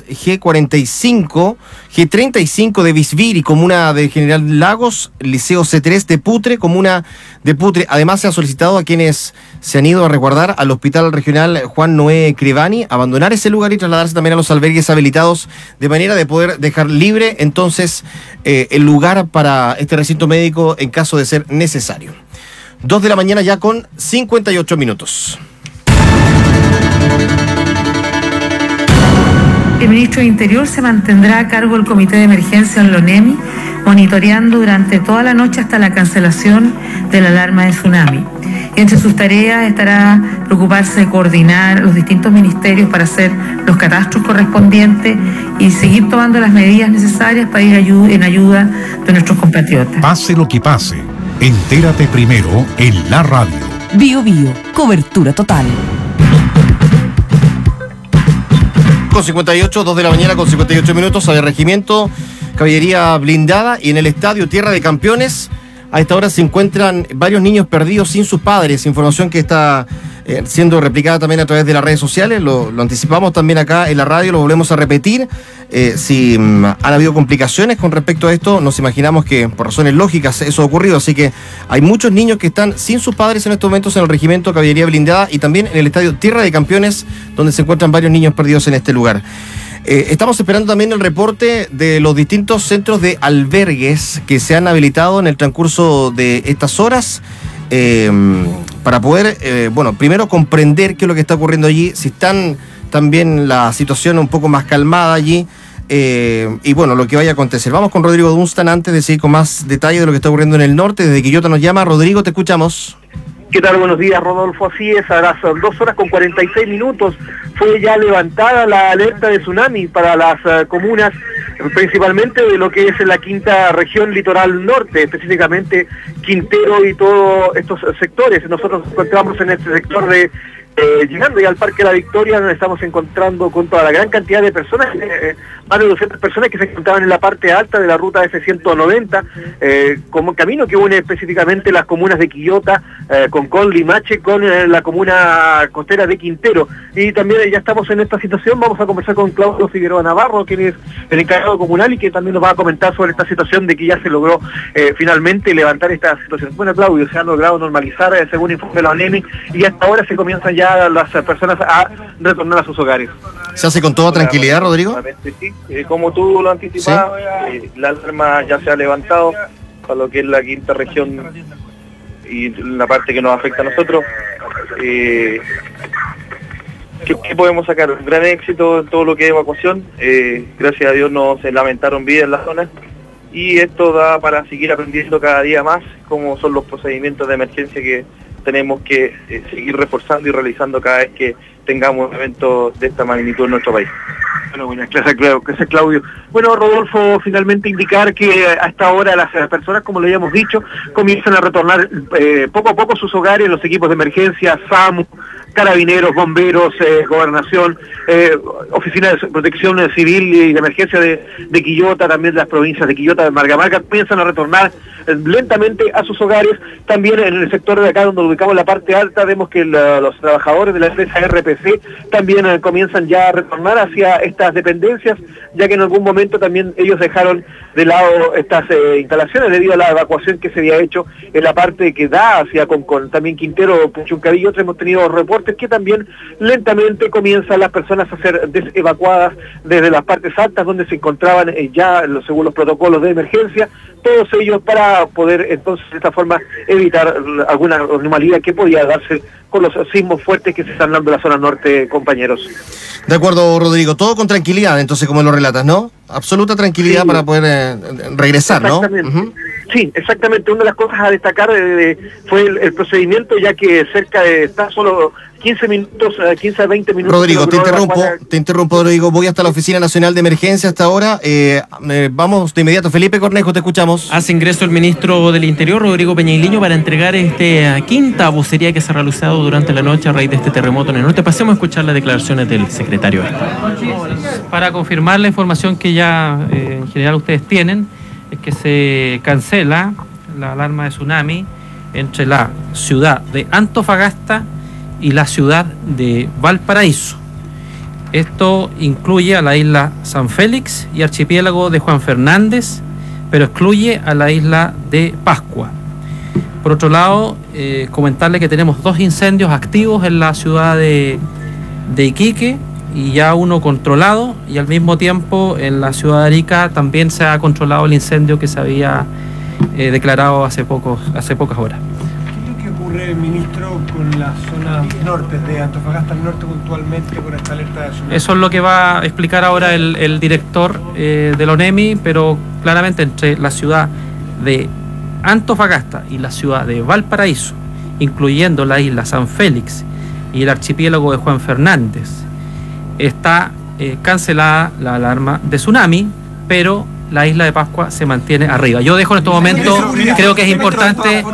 G35 de Visviri, comuna de General Lagos, Liceo C3 de Putre, comuna de Putre. Además se ha solicitado a quienes se han ido a resguardar al Hospital Regional Juan Noé Cribani abandonar ese lugar y trasladarse también a los albergues habilitados de manera de poder dejar libre entonces el lugar para este recinto médico en caso de ser necesario. 2 de la mañana ya con 58 minutos. El ministro de Interior se mantendrá a cargo del Comité de Emergencia en la ONEMI, monitoreando durante toda la noche hasta la cancelación de la alarma de tsunami. Entre sus tareas estará preocuparse de coordinar los distintos ministerios para hacer los catastros correspondientes y seguir tomando las medidas necesarias para ir en ayuda de nuestros compatriotas. Pase lo que pase, entérate primero en la radio. Bio Bio, cobertura total. Con 58, 2 de la mañana con 58 minutos, al regimiento caballería blindada, y en el estadio Tierra de Campeones a esta hora se encuentran varios niños perdidos sin sus padres, información que está siendo replicada también a través de las redes sociales, lo anticipamos también acá en la radio, lo volvemos a repetir. Si han habido complicaciones con respecto a esto, nos imaginamos que por razones lógicas eso ha ocurrido, así que hay muchos niños que están sin sus padres en estos momentos en el regimiento Caballería Blindada y también en el estadio Tierra de Campeones, donde se encuentran varios niños perdidos en este lugar. Estamos esperando también el reporte de los distintos centros de albergues que se han habilitado en el transcurso de estas horas, para poder, primero comprender qué es lo que está ocurriendo allí, si están también la situación un poco más calmada allí, y bueno, lo que vaya a acontecer. Vamos con Rodrigo Dunstan antes de seguir con más detalle de lo que está ocurriendo en el norte. Desde Quillota nos llama. Rodrigo, te escuchamos. ¿Qué tal? Buenos días, Rodolfo. Así es, a las 2:46 fue ya levantada la alerta de tsunami para las comunas, principalmente de lo que es la quinta región litoral norte, específicamente Quintero y todos estos sectores. Nosotros nos encontramos en este sector de llegando ya al Parque La Victoria, nos estamos encontrando con toda la gran cantidad de personas, más de 200 personas que se encontraban en la parte alta de la ruta F-190, como camino que une específicamente las comunas de Quillota, Concón, Limache, con la comuna costera de Quintero. Y también ya estamos en esta situación, vamos a conversar con Claudio Figueroa Navarro, quien es el encargado comunal y que también nos va a comentar sobre esta situación de que ya se logró finalmente levantar esta situación. Bueno, Claudio, se ha logrado normalizar, según informe de la ONEMI, y hasta ahora se comienzan ya las personas a retornar a sus hogares. ¿Se hace con toda tranquilidad, Rodrigo? Sí, como tú lo anticipabas, ¿sí? La alarma ya se ha levantado para lo que es la quinta región y la parte que nos afecta a nosotros. ¿Qué podemos sacar? Un gran éxito en todo lo que es evacuación. Gracias a Dios no se lamentaron vidas en la zona, y esto da para seguir aprendiendo cada día más cómo son los procedimientos de emergencia que tenemos que seguir reforzando y realizando cada vez que tengamos un evento de esta magnitud en nuestro país. Bueno, buenas gracias, Claudio. Bueno, Rodolfo, finalmente indicar que hasta ahora las personas, como le habíamos dicho, comienzan a retornar poco a poco a sus hogares, los equipos de emergencia, SAMU, carabineros, bomberos, gobernación, oficinas de protección civil y de emergencia de Quillota, también de las provincias de Quillota, de Marga, comienzan a retornar lentamente a sus hogares. También en el sector de acá, donde ubicamos la parte alta, vemos que los trabajadores de la empresa RPC también comienzan ya a retornar hacia estas dependencias, ya que en algún momento también ellos dejaron de lado estas instalaciones debido a la evacuación que se había hecho en la parte que da hacia con también Quintero, Puchuncaví. Otros hemos tenido reportes que también lentamente comienzan las personas a ser desevacuadas desde las partes altas donde se encontraban ya según los protocolos de emergencia, todos ellos para poder entonces de esta forma evitar alguna anomalía que podía darse con los sismos fuertes que se están dando en la zona norte, compañeros. De acuerdo, Rodrigo, todo con tranquilidad, entonces, como lo relatas, ¿no? Absoluta tranquilidad, sí, para poder regresar, ¿no? Sí, exactamente. Una de las cosas a destacar fue el procedimiento, ya que cerca de estar solo 15 a 20 minutos. Rodrigo, te interrumpo, Rodrigo. Voy hasta la Oficina Nacional de Emergencia hasta ahora. Vamos de inmediato. Felipe Cornejo, te escuchamos. Hace ingreso el ministro del Interior, Rodrigo Peñailiño, para entregar quinta vocería que se ha realizado durante la noche a raíz de este terremoto en el norte. Pasemos a escuchar las declaraciones del secretario. Para confirmar la información que ya en general ustedes tienen, es que se cancela la alarma de tsunami entre la ciudad de Antofagasta y la ciudad de Valparaíso. Esto incluye a la isla San Félix y archipiélago de Juan Fernández, pero excluye a la isla de Pascua. Por otro lado, comentarle que tenemos 2 incendios activos en la ciudad de Iquique, y ya uno controlado, y al mismo tiempo en la ciudad de Arica también se ha controlado el incendio que se había declarado hace pocas horas. ¿Qué es lo que ocurre, ministro, con la zona norte, de Antofagasta al norte puntualmente, con esta alerta de tsunami? Eso es lo que va a explicar ahora el director de la ONEMI, pero claramente entre la ciudad de Antofagasta y la ciudad de Valparaíso, incluyendo la isla San Félix y el archipiélago de Juan Fernández, está cancelada la alarma de tsunami, pero la isla de Pascua se mantiene arriba. Yo dejo en estos momentos, creo que es importante,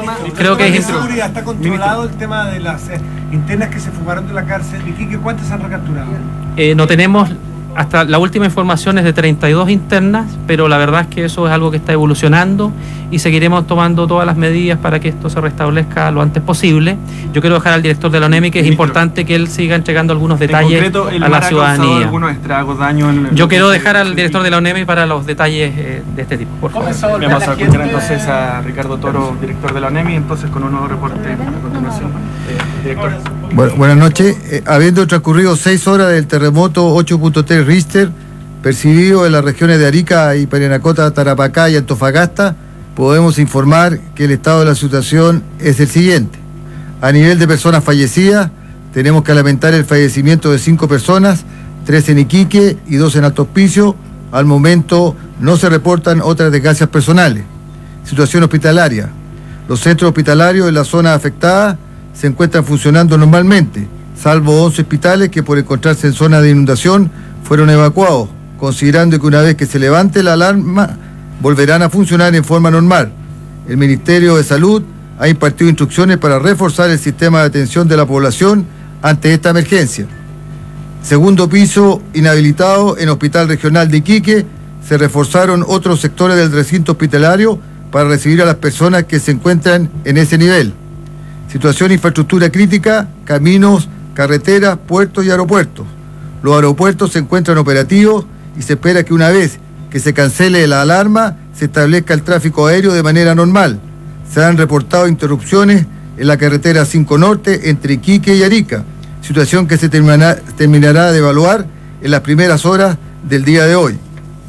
¿Está controlado el tema de las internas que se fugaron de la cárcel de Iquique? ¿Cuántas se han recapturado? No tenemos hasta la última información es de 32 internas, pero la verdad es que eso es algo que está evolucionando y seguiremos tomando todas las medidas para que esto se restablezca lo antes posible. Yo quiero dejar al director de la ONEMI que es importante que él siga entregando algunos detalles a la ciudadanía. ¿Algunos estragos, daños Yo quiero dejar al director de la ONEMI para los detalles de este tipo, por favor. Vamos a escuchar entonces a Ricardo Toro, director de la ONEMI, entonces con un nuevo reporte a continuación. Director. Buenas noches. Habiendo transcurrido 6 horas del terremoto 8.3 Richter, percibido en las regiones de Arica y Parinacota, Tarapacá y Antofagasta, podemos informar que el estado de la situación es el siguiente. A nivel de personas fallecidas, tenemos que lamentar el fallecimiento de 5 personas, 3 en Iquique y 2 en Alto Hospicio. Al momento no se reportan otras desgracias personales. Situación hospitalaria. Los centros hospitalarios en la zona afectada se encuentran funcionando normalmente, salvo 11 hospitales que por encontrarse en zona de inundación fueron evacuados, considerando que una vez que se levante la alarma volverán a funcionar en forma normal. El Ministerio de Salud ha impartido instrucciones para reforzar el sistema de atención de la población ante esta emergencia. Segundo piso inhabilitado en Hospital Regional de Iquique, se reforzaron otros sectores del recinto hospitalario para recibir a las personas que se encuentran en ese nivel. Situación de infraestructura crítica, caminos, carreteras, puertos y aeropuertos. Los aeropuertos se encuentran operativos y se espera que una vez que se cancele la alarma, se establezca el tráfico aéreo de manera normal. Se han reportado interrupciones en la carretera 5 Norte entre Iquique y Arica, situación que se terminará de evaluar en las primeras horas del día de hoy.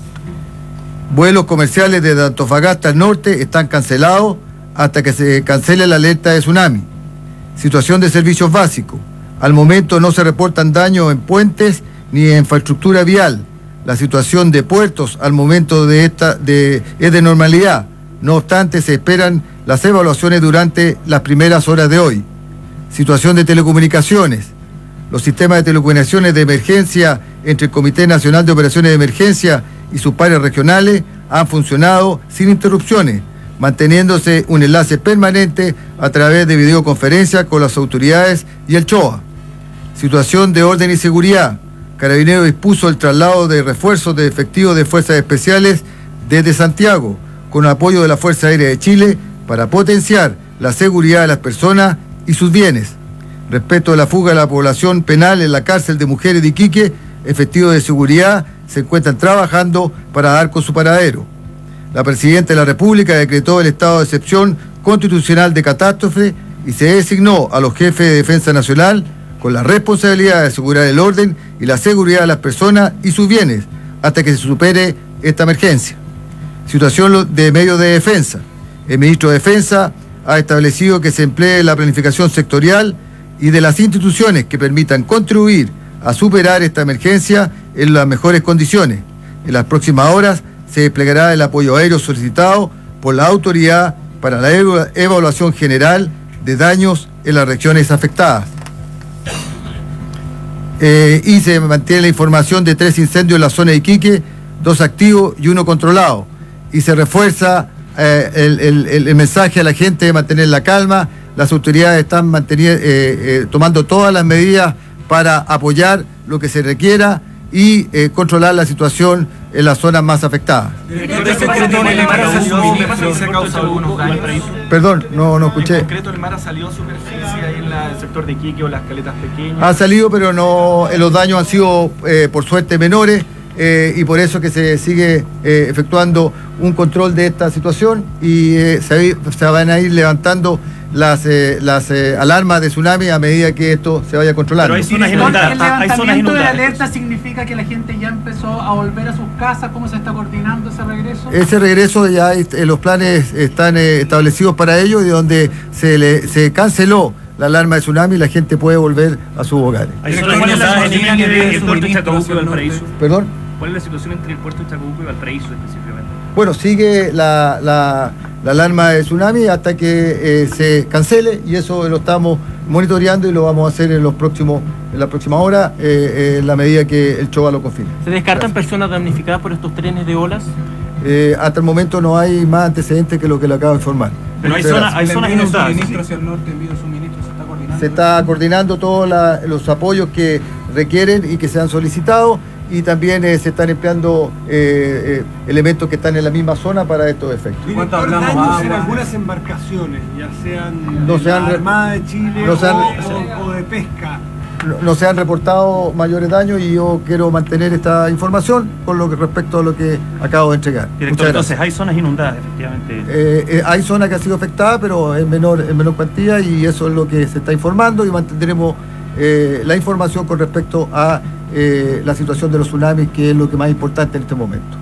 Vuelos comerciales desde Antofagasta al norte están cancelados hasta que se cancele la alerta de tsunami. Situación de servicios básicos. Al momento no se reportan daños en puentes ni en infraestructura vial. La situación de puertos al momento es de normalidad. No obstante, se esperan las evaluaciones durante las primeras horas de hoy. Situación de telecomunicaciones. Los sistemas de telecomunicaciones de emergencia entre el Comité Nacional de Operaciones de Emergencia y sus pares regionales han funcionado sin interrupciones, manteniéndose un enlace permanente a través de videoconferencias con las autoridades y el CHOA. Situación de orden y seguridad. Carabineros dispuso el traslado de refuerzos de efectivos de fuerzas especiales desde Santiago, con apoyo de la Fuerza Aérea de Chile, para potenciar la seguridad de las personas y sus bienes. Respecto a la fuga de la población penal en la cárcel de mujeres de Iquique, efectivos de seguridad se encuentran trabajando para dar con su paradero. La Presidenta de la República decretó el estado de excepción constitucional de catástrofe y se designó a los jefes de Defensa Nacional con la responsabilidad de asegurar el orden y la seguridad de las personas y sus bienes hasta que se supere esta emergencia. Situación de medios de defensa. El ministro de Defensa ha establecido que se emplee la planificación sectorial y de las instituciones que permitan contribuir a superar esta emergencia en las mejores condiciones. En las próximas horas se desplegará el apoyo aéreo solicitado por la autoridad para la evaluación general de daños en las regiones afectadas. Y se mantiene la información de 3 incendios en la zona de Iquique, 2 activos y 1 controlado. Y se refuerza el mensaje a la gente de mantener la calma. Las autoridades están tomando todas las medidas para apoyar lo que se requiera y controlar la situación en las zonas más afectadas. Perdón, no escuché. ¿En concreto el mar ha salido a superficie ahí en el sector de Iquique o las caletas pequeñas? Ha salido, pero no, los daños han sido por suerte menores y por eso que se sigue efectuando un control de esta situación y se van a ir levantando las alarmas de tsunami a medida que esto se vaya controlando. Pero hay zonas inundadas. El levantamiento de la alerta significa que la gente ya empezó a volver a sus casas. ¿Cómo se está coordinando ese regreso? Ese regreso ya los planes están establecidos para ello, y donde se canceló la alarma de tsunami, la gente puede volver a sus hogares. ¿Hay zonas inundadas en el puerto de Chacabuco y Valparaíso? ¿Perdón? ¿Cuál es la situación entre el puerto de Chacabuco y Valparaíso específicamente? Bueno, sigue la alarma de tsunami hasta que se cancele, y eso lo estamos monitoreando y lo vamos a hacer en la próxima hora, en la medida que el CHOA lo confirme. ¿Se descartan personas damnificadas por estos trenes de olas? Hasta el momento no hay más antecedentes que lo que le acabo de informar. Pero hay zonas inundadas. Se está coordinando todos los apoyos que requieren y que se han solicitado, y también se están empleando elementos que están en la misma zona para estos efectos. ¿Y cuánto hablamos en algunas embarcaciones, ya sean de la Armada de Chile o de pesca? No se han reportado mayores daños y yo quiero mantener esta información con lo que respecto a lo que acabo de entregar. Director, entonces hay zonas inundadas, efectivamente. Hay zonas que han sido afectadas, pero en menor cuantía, y eso es lo que se está informando, y mantendremos la información con respecto a la situación de los tsunamis, que es lo que más importante en este momento.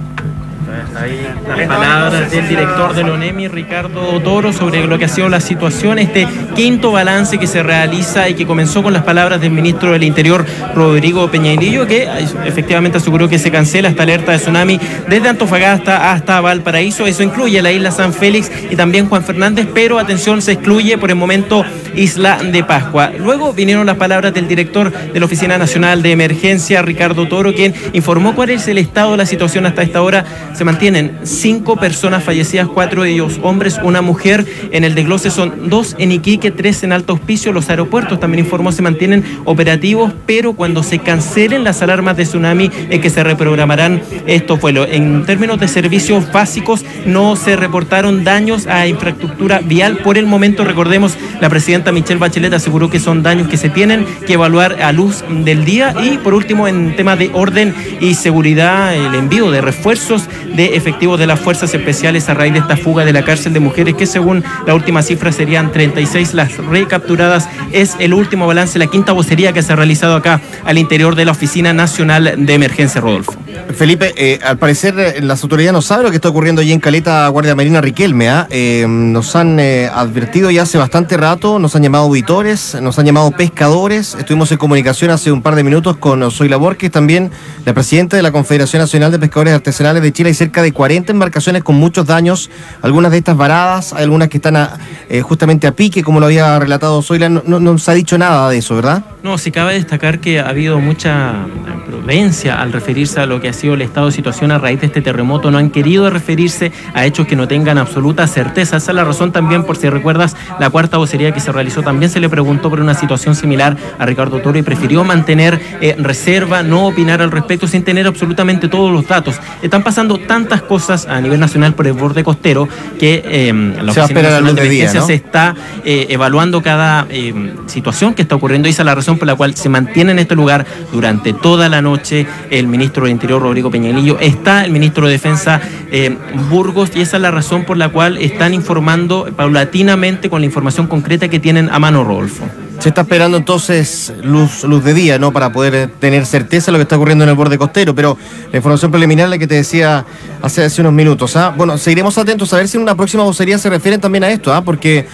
Ahí las palabras del director de la ONEMI, Ricardo Toro, sobre lo que ha sido la situación, este quinto balance que se realiza y que comenzó con las palabras del ministro del Interior, Rodrigo Peñailillo, que efectivamente aseguró que se cancela esta alerta de tsunami desde Antofagasta hasta Valparaíso. Eso incluye la isla San Félix y también Juan Fernández, pero atención, se excluye por el momento Isla de Pascua. Luego vinieron las palabras del director de la Oficina Nacional de Emergencia, Ricardo Toro, quien informó cuál es el estado de la situación hasta esta hora. Se mantienen 5 personas fallecidas, 4 de ellos hombres, una mujer. En el desglose son 2 en Iquique, 3 en Alto Hospicio. Los aeropuertos, también informó, se mantienen operativos, pero cuando se cancelen las alarmas de tsunami es que se reprogramarán estos vuelos. En términos de servicios básicos, no se reportaron daños a infraestructura vial por el momento. Recordemos, la presidenta Michelle Bachelet aseguró que son daños que se tienen que evaluar a luz del día. Y por último, en temas de orden y seguridad, el envío de refuerzos de efectivos de las fuerzas especiales a raíz de esta fuga de la cárcel de mujeres, que según la última cifra serían 36 las recapturadas. Es el último balance, la quinta vocería que se ha realizado acá al interior de la Oficina Nacional de Emergencia, Rodolfo. Felipe, al parecer las autoridades no saben lo que está ocurriendo allí en Caleta Guardia Marina Riquelme. Nos han advertido ya hace bastante rato, nos han llamado auditores, nos han llamado pescadores. Estuvimos en comunicación hace un par de minutos con Zoila Borges, también la presidenta de la Confederación Nacional de Pescadores Artesanales de Chile. Hay cerca de 40 embarcaciones con muchos daños, algunas de estas varadas, hay algunas que están justamente a pique, como lo había relatado Zoila. No se ha dicho nada de eso, ¿verdad? No, sí cabe destacar que ha habido mucha prudencia al referirse a lo que ha sido el estado de situación a raíz de este terremoto. No han querido referirse a hechos que no tengan absoluta certeza. Esa es la razón también, por si recuerdas, la cuarta vocería que se realizó, también se le preguntó por una situación similar a Ricardo Toro y prefirió mantener reserva, no opinar al respecto sin tener absolutamente todos los datos. Están pasando tantas cosas a nivel nacional por el borde costero que la Oficina Nacional de Emergencia se está evaluando cada situación que está ocurriendo, y esa es la razón por la cual se mantiene en este lugar durante toda la noche el ministro del Interior, Rodrigo Peñailillo, está el ministro de Defensa, Burgos, y esa es la razón por la cual están informando paulatinamente con la información concreta que tienen a mano, Rodolfo. Se está esperando entonces luz de día, ¿no?, para poder tener certeza de lo que está ocurriendo en el borde costero, pero la información preliminar, la que te decía hace unos minutos. Bueno, seguiremos atentos a ver si en una próxima vocería se refieren también a esto, porque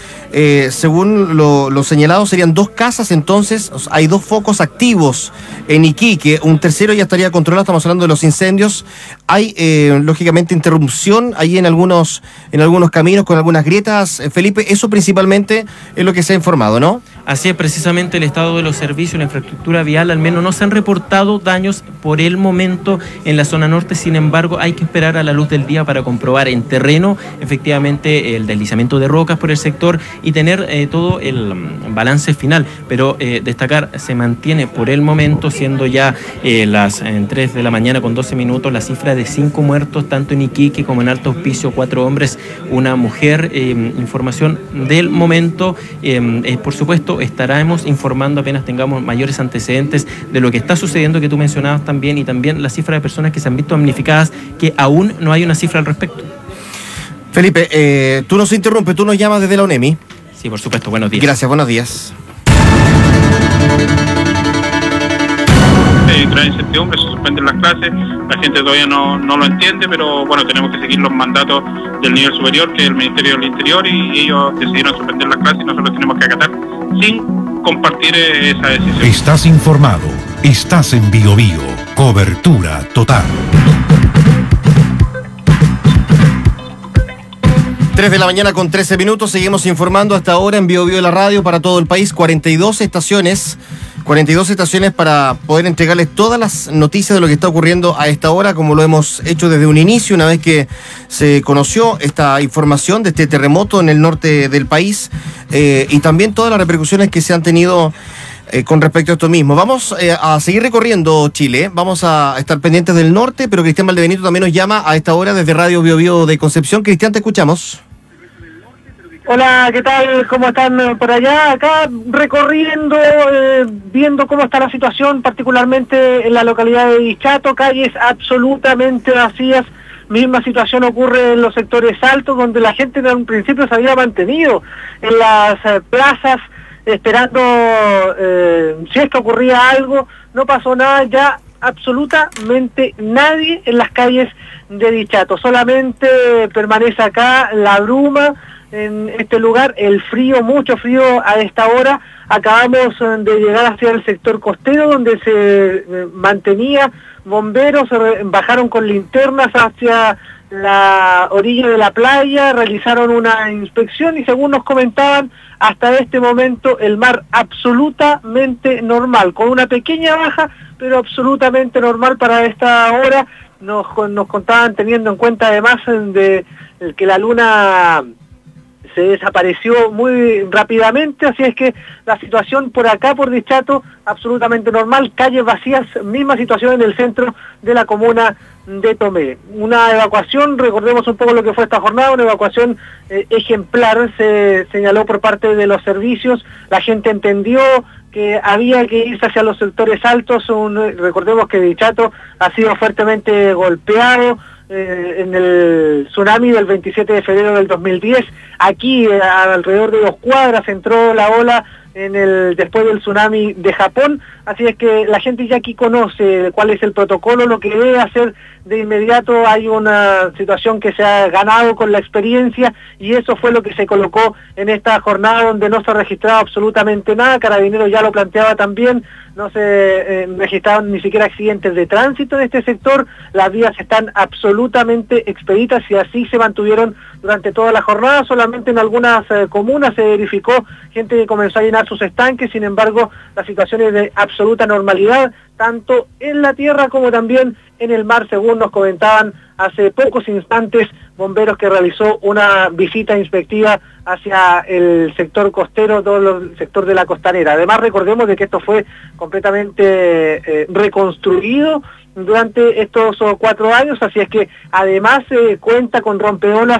según lo señalado serían 2 casas, entonces hay 2 focos activos en Iquique, un tercero ya estaría controlado. Estamos hablando de los incendios. Hay lógicamente interrupción ahí en algunos caminos con algunas grietas. Felipe, eso principalmente es lo que se ha informado, ¿no? Así es, precisamente el estado de los servicios, la infraestructura vial, al menos no se han reportado daños por el momento en la zona norte. Sin embargo, hay que esperar a la luz del día para comprobar en terreno efectivamente el deslizamiento de rocas por el sector y tener todo el balance final. Pero destacar, se mantiene por el momento, siendo ya las 3 de la mañana con 12 minutos, la cifra de 5 muertos, tanto en Iquique como en Alto Hospicio, 4 hombres, una mujer. Información del momento, por supuesto, estaremos informando apenas tengamos mayores antecedentes de lo que está sucediendo, que tú mencionabas también, y también la cifra de personas que se han visto damnificadas, que aún no hay una cifra al respecto. Felipe, tú nos interrumpes, tú nos llamas desde la ONEMI. Sí, por supuesto, buenos días. Gracias, buenos días. Trae incertidumbre, se suspenden las clases, la gente todavía no lo entiende, pero bueno, tenemos que seguir los mandatos del nivel superior, que es el Ministerio del Interior, y ellos decidieron suspender las clases y nosotros tenemos que acatar sin compartir esa decisión. Estás informado, estás en Bio Bio, cobertura total. 3 de la mañana con 13 minutos, seguimos informando hasta ahora en Bio Bio de la radio para todo el país. 42 estaciones para poder entregarles todas las noticias de lo que está ocurriendo a esta hora, como lo hemos hecho desde un inicio, una vez que se conoció esta información de este terremoto en el norte del país, y también todas las repercusiones que se han tenido con respecto a esto mismo. Vamos a seguir recorriendo Chile, vamos a estar pendientes del norte, pero Cristian Valdebenito también nos llama a esta hora desde Radio Bio Bio de Concepción. Cristian, te escuchamos. Hola, ¿qué tal? ¿Cómo están por allá? Acá recorriendo, viendo cómo está la situación, particularmente en la localidad de Dichato, calles absolutamente vacías. Misma situación ocurre en los sectores altos, donde la gente en un principio se había mantenido en las plazas, esperando si es que ocurría algo. No pasó nada, ya absolutamente nadie en las calles de Dichato. Solamente permanece acá la bruma en este lugar, el frío, mucho frío a esta hora. Acabamos de llegar hacia el sector costero, donde se mantenía bomberos, bajaron con linternas hacia la orilla de la playa, realizaron una inspección y según nos comentaban, hasta este momento el mar absolutamente normal, con una pequeña baja, pero absolutamente normal para esta hora. Nos contaban, teniendo en cuenta además de que la luna se desapareció muy rápidamente, así es que la situación por acá, por Dichato, absolutamente normal, calles vacías, misma situación en el centro de la comuna de Tomé. Una evacuación, recordemos un poco lo que fue esta jornada, una evacuación ejemplar, se señaló por parte de los servicios, la gente entendió que había que irse hacia los sectores altos. Recordemos que Dichato ha sido fuertemente golpeado en el tsunami del 27 de febrero del 2010, aquí alrededor de 2 cuadras entró la ola después del tsunami de Japón, así es que la gente ya aquí conoce cuál es el protocolo, lo que debe hacer de inmediato. Hay una situación que se ha ganado con la experiencia y eso fue lo que se colocó en esta jornada, donde no se registraba absolutamente nada. Carabineros ya lo planteaba también, no se registraron ni siquiera accidentes de tránsito en este sector, las vías están absolutamente expeditas y así se mantuvieron durante toda la jornada. Solamente en algunas comunas se verificó gente que comenzó a llenar sus estanques, sin embargo la situación es de absoluta normalidad, tanto en la tierra como también en el mar, según nos comentaban hace pocos instantes bomberos que realizó una visita inspectiva hacia el sector costero, todo el sector de la costanera. Además, recordemos de que esto fue completamente reconstruido durante estos 4 años, así es que además cuenta con rompeolas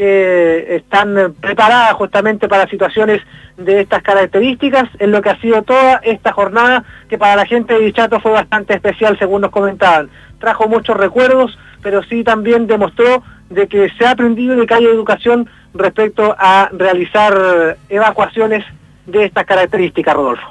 que están preparadas justamente para situaciones de estas características, en lo que ha sido toda esta jornada, que para la gente de Dichato fue bastante especial, según nos comentaban. Trajo muchos recuerdos, pero sí también demostró de que se ha aprendido y de que hay educación respecto a realizar evacuaciones de estas características, Rodolfo.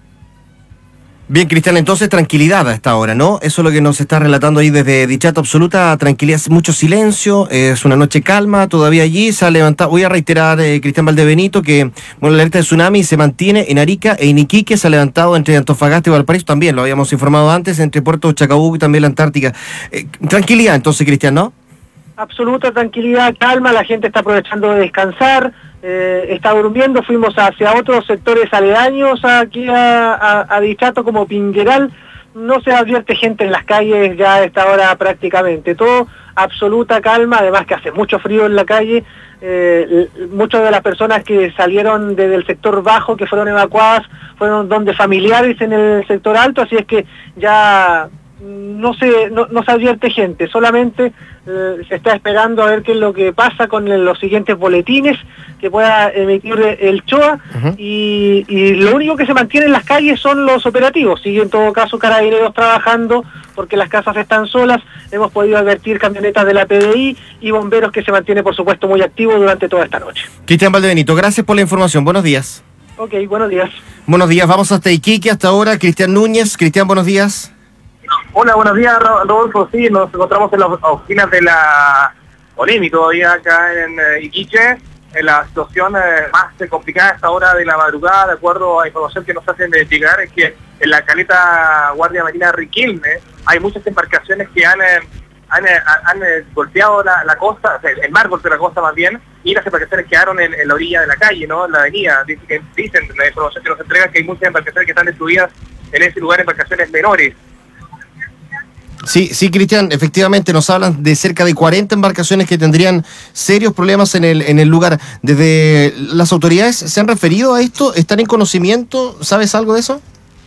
Bien, Cristian, entonces tranquilidad a esta hora, ¿no? Eso es lo que nos está relatando ahí desde Dichato, absoluta tranquilidad, mucho silencio, es una noche calma, todavía allí se ha levantado. Voy a reiterar, Cristian Valdebenito, que la alerta de tsunami se mantiene en Arica e en Iquique, se ha levantado entre Antofagasta y Valparaíso, también lo habíamos informado antes, entre Puerto Chacabuco y también la Antártica. Tranquilidad entonces, Cristian, ¿no? Absoluta tranquilidad, calma, la gente está aprovechando de descansar, está durmiendo. Fuimos hacia otros sectores aledaños aquí a Dichato, como Pingueral. No se advierte gente en las calles ya a esta hora prácticamente, todo absoluta calma, además que hace mucho frío en la calle. Muchas de las personas que salieron desde el sector bajo, que fueron evacuadas, fueron donde familiares en el sector alto, así es que ya no se advierte gente, solamente se está esperando a ver qué es lo que pasa con los siguientes boletines que pueda emitir el CHOA. y lo único que se mantiene en las calles son los operativos. Sigue en todo caso Carabineros trabajando porque las casas están solas. Hemos podido advertir camionetas de la PDI y bomberos, que se mantiene por supuesto muy activo durante toda esta noche. Cristian Valdebenito, gracias por la información, buenos días. Ok, buenos días. Buenos días, vamos hasta Iquique hasta ahora. Cristian Núñez. Cristian, buenos días. Hola, buenos días, Rodolfo. Sí, nos encontramos en las oficinas de la ONEMI todavía acá en Iquique, en la situación más complicada a esta hora de la madrugada, de acuerdo a información que nos hacen llegar, es que en la caleta Guardia Marina Riquelme hay muchas embarcaciones que han golpeado la costa, o sea, el mar golpeó la costa más bien, y las embarcaciones quedaron en la orilla de la calle, ¿no? En la avenida. Dicen la información que nos entregan que hay muchas embarcaciones que están destruidas en ese lugar, embarcaciones menores. Sí, Cristian, efectivamente nos hablan de cerca de 40 embarcaciones que tendrían serios problemas en el lugar. ¿Desde las autoridades se han referido a esto? ¿Están en conocimiento? ¿Sabes algo de eso?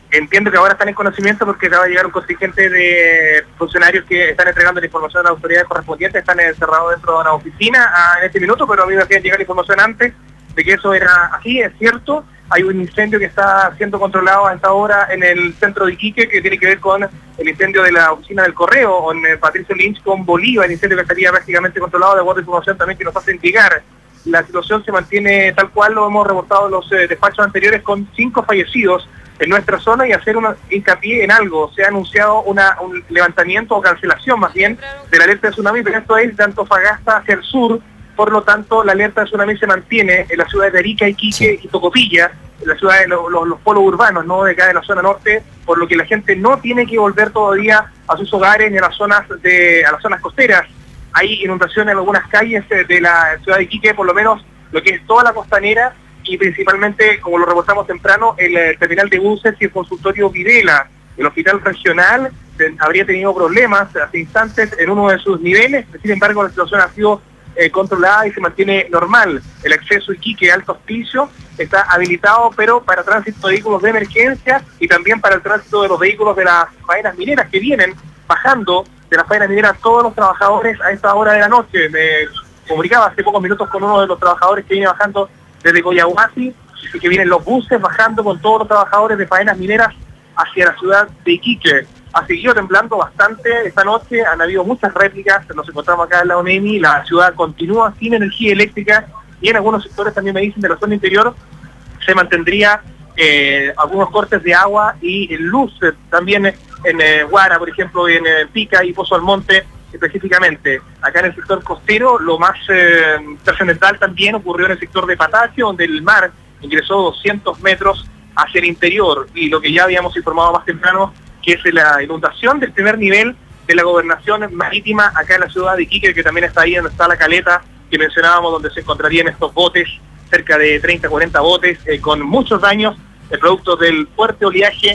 entiendo que ahora están en conocimiento porque acaba de llegar un contingente de funcionarios que están entregando la información a las autoridades correspondientes, están encerrados dentro de una oficina en este minuto, pero a mí me hacían llegar información antes de que eso era así, es cierto. Hay un incendio que está siendo controlado a esta hora en el centro de Iquique, que tiene que ver con el incendio de la oficina del correo, en Patricio Lynch con Bolívar, el incendio que estaría prácticamente controlado, de acuerdo a información también que nos hace llegar. La situación se mantiene tal cual lo hemos reportado en los despachos anteriores, con 5 fallecidos en nuestra zona, y hacer un hincapié en algo. Se ha anunciado un levantamiento o cancelación más bien de la alerta de tsunami, pero esto es de Antofagasta hacia el sur. Por lo tanto, la alerta de tsunami se mantiene en la ciudad de Arica, Iquique y Tocopilla, en la ciudad de los polos urbanos, no de acá de la zona norte, por lo que la gente no tiene que volver todavía a sus hogares ni a las zonas costeras. Hay inundación en algunas calles de la ciudad de Iquique, por lo menos lo que es toda la costanera, y principalmente, como lo reportamos temprano, el terminal de buses y el consultorio Videla. El hospital regional habría tenido problemas hace instantes en uno de sus niveles, sin embargo la situación ha sido controlada y se mantiene normal. El acceso Iquique Alto Hospicio está habilitado, pero para tránsito de vehículos de emergencia y también para el tránsito de los vehículos de las faenas mineras que vienen bajando de las faenas mineras, todos los trabajadores a esta hora de la noche. Me comunicaba hace pocos minutos con uno de los trabajadores que viene bajando desde Coyahuasi, y que vienen los buses bajando con todos los trabajadores de faenas mineras hacia la ciudad de Iquique. Ha seguido temblando bastante esta noche, han habido muchas réplicas, nos encontramos acá en la ONEMI, la ciudad continúa sin energía eléctrica, y en algunos sectores también me dicen de la zona interior se mantendría algunos cortes de agua y luz, también en Guara, por ejemplo, en Pica y Pozo Almonte específicamente. Acá en el sector costero, lo más trascendental también ocurrió en el sector de Patacio, donde el mar ingresó 200 metros hacia el interior, y lo que ya habíamos informado más temprano, que es la inundación del primer nivel de la gobernación marítima acá en la ciudad de Iquique, que también está ahí donde está la caleta que mencionábamos, donde se encontrarían estos botes, cerca de 30, 40 botes, con muchos daños, producto del fuerte oleaje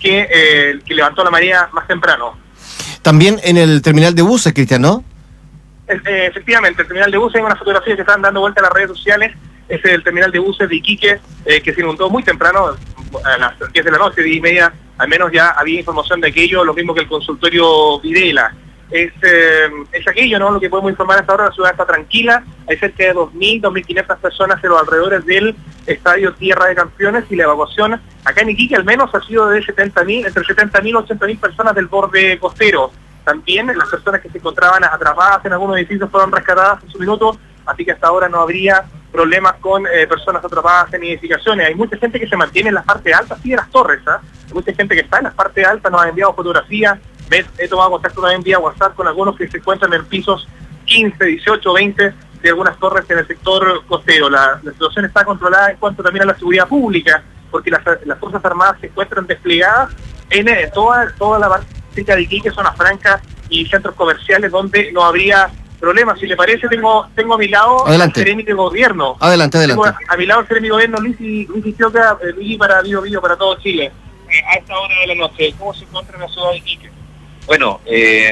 que levantó la marea más temprano. También en el terminal de buses, Cristian, ¿no? Efectivamente, el terminal de buses, hay unas fotografías que están dando vuelta a las redes sociales. Es el terminal de buses de Iquique, que se inundó muy temprano, a las 10 de la noche, 10 y media, al menos ya había información de aquello, lo mismo que el consultorio Videla. Es aquello, ¿no? Lo que podemos informar hasta ahora. La ciudad está tranquila, hay cerca de 2.000, 2.500 personas en los alrededores del Estadio Tierra de Campeones, y la evacuación acá en Iquique al menos ha sido de entre 70.000 y 80.000 personas del borde costero. También las personas que se encontraban atrapadas en algunos edificios fueron rescatadas en su minuto, así que hasta ahora no habría problemas con personas atrapadas en edificaciones. Hay mucha gente que se mantiene en las partes altas, sí, de las torres, ¿eh? Hay mucha gente que está en las partes altas, nos ha enviado fotografías. He tomado contacto también vía WhatsApp con algunos que se encuentran en pisos 15, 18, 20 de algunas torres en el sector costero. La situación está controlada en cuanto también a la seguridad pública, porque las Fuerzas Armadas se encuentran desplegadas en toda la parte de Iquique, zonas francas y centros comerciales donde no habría problemas. Si le parece, tengo a mi lado al Seremi de Gobierno. Adelante. Tengo a mi lado el Seremi de Gobierno, Luis Isioca, Luis para Video para todo Chile. A esta hora de la noche, ¿cómo se encuentra en la ciudad de Iquique? Bueno,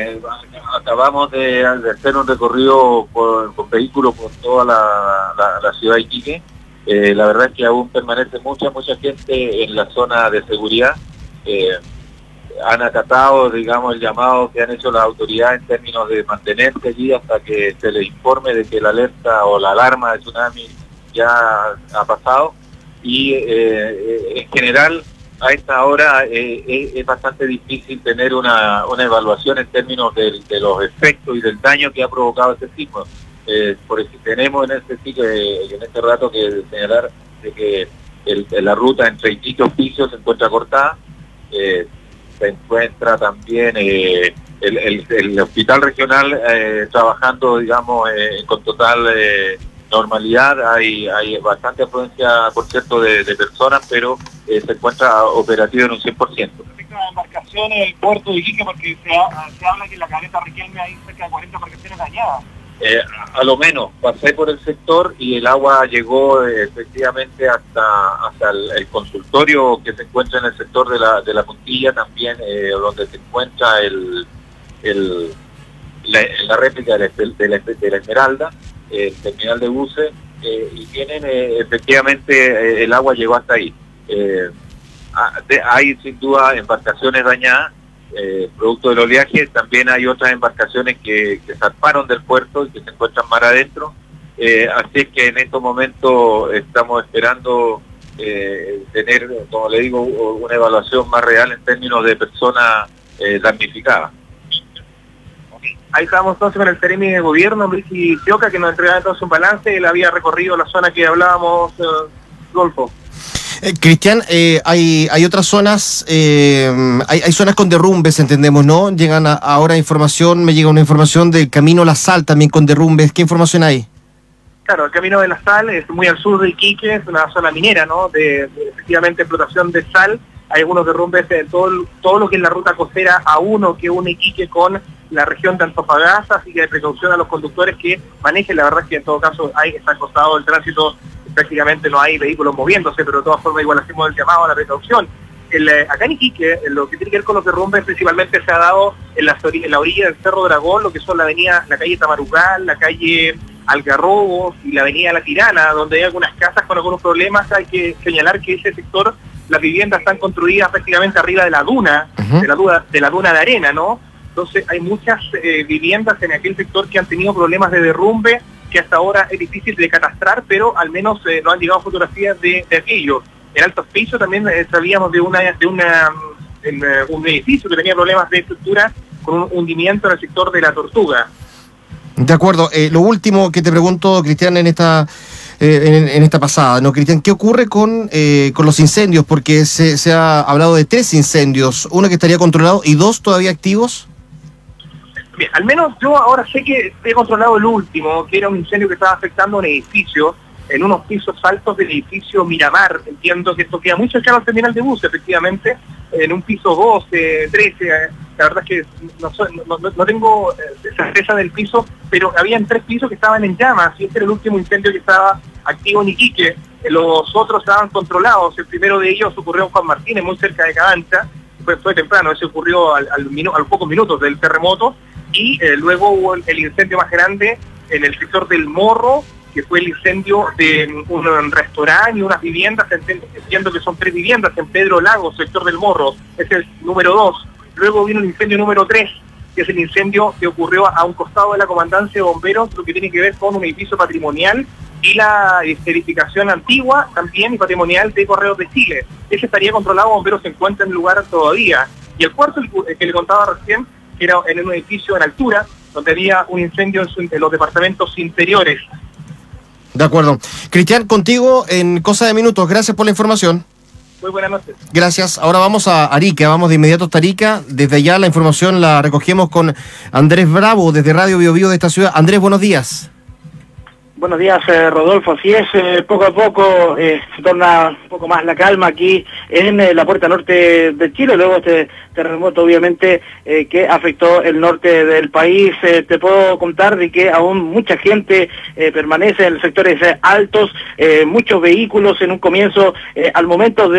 acabamos de hacer un recorrido con vehículos por toda la ciudad de Iquique. La verdad es que aún permanece mucha gente en la zona de seguridad. Han acatado, digamos, el llamado que han hecho las autoridades en términos de mantenerse allí hasta que se les informe de que la alerta o la alarma de tsunami ya ha pasado. Y en general, a esta hora es bastante difícil tener una evaluación en términos de los efectos y del daño que ha provocado este sismo. Por eso tenemos en este rato que señalar de que la ruta entre Iquique y Hospicio se encuentra cortada. Se encuentra también el hospital regional trabajando, digamos, con total normalidad. Hay bastante afluencia, por cierto, de personas, pero se encuentra operativo en un 100%. Respecto a las embarcaciones del puerto de Iquique, porque se habla que en la caleta Riquelme hay cerca de 40 embarcaciones dañadas. A lo menos, pasé por el sector y el agua llegó efectivamente hasta el consultorio que se encuentra en el sector de la Puntilla, también donde se encuentra la réplica de la Esmeralda, el terminal de buses, y tienen efectivamente el agua llegó hasta ahí. hay sin duda embarcaciones dañadas, producto del oleaje. También hay otras embarcaciones que zarparon del puerto y que se encuentran mar adentro. Así es que en estos momentos estamos esperando tener, como le digo, una evaluación más real en términos de personas damnificadas. Ahí estamos entonces con el Seremi de Gobierno, Luis Quioca, que nos entregaba entonces un balance. Él había recorrido la zona que hablábamos, Golfo. Cristian, hay otras zonas, hay zonas con derrumbes, entendemos, ¿no? Llegan ahora me llega una información del Camino La Sal también con derrumbes. ¿Qué información hay? Claro, el Camino de la Sal es muy al sur de Iquique, es una zona minera, ¿no? De efectivamente explotación de sal. Hay algunos derrumbes en todo lo que es la ruta costera A1 que une Iquique con la región de Antofagasta, así que de precaución a los conductores que manejen. La verdad es que en todo caso está acostado el tránsito, prácticamente no hay vehículos moviéndose, pero de todas formas igual hacemos el llamado a la precaución. Acá en Iquique, lo que tiene que ver con los derrumbes principalmente se ha dado en la orilla del Cerro Dragón, lo que son la calle Tamarugal, la calle Algarrobos y la avenida La Tirana, donde hay algunas casas con algunos problemas. Hay que señalar que ese sector, las viviendas están construidas prácticamente arriba de la duna, de la duna de arena, ¿no? Entonces hay muchas viviendas en aquel sector que han tenido problemas de derrumbe, que hasta ahora es difícil de catastrar, pero al menos nos han llegado fotografías de aquello. En Alto Hospicio también sabíamos de un edificio que tenía problemas de estructura con un hundimiento en el sector de La Tortuga. De acuerdo. Lo último que te pregunto, Cristian, en esta pasada, ¿no, Cristian? ¿Qué ocurre con los incendios? Porque se ha hablado de 3 incendios, uno que estaría controlado y 2 todavía activos. Bien, al menos yo ahora sé que he controlado el último, que era un incendio que estaba afectando a un edificio, en unos pisos altos del edificio Miramar. Entiendo que esto queda muy cercano al terminal de bus, efectivamente, en un piso 12, 13, la verdad es que no tengo certeza del piso, pero habían 3 pisos que estaban en llamas, y este era el último incendio que estaba activo en Iquique. Los otros estaban controlados. El primero de ellos ocurrió en Juan Martínez, muy cerca de Cabancha, fue temprano, ese ocurrió a los pocos minutos del terremoto, y luego hubo el incendio más grande en el sector del Morro, que fue el incendio de un restaurante y unas viviendas, entiendo que son 3 viviendas en Pedro Lago, sector del Morro, es el número 2. Luego vino el incendio número 3, que es el incendio que ocurrió a un costado de la Comandancia de Bomberos, lo que tiene que ver con un edificio patrimonial y la edificación antigua también y patrimonial de Correos de Chile. Ese estaría controlado, Bomberos se encuentra en el lugar todavía. Y el cuarto, el que le contaba recién, que era en un edificio en altura, donde había un incendio en los departamentos interiores. De acuerdo. Cristian, contigo en cosa de minutos. Gracias por la información. Muy buenas noches. Gracias. Ahora vamos a Arica, vamos de inmediato hasta Arica. Desde allá la información la recogemos con Andrés Bravo, desde Radio Bio Bio de esta ciudad. Andrés, buenos días. Buenos días, Rodolfo. Así es, poco a poco se torna un poco más la calma aquí en la puerta norte de Chile, luego este terremoto obviamente que afectó el norte del país. Te puedo contar de que aún mucha gente permanece en los sectores altos, muchos vehículos en un comienzo, al momento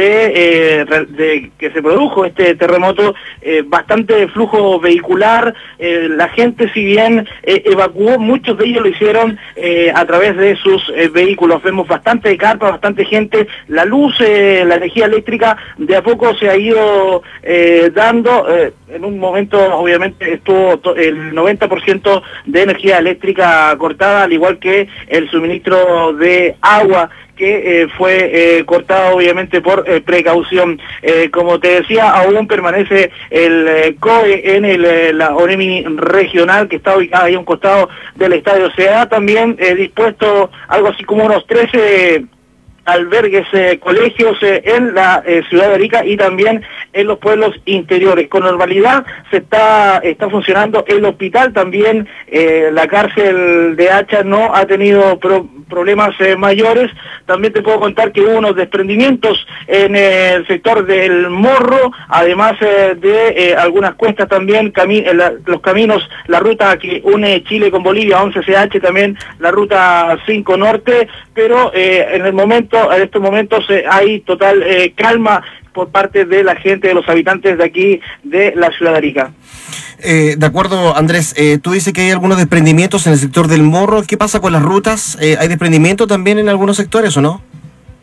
de que se produjo este terremoto, bastante flujo vehicular. La gente, si bien evacuó, muchos de ellos lo hicieron a través de sus vehículos. Vemos bastante carpa, bastante gente. La luz, la energía eléctrica de a poco se ha ido dando. En un momento obviamente estuvo el 90% de energía eléctrica cortada, al igual que el suministro de agua, que fue cortado obviamente por precaución. Como te decía, aún permanece el COE en la ONEMI regional, que está ubicada ahí a un costado del estadio. Se ha también dispuesto algo así como unos 13 albergues, colegios en la ciudad de Arica y también en los pueblos interiores. Con normalidad está funcionando el hospital, también la cárcel de Hacha no ha tenido problemas mayores. También te puedo contar que hubo unos desprendimientos en el sector del Morro, además de algunas cuestas también, los caminos, la ruta que une Chile con Bolivia, 11CH, también la ruta 5 Norte, pero en estos momentos hay total calma por parte de la gente, de los habitantes de aquí, de la ciudad de Arica. De acuerdo, Andrés, tú dices que hay algunos desprendimientos en el sector del Morro. ¿Qué pasa con las rutas? ¿Hay desprendimiento también en algunos sectores o no?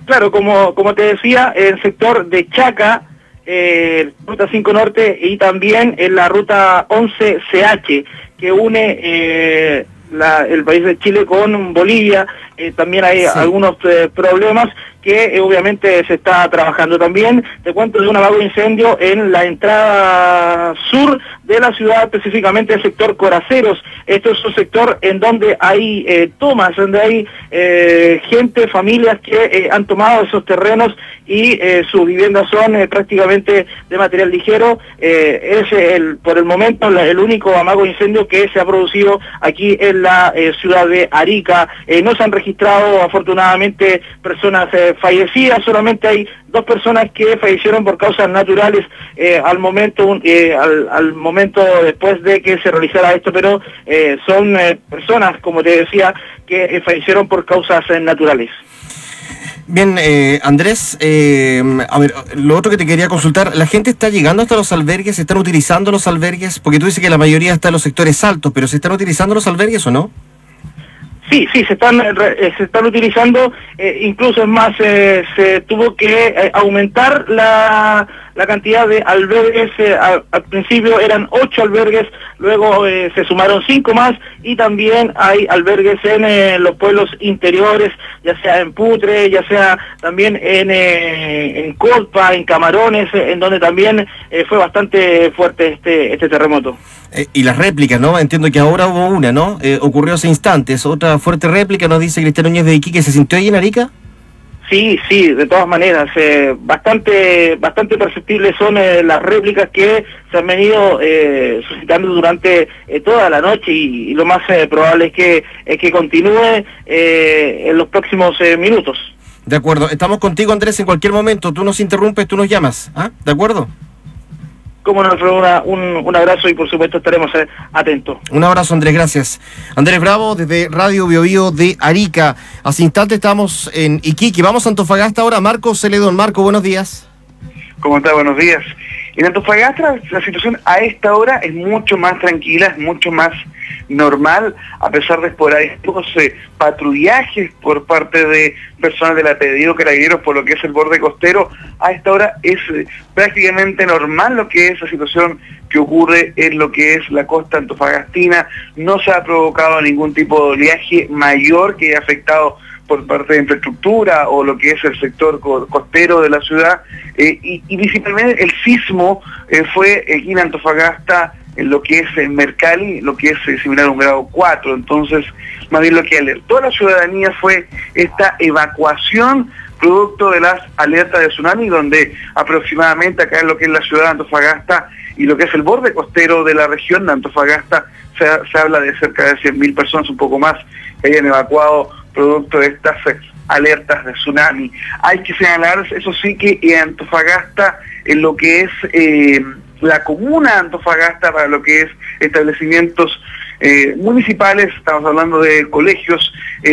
Claro, como te decía, el sector de Chaca, Ruta 5 Norte y también en la Ruta 11 CH, que une el país de Chile con Bolivia. También hay algunos problemas que obviamente se está trabajando. También te cuento de un amago incendio en la entrada sur de la ciudad, específicamente el sector Coraceros. Esto es un sector en donde hay tomas, donde hay gente, familias que han tomado esos terrenos y sus viviendas son prácticamente de material ligero. Es por el momento el único amago incendio que se ha producido aquí en la ciudad de Arica. No se han registrado afortunadamente personas fallecidas, solamente hay 2 personas que fallecieron por causas naturales al momento después de que se realizara esto, pero son personas, como te decía, que fallecieron por causas naturales. Bien, Andrés, a ver, lo otro que te quería consultar, ¿la gente está llegando hasta los albergues? ¿Se están utilizando los albergues? Porque tú dices que la mayoría está en los sectores altos, pero ¿se están utilizando los albergues o no? Sí, se están utilizando, incluso es más, se tuvo que aumentar la cantidad de albergues. Al principio eran 8 albergues, luego se sumaron 5 más, y también hay albergues en los pueblos interiores, ya sea en Putre, ya sea también en Colpa, en Camarones, en donde también fue bastante fuerte este terremoto. Y las réplicas, ¿no? Entiendo que ahora hubo una, ¿no? Ocurrió hace instantes. Otra fuerte réplica, nos dice Cristian Núñez de Iquique. ¿Se sintió ahí en Arica? Sí, de todas maneras. Bastante perceptibles son las réplicas que se han venido suscitando durante toda la noche, y lo más probable es que continúe en los próximos minutos. De acuerdo. Estamos contigo, Andrés, en cualquier momento. Tú nos interrumpes, tú nos llamas. ¿Ah? ¿De acuerdo? Como nos un abrazo, y por supuesto estaremos atentos. Un abrazo, Andrés, gracias. Andrés Bravo, desde Radio Biobío de Arica. Hace instante estamos en Iquique. Vamos a Antofagasta ahora. Marco Celedón. Marco, buenos días. ¿Cómo está? Buenos días. En Antofagasta la situación a esta hora es mucho más tranquila, es mucho más normal, a pesar de esporádicos patrullajes por parte de personas del apellido Carabineros por lo que es el borde costero. A esta hora es prácticamente normal lo que es la situación que ocurre en lo que es la costa antofagastina. No se ha provocado ningún tipo de oleaje mayor que haya afectado por parte de infraestructura o lo que es el sector costero de la ciudad, y principalmente el sismo fue aquí en Antofagasta, en lo que es en Mercalli, lo que es similar a un grado 4, entonces más bien lo que alertó a la ciudadanía fue esta evacuación producto de las alertas de tsunami, donde aproximadamente acá en lo que es la ciudad de Antofagasta y lo que es el borde costero de la región de Antofagasta se habla de cerca de 100.000 personas, un poco más, que hayan evacuado producto de estas alertas de tsunami. Hay que señalar, eso sí, que en Antofagasta, en lo que es la comuna de Antofagasta, para lo que es establecimientos municipales, estamos hablando de colegios,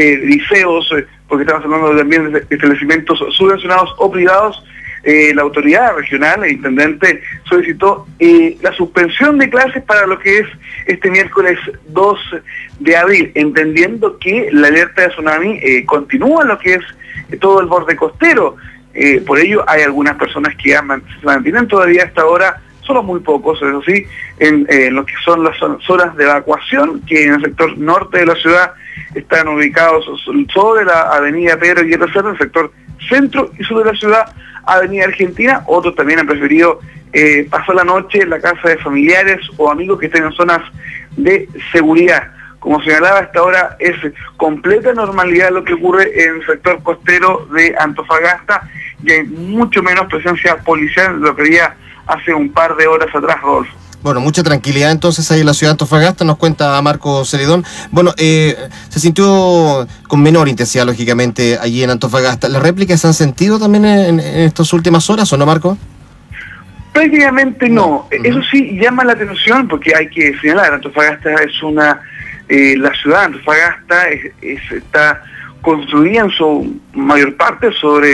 liceos, porque estamos hablando también de establecimientos subvencionados o privados. La autoridad regional, el intendente, solicitó la suspensión de clases para lo que es este miércoles 2 de abril, entendiendo que la alerta de tsunami continúa en lo que es todo el borde costero. Por ello hay algunas personas que se mantienen todavía hasta ahora, solo muy pocos, eso sí, en lo que son las zonas de evacuación, que en el sector norte de la ciudad están ubicados sobre la avenida Pedro Guerrero Cerda, el sector centro y sur de la ciudad, Avenida Argentina. Otros también han preferido pasar la noche en la casa de familiares o amigos que estén en zonas de seguridad. Como señalaba, hasta ahora es completa normalidad lo que ocurre en el sector costero de Antofagasta, y hay mucho menos presencia policial de lo que había hace un par de horas atrás, Rodolfo. Bueno, mucha tranquilidad entonces ahí en la ciudad de Antofagasta, nos cuenta Marco Celedón. Bueno, se sintió con menor intensidad, lógicamente, allí en Antofagasta. ¿Las réplicas se han sentido también en estas últimas horas o no, Marco? Prácticamente no. Eso sí llama la atención, porque hay que señalar, Antofagasta es la ciudad de Antofagasta está construida en su mayor parte sobre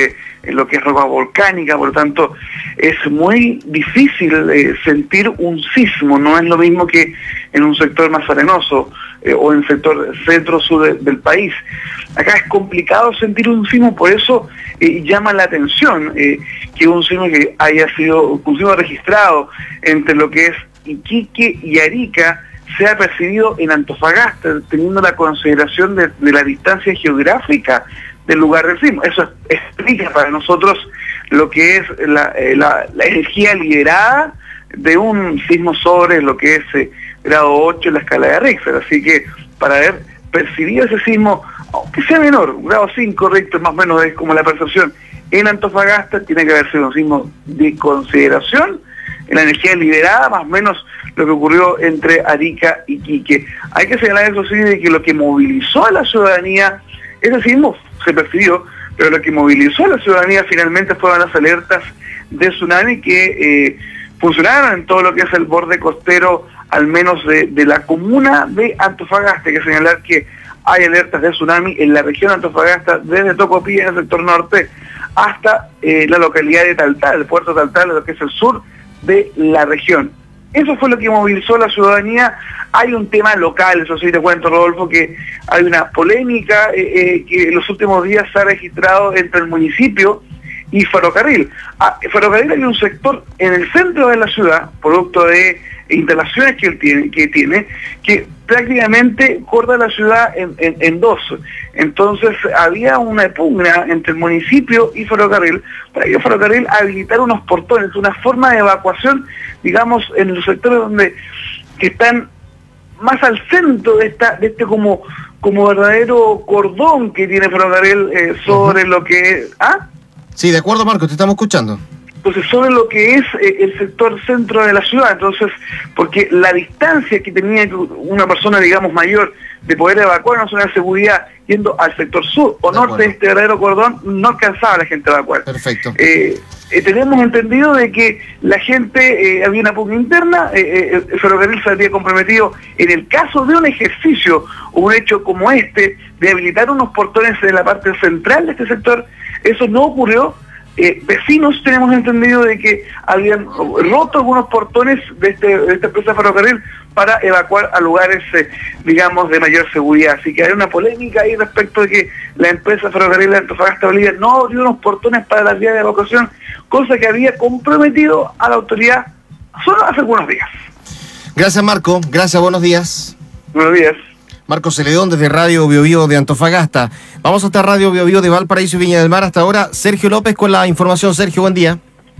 lo que es roca volcánica, por lo tanto es muy difícil sentir un sismo, no es lo mismo que en un sector más arenoso o en el sector centro-sur del país. Acá es complicado sentir un sismo, por eso llama la atención que un sismo que haya sido un sismo registrado entre lo que es Iquique y Arica sea percibido en Antofagasta, teniendo la consideración de la distancia geográfica del lugar del sismo. Eso explica para nosotros lo que es la energía liberada de un sismo sobre lo que es grado 8 en la escala de Richter. Así que para haber percibido ese sismo, aunque sea menor, grado 5 Richter más o menos es como la percepción, en Antofagasta tiene que haber sido un sismo de consideración en la energía liberada, más o menos lo que ocurrió entre Arica y Iquique. Hay que señalar eso sí, de que lo que movilizó a la ciudadanía, ese sismo se percibió, pero lo que movilizó a la ciudadanía finalmente fueron las alertas de tsunami que funcionaron en todo lo que es el borde costero, al menos de la comuna de Antofagasta. Hay que señalar que hay alertas de tsunami en la región de Antofagasta, desde Tocopilla en el sector norte hasta la localidad de Taltal, el puerto de Taltal, lo que es el sur de la región. Eso fue lo que movilizó a la ciudadanía. Hay un tema local, eso sí te cuento, Rodolfo, que hay una polémica que en los últimos días se ha registrado entre el municipio y Ferrocarril. Ferrocarril hay un sector en el centro de la ciudad, producto de instalaciones que tiene, que prácticamente corta la ciudad en dos. Entonces había una pugna entre el municipio y Ferrocarril para que Ferrocarril habilitara unos portones, una forma de evacuación, digamos, en los sectores que están más al centro de este como verdadero cordón que tiene Ferrocarril sobre lo que es... ¿Ah? Sí, de acuerdo, Marco, te estamos escuchando. Entonces, sobre lo que es el sector centro de la ciudad, entonces, porque la distancia que tenía una persona, digamos, mayor de poder evacuar una zona de seguridad yendo al sector sur o norte de este verdadero cordón, no alcanzaba a la gente a evacuar. Perfecto. Tenemos entendido de que la gente, había una pugna interna, el Ferrocarril se había comprometido en el caso de un ejercicio o un hecho como este, de habilitar unos portones en la parte central de este sector. Eso no ocurrió. Vecinos tenemos entendido de que habían roto algunos portones de esta empresa Ferrocarril para evacuar a lugares, digamos, de mayor seguridad. Así que hay una polémica ahí respecto de que la empresa Ferrocarril de Antofagasta Bolivia no abrió unos portones para las vías de evacuación, cosa que había comprometido a la autoridad solo hace algunos días. Gracias, Marco. Gracias, buenos días. Buenos días. Marco Celedón desde Radio Biobío de Antofagasta. Vamos hasta Radio Biobío de Valparaíso y Viña del Mar. Hasta ahora, Sergio López con la información. Sergio, buen día.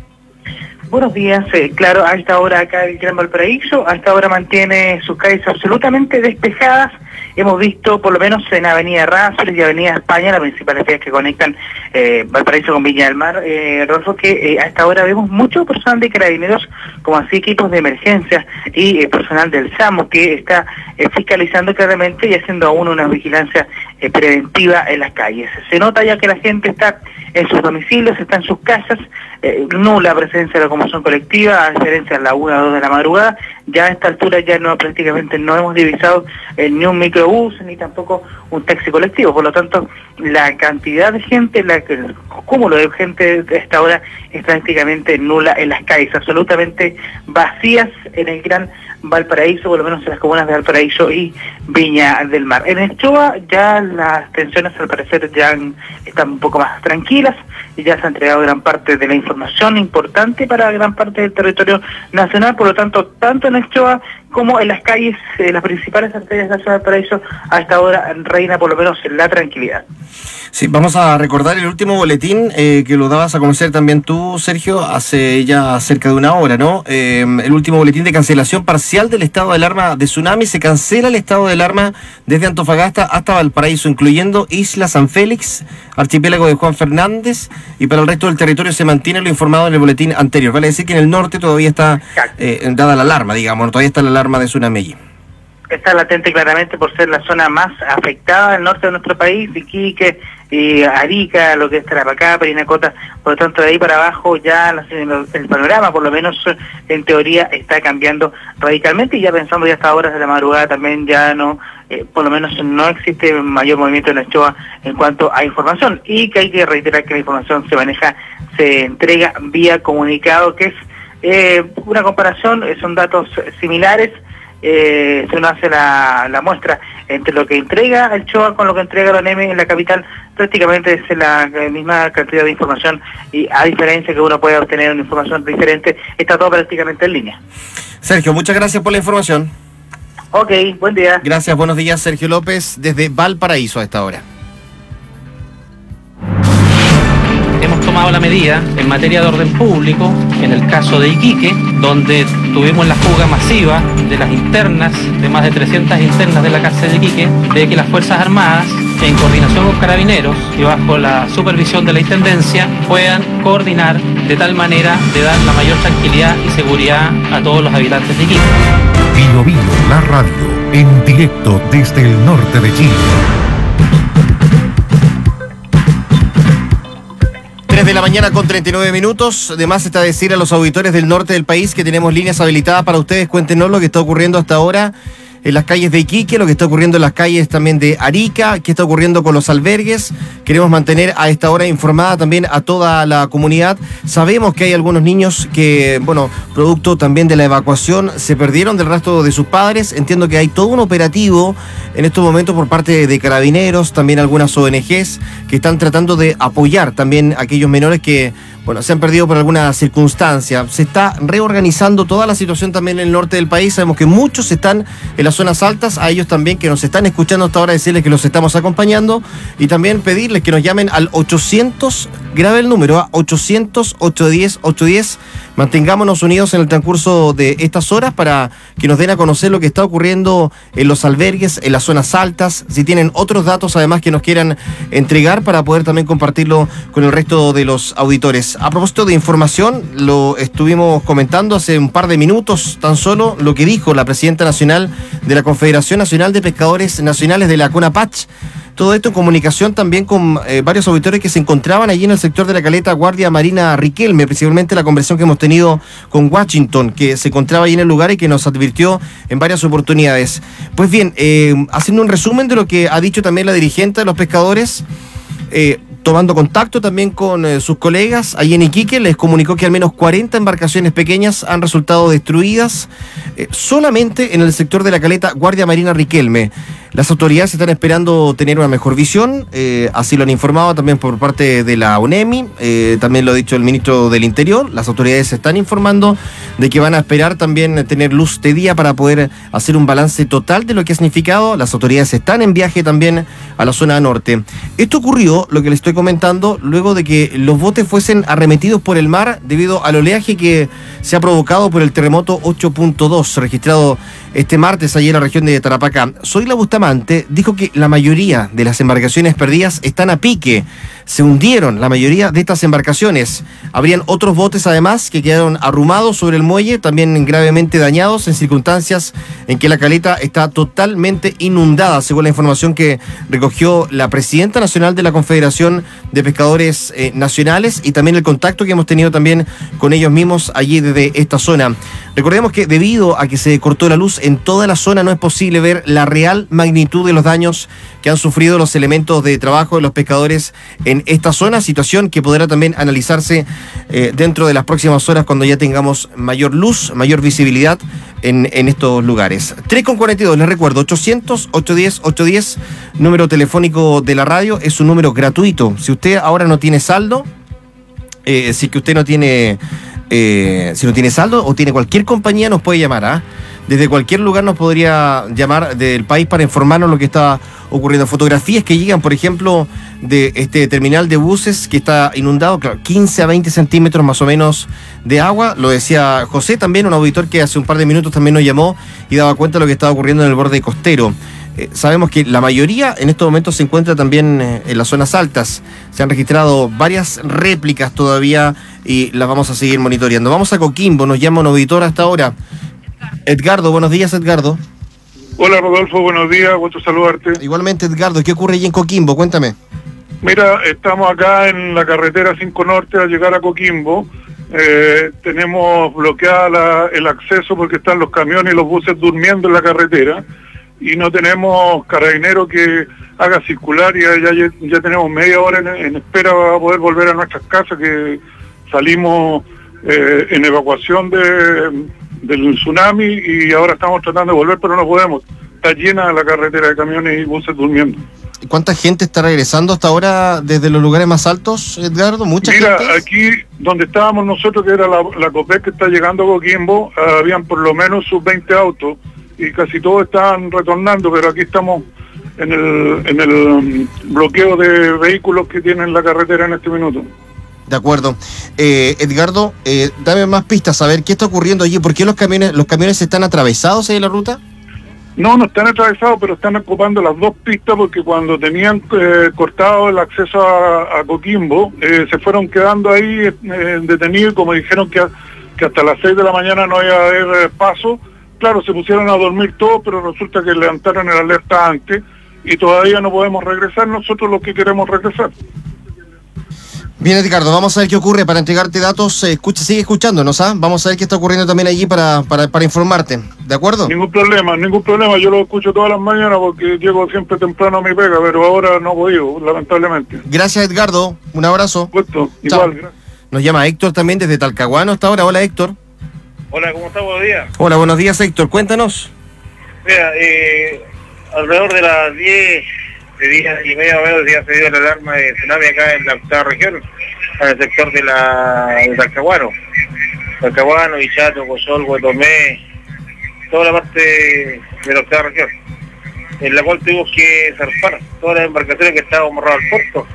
Buenos días. Claro, a esta hora acá el Gran Valparaíso, a esta hora mantiene sus calles absolutamente despejadas. Hemos visto, por lo menos en Avenida Rásperes y Avenida España, las principales vías que conectan Valparaíso con Viña del Mar, Rodolfo, que a esta hora vemos mucho personal de carabineros, como así equipos de emergencia y personal del SAMU, que está fiscalizando claramente y haciendo aún una vigilancia preventiva en las calles. Se nota ya que la gente está en sus domicilios, está en sus casas, nula presencia de la locomoción colectiva, a diferencia de la 1 o 2 de la madrugada. Ya a esta altura ya prácticamente no hemos divisado ni un microbús ni tampoco un taxi colectivo. Por lo tanto, la cantidad de gente, el cúmulo de gente de esta hora es prácticamente nula en las calles, absolutamente vacías en el Gran Valparaíso, por lo menos en las comunas de Valparaíso y Viña del Mar. En el Choa ya las tensiones al parecer ya están un poco más tranquilas y ya se ha entregado gran parte de la información importante para gran parte del territorio nacional. Por lo tanto, tanto en el Choa como en las calles, las principales arterias de la ciudad de Valparaíso, a esta hora reina por lo menos la tranquilidad. Sí, vamos a recordar el último boletín que lo dabas a conocer también tú, Sergio, hace ya cerca de una hora, ¿no? El último boletín de cancelación parcial del estado de alarma de tsunami. Se cancela el estado de alarma desde Antofagasta hasta Valparaíso, incluyendo Isla San Félix, archipiélago de Juan Fernández, y para el resto del territorio se mantiene lo informado en el boletín anterior. Vale decir que en el norte todavía está dada la alarma, digamos, todavía está la alarma de tsunami allí. está latente claramente por ser la zona más afectada del norte de nuestro país, Iquique, Arica, lo que es Tarapacá, Parinacota. Por lo tanto, de ahí para abajo ya el panorama, por lo menos en teoría, está cambiando radicalmente, y ya pensando ya hasta horas de la madrugada también ya no, por lo menos no existe mayor movimiento en la Anchoa en cuanto a información, y que hay que reiterar que la información se entrega vía comunicado, que es una comparación, son datos similares. Se uno hace la muestra entre lo que entrega el CHOA con lo que entrega la ONEMI en la capital, prácticamente es la misma cantidad de información, y a diferencia que uno puede obtener una información diferente, está todo prácticamente en línea. Sergio, muchas gracias por la información. Ok, buen día. Gracias, buenos días, Sergio López, desde Valparaíso a esta hora. Hemos tomado la medida en materia de orden público, en el caso de Iquique, donde tuvimos la fuga masiva de las internas, de más de 300 internas de la cárcel de Iquique, de que las Fuerzas Armadas, en coordinación con Carabineros y bajo la supervisión de la Intendencia, puedan coordinar de tal manera de dar la mayor tranquilidad y seguridad a todos los habitantes de Iquique. Bio Bio, la radio, en directo desde el norte de Chile. 3 de la mañana con 39 minutos. Además está decir a los auditores del norte del país que tenemos líneas habilitadas para ustedes. Cuéntenos lo que está ocurriendo hasta ahora en las calles de Iquique, lo que está ocurriendo en las calles también de Arica, qué está ocurriendo con los albergues. Queremos mantener a esta hora informada también a toda la comunidad. Sabemos que hay algunos niños que, bueno, producto también de la evacuación, se perdieron del rastro de sus padres. Entiendo que hay todo un operativo en estos momentos por parte de Carabineros, también algunas ONGs que están tratando de apoyar también a aquellos menores que, bueno, se han perdido por alguna circunstancia. Se está reorganizando toda la situación también en el norte del país. Sabemos que muchos están en las zonas altas. A ellos también que nos están escuchando hasta ahora, decirles que los estamos acompañando y también pedirles que nos llamen al 800, grave el número, a 800-810-810. Mantengámonos unidos en el transcurso de estas horas para que nos den a conocer lo que está ocurriendo en los albergues, en las zonas altas. Si tienen otros datos además que nos quieran entregar para poder también compartirlo con el resto de los auditores. A propósito de información, lo estuvimos comentando hace un par de minutos tan solo lo que dijo la presidenta nacional de la Confederación Nacional de Pescadores Nacionales de la CONAPACH. Todo esto en comunicación también con varios auditores que se encontraban allí en el sector de la caleta Guardia Marina Riquelme, principalmente la conversación que hemos tenido con Washington, que se encontraba allí en el lugar y que nos advirtió en varias oportunidades. Pues bien, haciendo un resumen de lo que ha dicho también la dirigente de los pescadores, tomando contacto también con sus colegas allí en Iquique, les comunicó que al menos 40 embarcaciones pequeñas han resultado destruidas solamente en el sector de la caleta Guardia Marina Riquelme. Las autoridades están esperando tener una mejor visión, así lo han informado también por parte de la ONEMI, también lo ha dicho el ministro del Interior. Las autoridades se están informando de que van a esperar también tener luz de día para poder hacer un balance total de lo que ha significado. Las autoridades están en viaje también a la zona norte. Esto ocurrió, lo que les estoy comentando, luego de que los botes fuesen arremetidos por el mar debido al oleaje que se ha provocado por el terremoto 8.2 registrado este martes allí en la región de Tarapacá. Zoila Bustamante dijo que la mayoría de las embarcaciones perdidas están a pique. Se hundieron la mayoría de estas embarcaciones. Habrían otros botes además que quedaron arrumados sobre el muelle, también gravemente dañados en circunstancias en que la caleta está totalmente inundada, según la información que recogió la presidenta nacional de la Confederación de Pescadores Nacionales y también el contacto que hemos tenido también con ellos mismos allí desde esta zona. Recordemos que debido a que se cortó la luz en toda la zona no es posible ver la real magnitud de los daños que han sufrido los elementos de trabajo de los pescadores en esta zona, situación que podrá también analizarse dentro de las próximas horas cuando ya tengamos mayor luz, mayor visibilidad en estos lugares. 3:42, les recuerdo, 800-810-810, número telefónico de la radio, es un número gratuito. Si usted ahora no tiene saldo, si que usted no tiene... si no tiene saldo o tiene cualquier compañía, nos puede llamar, desde cualquier lugar nos podría llamar del país para informarnos lo que está ocurriendo. Fotografías que llegan, por ejemplo, de este terminal de buses que está inundado, claro, 15 a 20 centímetros más o menos de agua. Lo decía José también, un auditor que hace un par de minutos también nos llamó y daba cuenta de lo que estaba ocurriendo en el borde costero. Sabemos que la mayoría en estos momentos se encuentra también en las zonas altas. Se han registrado varias réplicas todavía y las vamos a seguir monitoreando. Vamos a Coquimbo, nos llama un auditor hasta ahora. Edgardo, buenos días, Edgardo. Hola Rodolfo, buenos días, gusto saludarte. Igualmente Edgardo, ¿qué ocurre allí en Coquimbo? Cuéntame. Mira, estamos acá en la carretera 5 Norte al llegar a Coquimbo. Tenemos bloqueada el acceso porque están los camiones y los buses durmiendo en la carretera y no tenemos carabinero que haga circular y ya tenemos media hora en espera para poder volver a nuestras casas, que salimos en evacuación del tsunami y ahora estamos tratando de volver pero no podemos. Está llena la carretera de camiones y buses durmiendo. ¿Cuánta gente está regresando hasta ahora desde los lugares más altos, Edgardo? ¿Mucha gente? Mira, aquí donde estábamos nosotros, que era la COPEC que está llegando a Coquimbo, habían por lo menos sus 20 autos y casi todos estaban retornando, pero aquí estamos en el bloqueo de vehículos que tienen la carretera en este minuto. De acuerdo. Edgardo, dame más pistas, a ver qué está ocurriendo allí. ¿Por qué los camiones están atravesados ahí en la ruta? No están atravesados, pero están ocupando las dos pistas porque cuando tenían cortado el acceso a Coquimbo, se fueron quedando ahí detenidos, como dijeron que hasta las 6 de la mañana no iba a haber paso. Claro, se pusieron a dormir todos, pero resulta que levantaron el alerta antes y todavía no podemos regresar nosotros los que queremos regresar. Bien, Edgardo, vamos a ver qué ocurre para entregarte datos. Sigue escuchándonos, ¿ah? Vamos a ver qué está ocurriendo también allí para informarte. ¿De acuerdo? Ningún problema. Yo lo escucho todas las mañanas porque llego siempre temprano a mi pega, pero ahora no he podido, lamentablemente. Gracias, Edgardo. Un abrazo. Puesto, igual, gracias. Nos llama Héctor también desde Talcahuano hasta ahora. Hola, Héctor. Hola, ¿cómo estás? Buenos días. Hola, buenos días, Héctor. Cuéntanos. Mira, alrededor de las 10 y media o menos ya se dio la alarma de tsunami acá en la octava región, en el sector de Talcahuano, Ichato, Coyol, Huetomé, toda la parte de la octava región, en la cual tuvimos que zarpar todas las embarcaciones que estaban amarradas al puerto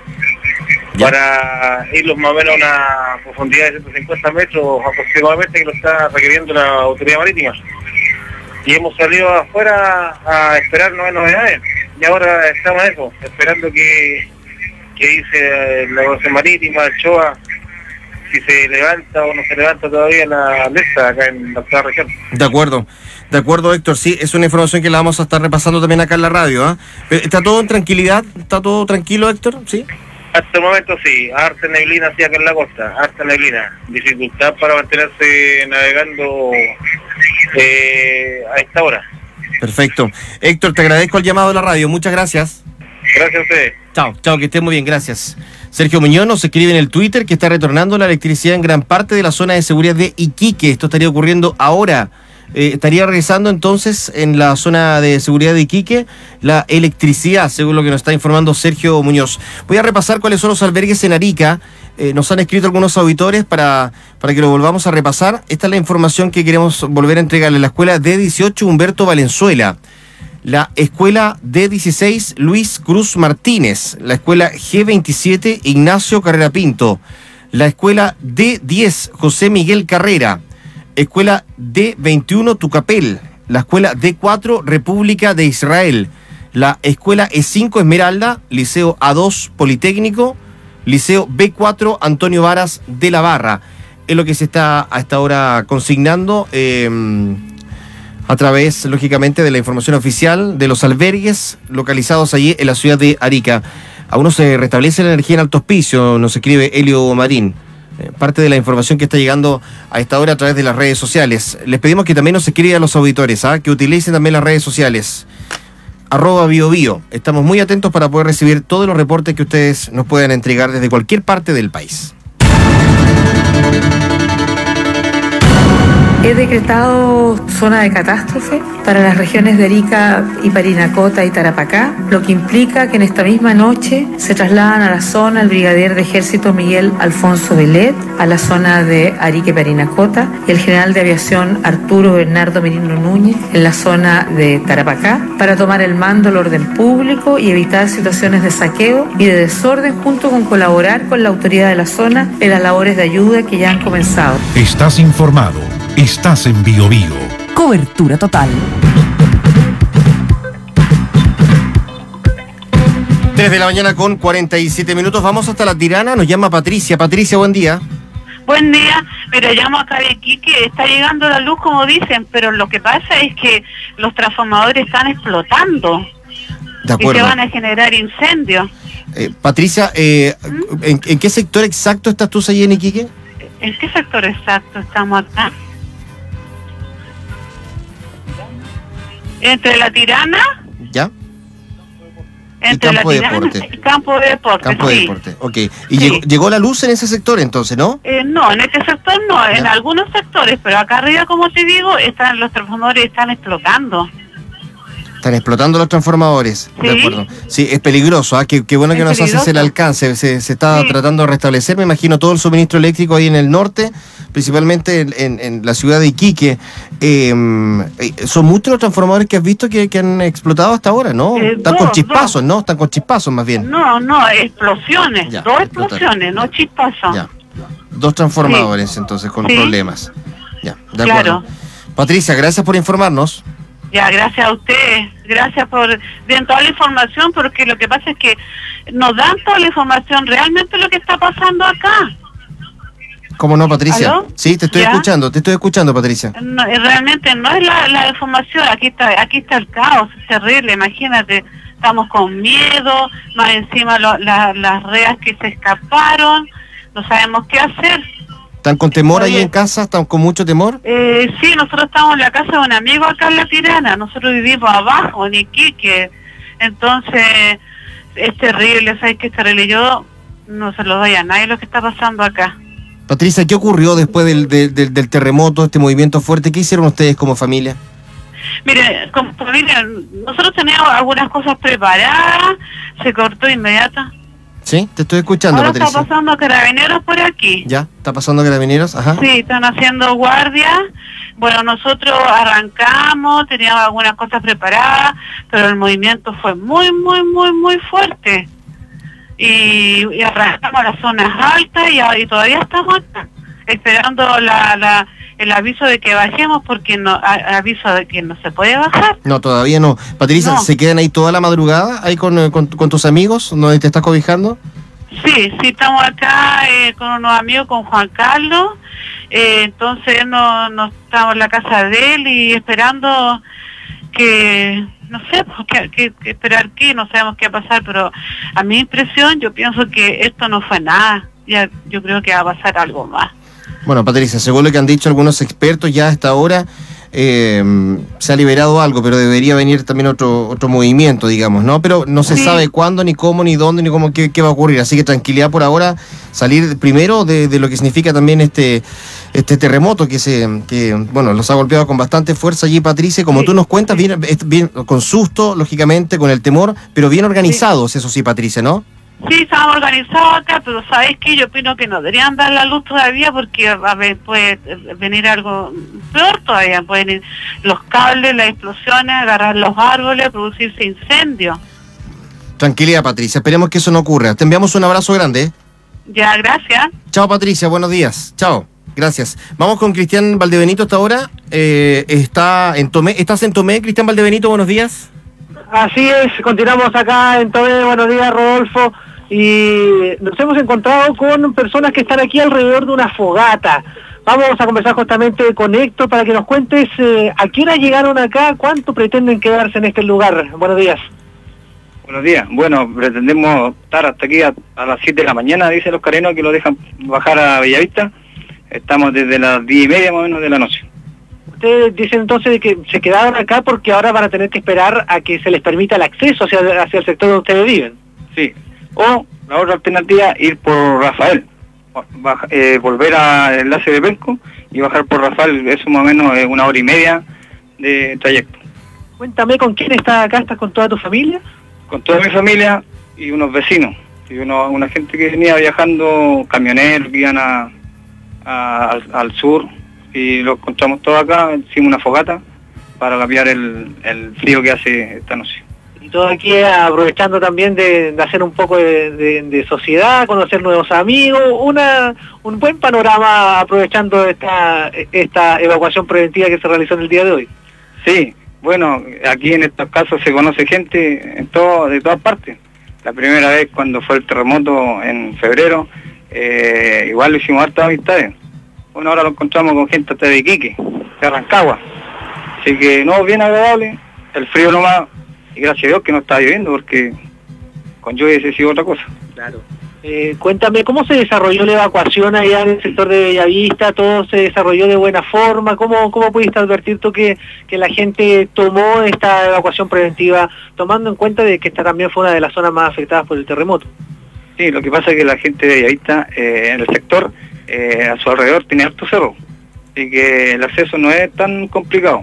para irlos más o menos a una profundidad de 150 metros aproximadamente, que lo está requiriendo la autoridad marítima. Y hemos salido afuera a esperar nuevas novedades. Y ahora estamos en eso, esperando que dice la Corporación Marítima, el CHOA, si se levanta o no se levanta todavía la alerta acá en la octava región. De acuerdo, Héctor, sí, es una información que la vamos a estar repasando también acá en la radio, ¿eh? ¿Está todo en tranquilidad? ¿Está todo tranquilo, Héctor? ¿Sí? Hasta el momento sí, harta neblina sí acá en la costa, harta neblina, dificultad para mantenerse navegando a esta hora. Perfecto. Héctor, te agradezco el llamado de la radio. Muchas gracias. Gracias a ustedes. Chao, que esté muy bien, gracias. Sergio Muñoz nos escribe en el Twitter que está retornando la electricidad en gran parte de la zona de seguridad de Iquique. Esto estaría ocurriendo ahora. Estaría regresando entonces en la zona de seguridad de Iquique la electricidad, según lo que nos está informando Sergio Muñoz. Voy a repasar cuáles son los albergues en Arica. Nos han escrito algunos auditores para que lo volvamos a repasar. Esta es la información que queremos volver a entregarle. La escuela D18 Humberto Valenzuela, la escuela D16 Luis Cruz Martínez, la escuela G27 Ignacio Carrera Pinto, la escuela D10 José Miguel Carrera, escuela D21 Tucapel, la escuela D4 República de Israel, la escuela E5 Esmeralda, liceo A2 Politécnico, liceo B4 Antonio Varas de la Barra. Es lo que se está hasta ahora consignando a través, lógicamente, de la información oficial de los albergues localizados allí en la ciudad de Arica. Aún no se restablece la energía en Alto Hospicio, nos escribe Helio Marín. Parte de la información que está llegando a esta hora a través de las redes sociales. Les pedimos que también nos escriban a los auditores, que utilicen también las redes sociales. @BioBio. Estamos muy atentos para poder recibir todos los reportes que ustedes nos puedan entregar desde cualquier parte del país. He decretado zona de catástrofe para las regiones de Arica y Parinacota y Tarapacá, lo que implica que en esta misma noche se trasladan a la zona el brigadier de ejército Miguel Alfonso Velet, a la zona de Arica y Parinacota, y el general de aviación Arturo Bernardo Merino Núñez en la zona de Tarapacá, para tomar el mando del orden público y evitar situaciones de saqueo y de desorden, junto con colaborar con la autoridad de la zona en las labores de ayuda que ya han comenzado. Estás informado. Estás en BioBio. Cobertura total. 3 de la mañana con 47 minutos. Vamos hasta La Tirana. Nos llama Patricia. Patricia, buen día. Buen día, mira, llamo acá de Iquique, está llegando la luz como dicen, pero lo que pasa es que los transformadores están explotando. De acuerdo. Y se van a generar incendios. Patricia, ¿en qué sector exacto estás tú allí en Iquique? ¿En qué sector exacto estamos acá? ¿Entre La Tirana? ¿Ya? Entre La Tirana y Campo de Deporte. Campo de Deporte, ok. ¿Y llegó la luz en ese sector entonces, no? No, en este sector no, en algunos sectores, pero acá arriba, como te digo, los transformadores están explotando. Están explotando los transformadores. Sí. De acuerdo. Sí, es peligroso, ¿ah? Qué bueno que nos haces el alcance. Se está tratando de restablecer, me imagino, todo el suministro eléctrico ahí en el norte, principalmente en la ciudad de Iquique. Son muchos los transformadores que has visto que han explotado hasta ahora, ¿no? Están con chispazos, ¿no? Están con chispazos más bien. No, explosiones. Ya, dos explosiones, no chispazos. Ya. 2 transformadores, entonces, con problemas. Ya, de acuerdo. Patricia, gracias por informarnos. Ya, gracias a ustedes, gracias por dar toda la información, porque lo que pasa es que nos dan toda la información, realmente lo que está pasando acá. ¿Cómo no, Patricia? ¿Aló? Sí, te estoy escuchando, Patricia. No, realmente no es la información, aquí está el caos, es terrible, imagínate, estamos con miedo, más encima las reas que se escaparon, no sabemos qué hacer. ¿Están con temor ahí en casa? ¿Están con mucho temor? Sí, nosotros estamos en la casa de un amigo acá en La Tirana, nosotros vivimos abajo, en Iquique, entonces es terrible, ¿sabes qué es terrible? Yo no se lo doy a nadie lo que está pasando acá. Patricia, ¿qué ocurrió después del terremoto, este movimiento fuerte? ¿Qué hicieron ustedes como familia? Mire, como familia, nosotros teníamos algunas cosas preparadas, se cortó inmediata. Sí, te estoy escuchando, ahora Patricia. Está pasando carabineros por aquí. ¿Ya? ¿Está pasando carabineros? Ajá. Sí, están haciendo guardia. Bueno, nosotros arrancamos, teníamos algunas cosas preparadas, pero el movimiento fue muy fuerte. Y arrancamos a las zonas altas y todavía estamos acá, esperando el aviso de que bajemos, porque aviso de que no se puede bajar. No, todavía no. Patricia, ¿se quedan ahí toda la madrugada, ahí con tus amigos, donde te estás cobijando? Sí, estamos acá con unos amigos, con Juan Carlos, entonces no estamos en la casa de él y esperando que, no sé, que esperar qué, no sabemos qué va a pasar, pero a mi impresión, yo pienso que esto no fue nada, ya yo creo que va a pasar algo más. Bueno, Patricia, según lo que han dicho algunos expertos, ya hasta ahora se ha liberado algo, pero debería venir también otro movimiento, digamos, ¿no? Pero no se sabe cuándo, ni cómo, ni dónde, ni cómo, qué va a ocurrir. Así que tranquilidad por ahora, salir primero de lo que significa también este terremoto que bueno, los ha golpeado con bastante fuerza allí, Patricia. Como tú nos cuentas, bien, con susto, lógicamente, con el temor, pero bien organizados, eso sí, Patricia, ¿no? Sí, estamos organizados acá, pero ¿sabes qué? Yo opino que no deberían dar la luz todavía, porque puede venir algo peor todavía. Pueden ir los cables, las explosiones, agarrar los árboles, producirse incendios. Tranquilidad, Patricia, esperemos que eso no ocurra. Te enviamos un abrazo grande. Ya, gracias. Chao, Patricia, buenos días. Chao, gracias. Vamos con Cristian Valdebenito hasta ahora. Está en Tomé. ¿Estás en Tomé, Cristian Valdebenito? Buenos días. Así es, continuamos acá en Tomé. Buenos días, Rodolfo. Y nos hemos encontrado con personas que están aquí alrededor de una fogata. Vamos a conversar justamente con Héctor para que nos cuentes a qué hora llegaron acá, cuánto pretenden quedarse en este lugar. Buenos días. Buenos días. Bueno, pretendemos estar hasta aquí a las 7 de la mañana, dicen los carenos que lo dejan bajar a Bellavista. Estamos desde las 10:30 más o menos de la noche. Ustedes dicen entonces que se quedaron acá porque ahora van a tener que esperar a que se les permita el acceso hacia el sector donde ustedes viven. Sí. O la otra alternativa, ir por Rafael, volver al enlace de Penco y bajar por Rafael, eso más o menos es 1 hora y media de trayecto. Cuéntame, ¿con quién estás acá? ¿Estás con toda tu familia? Con toda mi familia y unos vecinos, y una gente que venía viajando, camioneros que iban al sur, y los encontramos todos acá, hicimos una fogata para aliviar el frío que hace esta noche. Y todo aquí aprovechando también de hacer un poco de sociedad, conocer nuevos amigos, un buen panorama aprovechando esta evacuación preventiva que se realizó en el día de hoy. Sí, bueno, aquí en estos casos se conoce gente de todas partes. La primera vez cuando fue el terremoto en febrero, igual lo hicimos hartas amistades. Bueno, ahora lo encontramos con gente de Iquique, de Rancagua. Así que no, bien agradable, el frío nomás, y gracias a Dios que no está lloviendo, porque con lluvia hubiese sido otra cosa. Claro. Cuéntame, ¿cómo se desarrolló la evacuación allá en el sector de Bellavista? ¿Todo se desarrolló de buena forma? ¿Cómo pudiste advertir tú que la gente tomó esta evacuación preventiva, tomando en cuenta de que esta también fue una de las zonas más afectadas por el terremoto? Sí, lo que pasa es que la gente de Bellavista, en el sector, a su alrededor tiene harto cerro, y que el acceso no es tan complicado.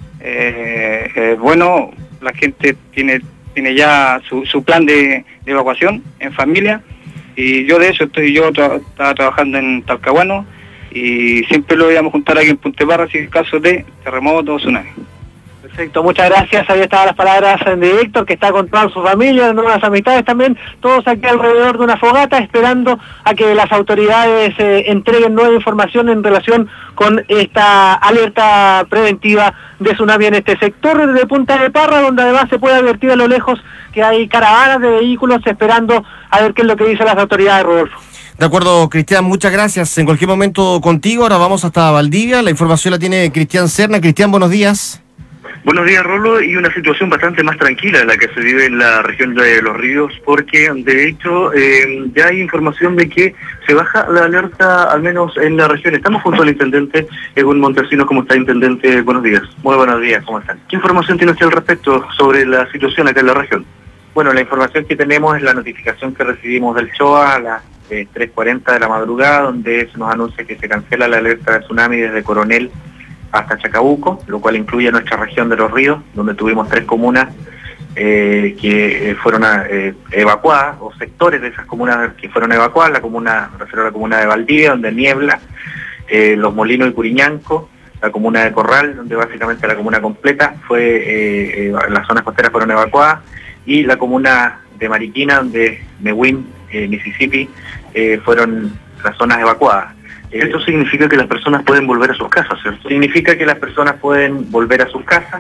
Bueno, la gente tiene ya su plan de evacuación en familia, y yo de eso estaba trabajando en Talcahuano, y siempre lo íbamos a juntar aquí en Punteparra si en caso de terremoto o tsunami. Perfecto, muchas gracias. Ahí estaban las palabras de Héctor, que está con toda su familia, de nuevas amistades también, todos aquí alrededor de una fogata, esperando a que las autoridades entreguen nueva información en relación con esta alerta preventiva de tsunami en este sector de Punta de Parra, donde además se puede advertir a lo lejos que hay caravanas de vehículos esperando a ver qué es lo que dicen las autoridades, Rodolfo. De acuerdo, Cristian, muchas gracias. En cualquier momento contigo, ahora vamos hasta Valdivia. La información la tiene Cristian Serna. Cristian, buenos días. Buenos días, Rolo, y una situación bastante más tranquila en la que se vive en la región de Los Ríos, porque de hecho ya hay información de que se baja la alerta, al menos en la región. Estamos junto al intendente Egon Montesinos. ¿Cómo está, intendente? Buenos días. Muy buenos días, ¿cómo están? ¿Qué información tiene usted al respecto sobre la situación acá en la región? Bueno, la información que tenemos es la notificación que recibimos del CHOA a las 3:40 de la madrugada, donde se nos anuncia que se cancela la alerta de tsunami desde Coronel hasta Chacabuco, lo cual incluye nuestra región de Los Ríos, donde tuvimos 3 comunas que fueron evacuadas, o sectores de esas comunas que fueron evacuadas. La comuna, me refiero a la comuna de Valdivia, donde Niebla, Los Molinos y Curiñanco, la comuna de Corral, donde básicamente la comuna completa las zonas costeras fueron evacuadas, y la comuna de Mariquina, donde Mewin, Mississippi, fueron las zonas evacuadas. Esto significa que las personas pueden volver a sus casas, ¿cierto? Significa que las personas pueden volver a sus casas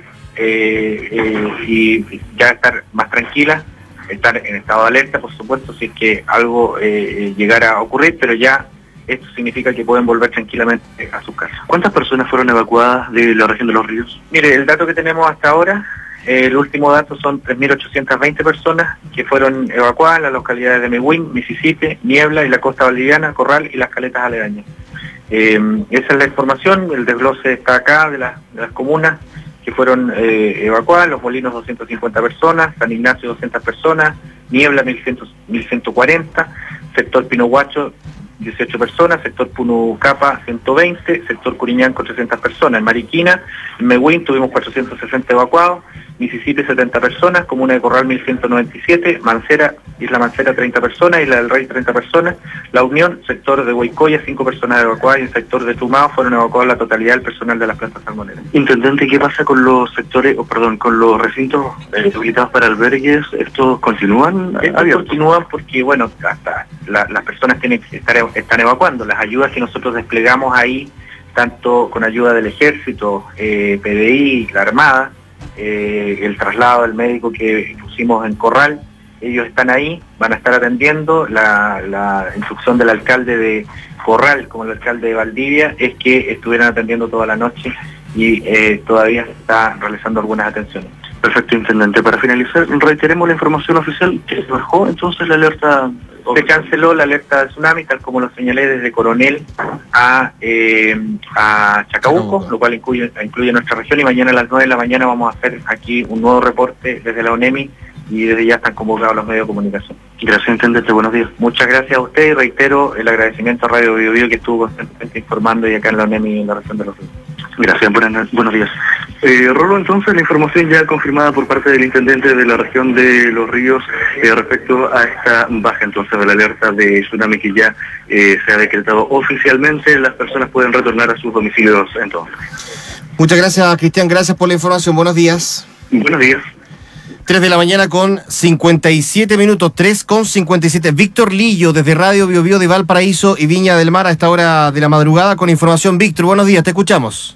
y ya estar más tranquilas, estar en estado de alerta, por supuesto, si es que algo llegara a ocurrir, pero ya esto significa que pueden volver tranquilamente a sus casas. ¿Cuántas personas fueron evacuadas de la región de Los Ríos? Mire, el dato que tenemos hasta ahora, el último dato son 3.820 personas que fueron evacuadas en las localidades de Mewin, Mississippi, Niebla y la costa valdiviana, Corral y las caletas aledañas. Esa es la información. El desglose está acá de las comunas que fueron evacuadas: Los Molinos 250 personas, San Ignacio 200 personas, Niebla 1140, sector Pinohuacho 18 personas, sector Punucapa 120, sector Curiñanco 300 personas. En Mariquina, en Mewin tuvimos 460 evacuados, Mississippi 70 personas, comuna de Corral 1197, Mancera, Isla Mancera 30 personas, Isla del Rey 30 personas, La Unión, sector de Huaycoya 5 personas evacuadas, y en el sector de Tumao fueron evacuados la totalidad del personal de las plantas salmoneras. Intendente, ¿qué pasa con los sectores, con los recintos habilitados para albergues? ¿Estos continúan abiertos? Continúan porque, bueno, hasta las personas tienen que están evacuando. Las ayudas que nosotros desplegamos ahí, tanto con ayuda del Ejército, PDI, la Armada, el traslado del médico que pusimos en Corral, ellos están ahí, van a estar atendiendo. La instrucción del alcalde de Corral como el alcalde de Valdivia es que estuvieran atendiendo toda la noche, y todavía se está realizando algunas atenciones. Perfecto, intendente. Para finalizar, reiteremos la información oficial que se bajó entonces la alerta. Se canceló la alerta de tsunami, tal como lo señalé, desde Coronel a Chacabuco, lo cual incluye nuestra región, y mañana a las 9 de la mañana vamos a hacer aquí un nuevo reporte desde la ONEMI, y desde ya están convocados los medios de comunicación. Gracias, intendente. Buenos días. Muchas gracias a usted, y reitero el agradecimiento a Radio Bio Bio, que estuvo constantemente informando, y acá en la ONEMI en la región de Los Ríos. Gracias, buenos días. Rolo, entonces la información ya confirmada por parte del intendente de la región de Los Ríos respecto a esta baja entonces de la alerta de tsunami que ya se ha decretado oficialmente. Las personas pueden retornar a sus domicilios entonces. Muchas gracias, Cristian, gracias por la información. Buenos días. Buenos días. 3 de la mañana con 57 minutos, 3:57. Víctor Lillo, desde Radio Bio Bio de Valparaíso y Viña del Mar, a esta hora de la madrugada, con información. Víctor, buenos días, te escuchamos.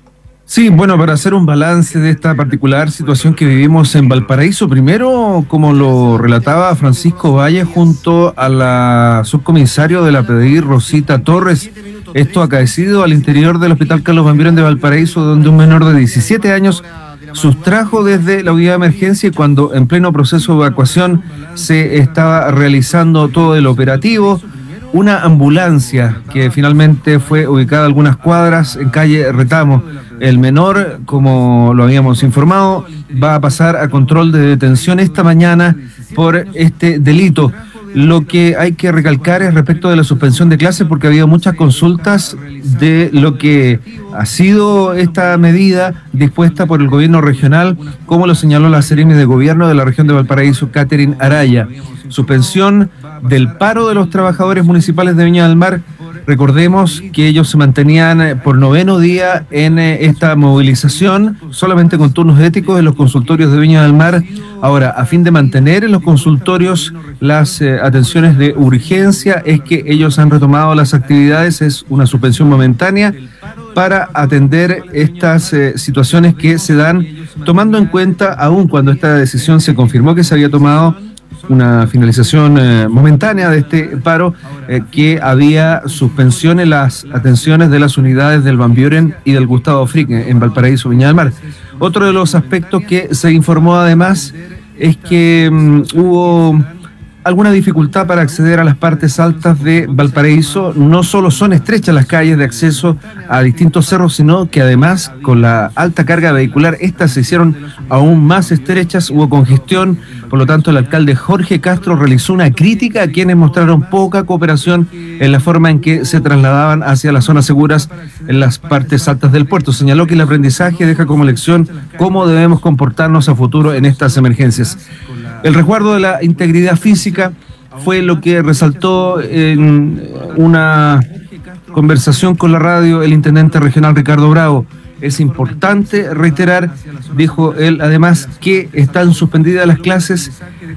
Sí, bueno, para hacer un balance de esta particular situación que vivimos en Valparaíso, primero, como lo relataba Francisco Valle junto a la subcomisario de la PDI, Rosita Torres, esto acaecido al interior del Hospital Carlos Van Buren de Valparaíso, donde un menor de 17 años sustrajo desde la unidad de emergencia y cuando en pleno proceso de evacuación se estaba realizando todo el operativo, una ambulancia que finalmente fue ubicada a algunas cuadras en calle Retamo. El menor, como lo habíamos informado, va a pasar a control de detención esta mañana por este delito. Lo que hay que recalcar es respecto de la suspensión de clases, porque ha habido muchas consultas de lo que ha sido esta medida dispuesta por el gobierno regional, como lo señaló la Seremi de Gobierno de la región de Valparaíso, Catherine Araya. Suspensión del paro de los trabajadores municipales de Viña del Mar. Recordemos que ellos se mantenían por 9º día en esta movilización, solamente con turnos éticos en los consultorios de Viña del Mar. Ahora, a fin de mantener en los consultorios las atenciones de urgencia, es que ellos han retomado las actividades, es una suspensión momentánea para atender estas situaciones que se dan, tomando en cuenta, aún cuando esta decisión se confirmó que se había tomado, una finalización momentánea de este paro, que había suspensión en las atenciones de las unidades del Van Buren y del Gustavo Frick en Valparaíso, Viña del Mar. Otro de los aspectos que se informó además es que hubo alguna dificultad para acceder a las partes altas de Valparaíso. No solo son estrechas las calles de acceso a distintos cerros, sino que además con la alta carga vehicular, estas se hicieron aún más estrechas, hubo congestión. Por lo tanto, el alcalde Jorge Castro realizó una crítica a quienes mostraron poca cooperación en la forma en que se trasladaban hacia las zonas seguras en las partes altas del puerto. Señaló que el aprendizaje deja como lección cómo debemos comportarnos a futuro en estas emergencias. El resguardo de la integridad física fue lo que resaltó en una conversación con la radio el intendente regional Ricardo Bravo. Es importante reiterar, dijo él además, que están suspendidas las clases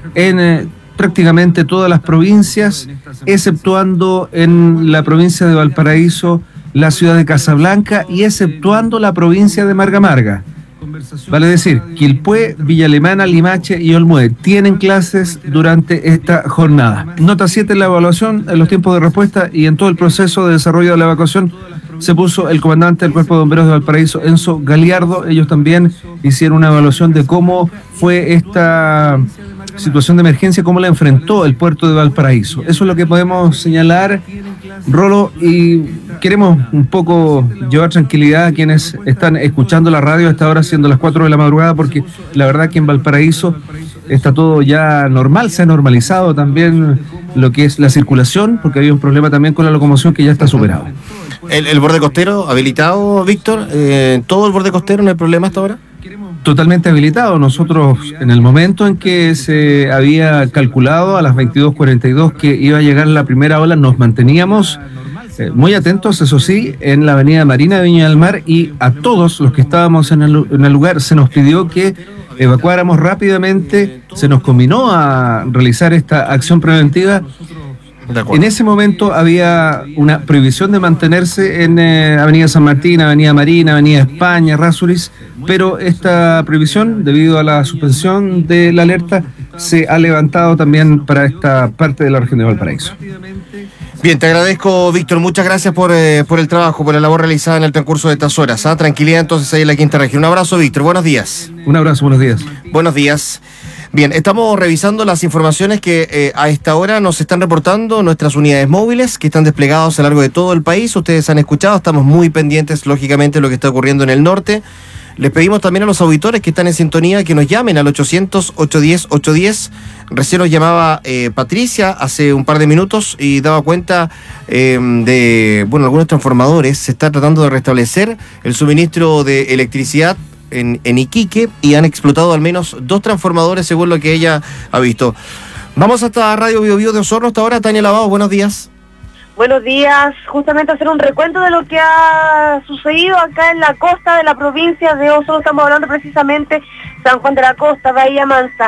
en prácticamente todas las provincias, exceptuando en la provincia de Valparaíso, la ciudad de Casablanca y exceptuando la provincia de Marga Marga. Vale decir, Quilpué, Villa Alemana, Limache y Olmué tienen clases durante esta jornada. Nota 7 en la evaluación, en los tiempos de respuesta y en todo el proceso de desarrollo de la evacuación se puso el comandante del Cuerpo de Bomberos de Valparaíso, Enzo Galiardo. Ellos también hicieron una evaluación de cómo fue esta situación de emergencia, cómo la enfrentó el puerto de Valparaíso. Eso es lo que podemos señalar, Rolo, y queremos un poco llevar tranquilidad a quienes están escuchando la radio a esta hora, siendo las 4 de la madrugada, porque la verdad que en Valparaíso está todo ya normal, se ha normalizado también lo que es la circulación, porque había un problema también con la locomoción que ya está superado. ¿El borde costero habilitado, Víctor? ¿Todo el borde costero no hay problema hasta ahora? Totalmente habilitado. Nosotros, en el momento en que se había calculado a las 22:42 que iba a llegar la primera ola, nos manteníamos muy atentos, eso sí, en la avenida Marina de Viña del Mar, y a todos los que estábamos en el lugar se nos pidió que evacuáramos rápidamente, se nos combinó a realizar esta acción preventiva. En ese momento había una prohibición de mantenerse en Avenida San Martín, Avenida Marina, Avenida España, Rasuris, pero esta prohibición, debido a la suspensión de la alerta, se ha levantado también para esta parte de la región de Valparaíso. Bien, te agradezco, Víctor, muchas gracias por el trabajo, por la labor realizada en el transcurso de estas horas. Tranquilidad entonces ahí en la quinta región. Un abrazo, Víctor, buenos días. Un abrazo, buenos días. Buenos días. Bien, estamos revisando las informaciones que a esta hora nos están reportando nuestras unidades móviles que están desplegados a lo largo de todo el país. Ustedes han escuchado, estamos muy pendientes, lógicamente, de lo que está ocurriendo en el norte. Les pedimos también a los auditores que están en sintonía que nos llamen al 800-810-810. Recién nos llamaba Patricia hace un par de minutos y daba cuenta de, algunos transformadores. Se está tratando de restablecer el suministro de electricidad en Iquique y han explotado al menos 2 transformadores según lo que ella ha visto. Vamos hasta Radio Bio Bio de Osorno hasta ahora. Tania Lavado, buenos días. Buenos días, justamente hacer un recuento de lo que ha sucedido acá en la costa de la provincia de Osorno. Estamos hablando precisamente San Juan de la Costa, Bahía Mansa.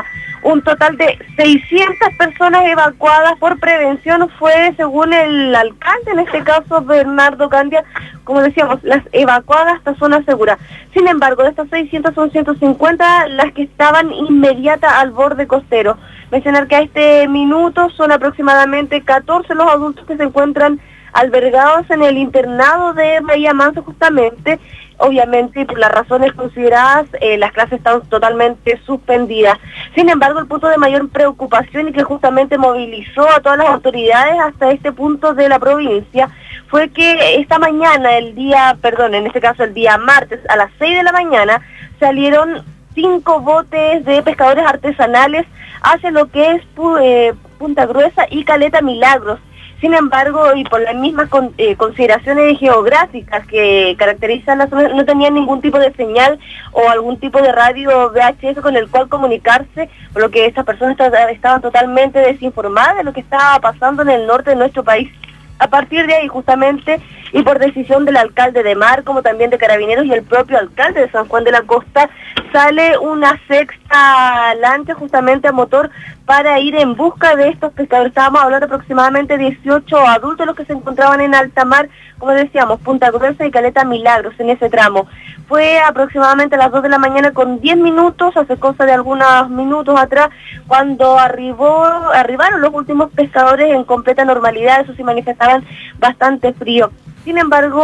Un total de 600 personas evacuadas por prevención fue, según el alcalde, en este caso Bernardo Candia, como decíamos, las evacuadas hasta zona segura. Sin embargo, de estas 600 son 150 las que estaban inmediata al borde costero. Mencionar que a este minuto son aproximadamente 14 los adultos que se encuentran albergados en el internado de Bahía Mansa justamente. Obviamente, por las razones consideradas, las clases están totalmente suspendidas. Sin embargo, el punto de mayor preocupación y que justamente movilizó a todas las autoridades hasta este punto de la provincia fue que esta mañana, el día martes, a las 6 de la mañana, salieron 5 botes de pescadores artesanales hacia lo que es Punta Gruesa y Caleta Milagros. Sin embargo, y por las mismas consideraciones geográficas que caracterizan la zona, no tenían ningún tipo de señal o algún tipo de radio VHF con el cual comunicarse, por lo que estas personas estaban totalmente desinformadas de lo que estaba pasando en el norte de nuestro país. A partir de ahí, justamente, y por decisión del alcalde de Mar, como también de Carabineros y el propio alcalde de San Juan de la Costa, sale una sexta lancha justamente a motor para ir en busca de estos pescadores. Estábamos hablando aproximadamente 18 adultos los que se encontraban en alta mar, como decíamos, Punta Gruesa y Caleta Milagros en ese tramo. Fue aproximadamente a las 2 de la mañana con 10 minutos, hace cosa de algunos minutos atrás, cuando arribaron los últimos pescadores en completa normalidad. Eso sí, manifestaban bastante frío. Sin embargo,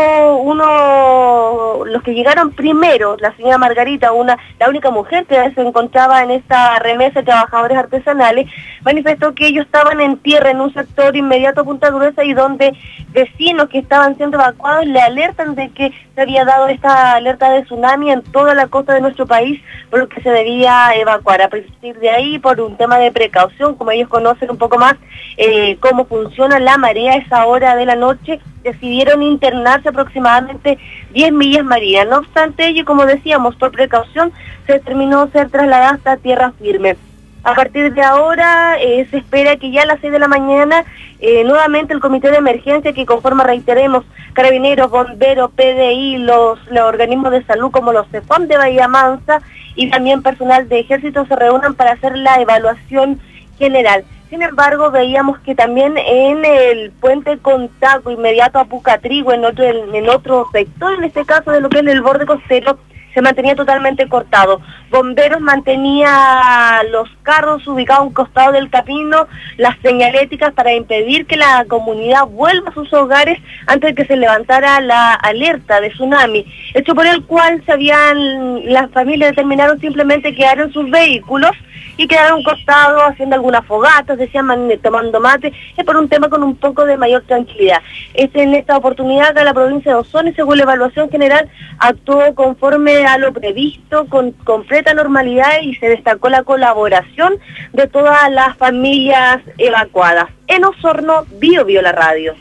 los que llegaron primero, la señora Margarita, la única mujer que se encontraba en esta remesa de trabajadores artesanales, manifestó que ellos estaban en tierra en un sector inmediato a Punta Gruesa y donde vecinos que estaban siendo evacuados le alertan de que se había dado esta alerta de tsunami en toda la costa de nuestro país, por lo que se debía evacuar. A partir de ahí, por un tema de precaución, como ellos conocen un poco más cómo funciona la marea a esa hora de la noche, decidieron internarse aproximadamente 10 millas marinas. No obstante ello, como decíamos, por precaución, se determinó ser trasladada hasta tierra firme. A partir de ahora se espera que ya a las 6 de la mañana nuevamente el comité de emergencia que conforma, reiteremos, Carabineros, Bomberos, PDI, los organismos de salud como los CEFAM de Bahía Mansa y también personal de Ejército se reúnan para hacer la evaluación general. Sin embargo, veíamos que también en el puente Contaco, inmediato a Pucatrigo, en otro sector, en este caso de lo que es el borde costero, se mantenía totalmente cortado. Bomberos mantenía los carros ubicados a un costado del camino, las señaléticas para impedir que la comunidad vuelva a sus hogares antes de que se levantara la alerta de tsunami, hecho por el cual las familias determinaron simplemente quedar en sus vehículos y quedaron a un costado haciendo algunas fogatas, decían tomando mate, es por un tema con un poco de mayor tranquilidad. En esta oportunidad acá en la provincia de Osorno, según la evaluación general, actuó conforme a lo previsto, con completa normalidad, y se destacó la colaboración de todas las familias evacuadas. En Osorno, Bio la radio.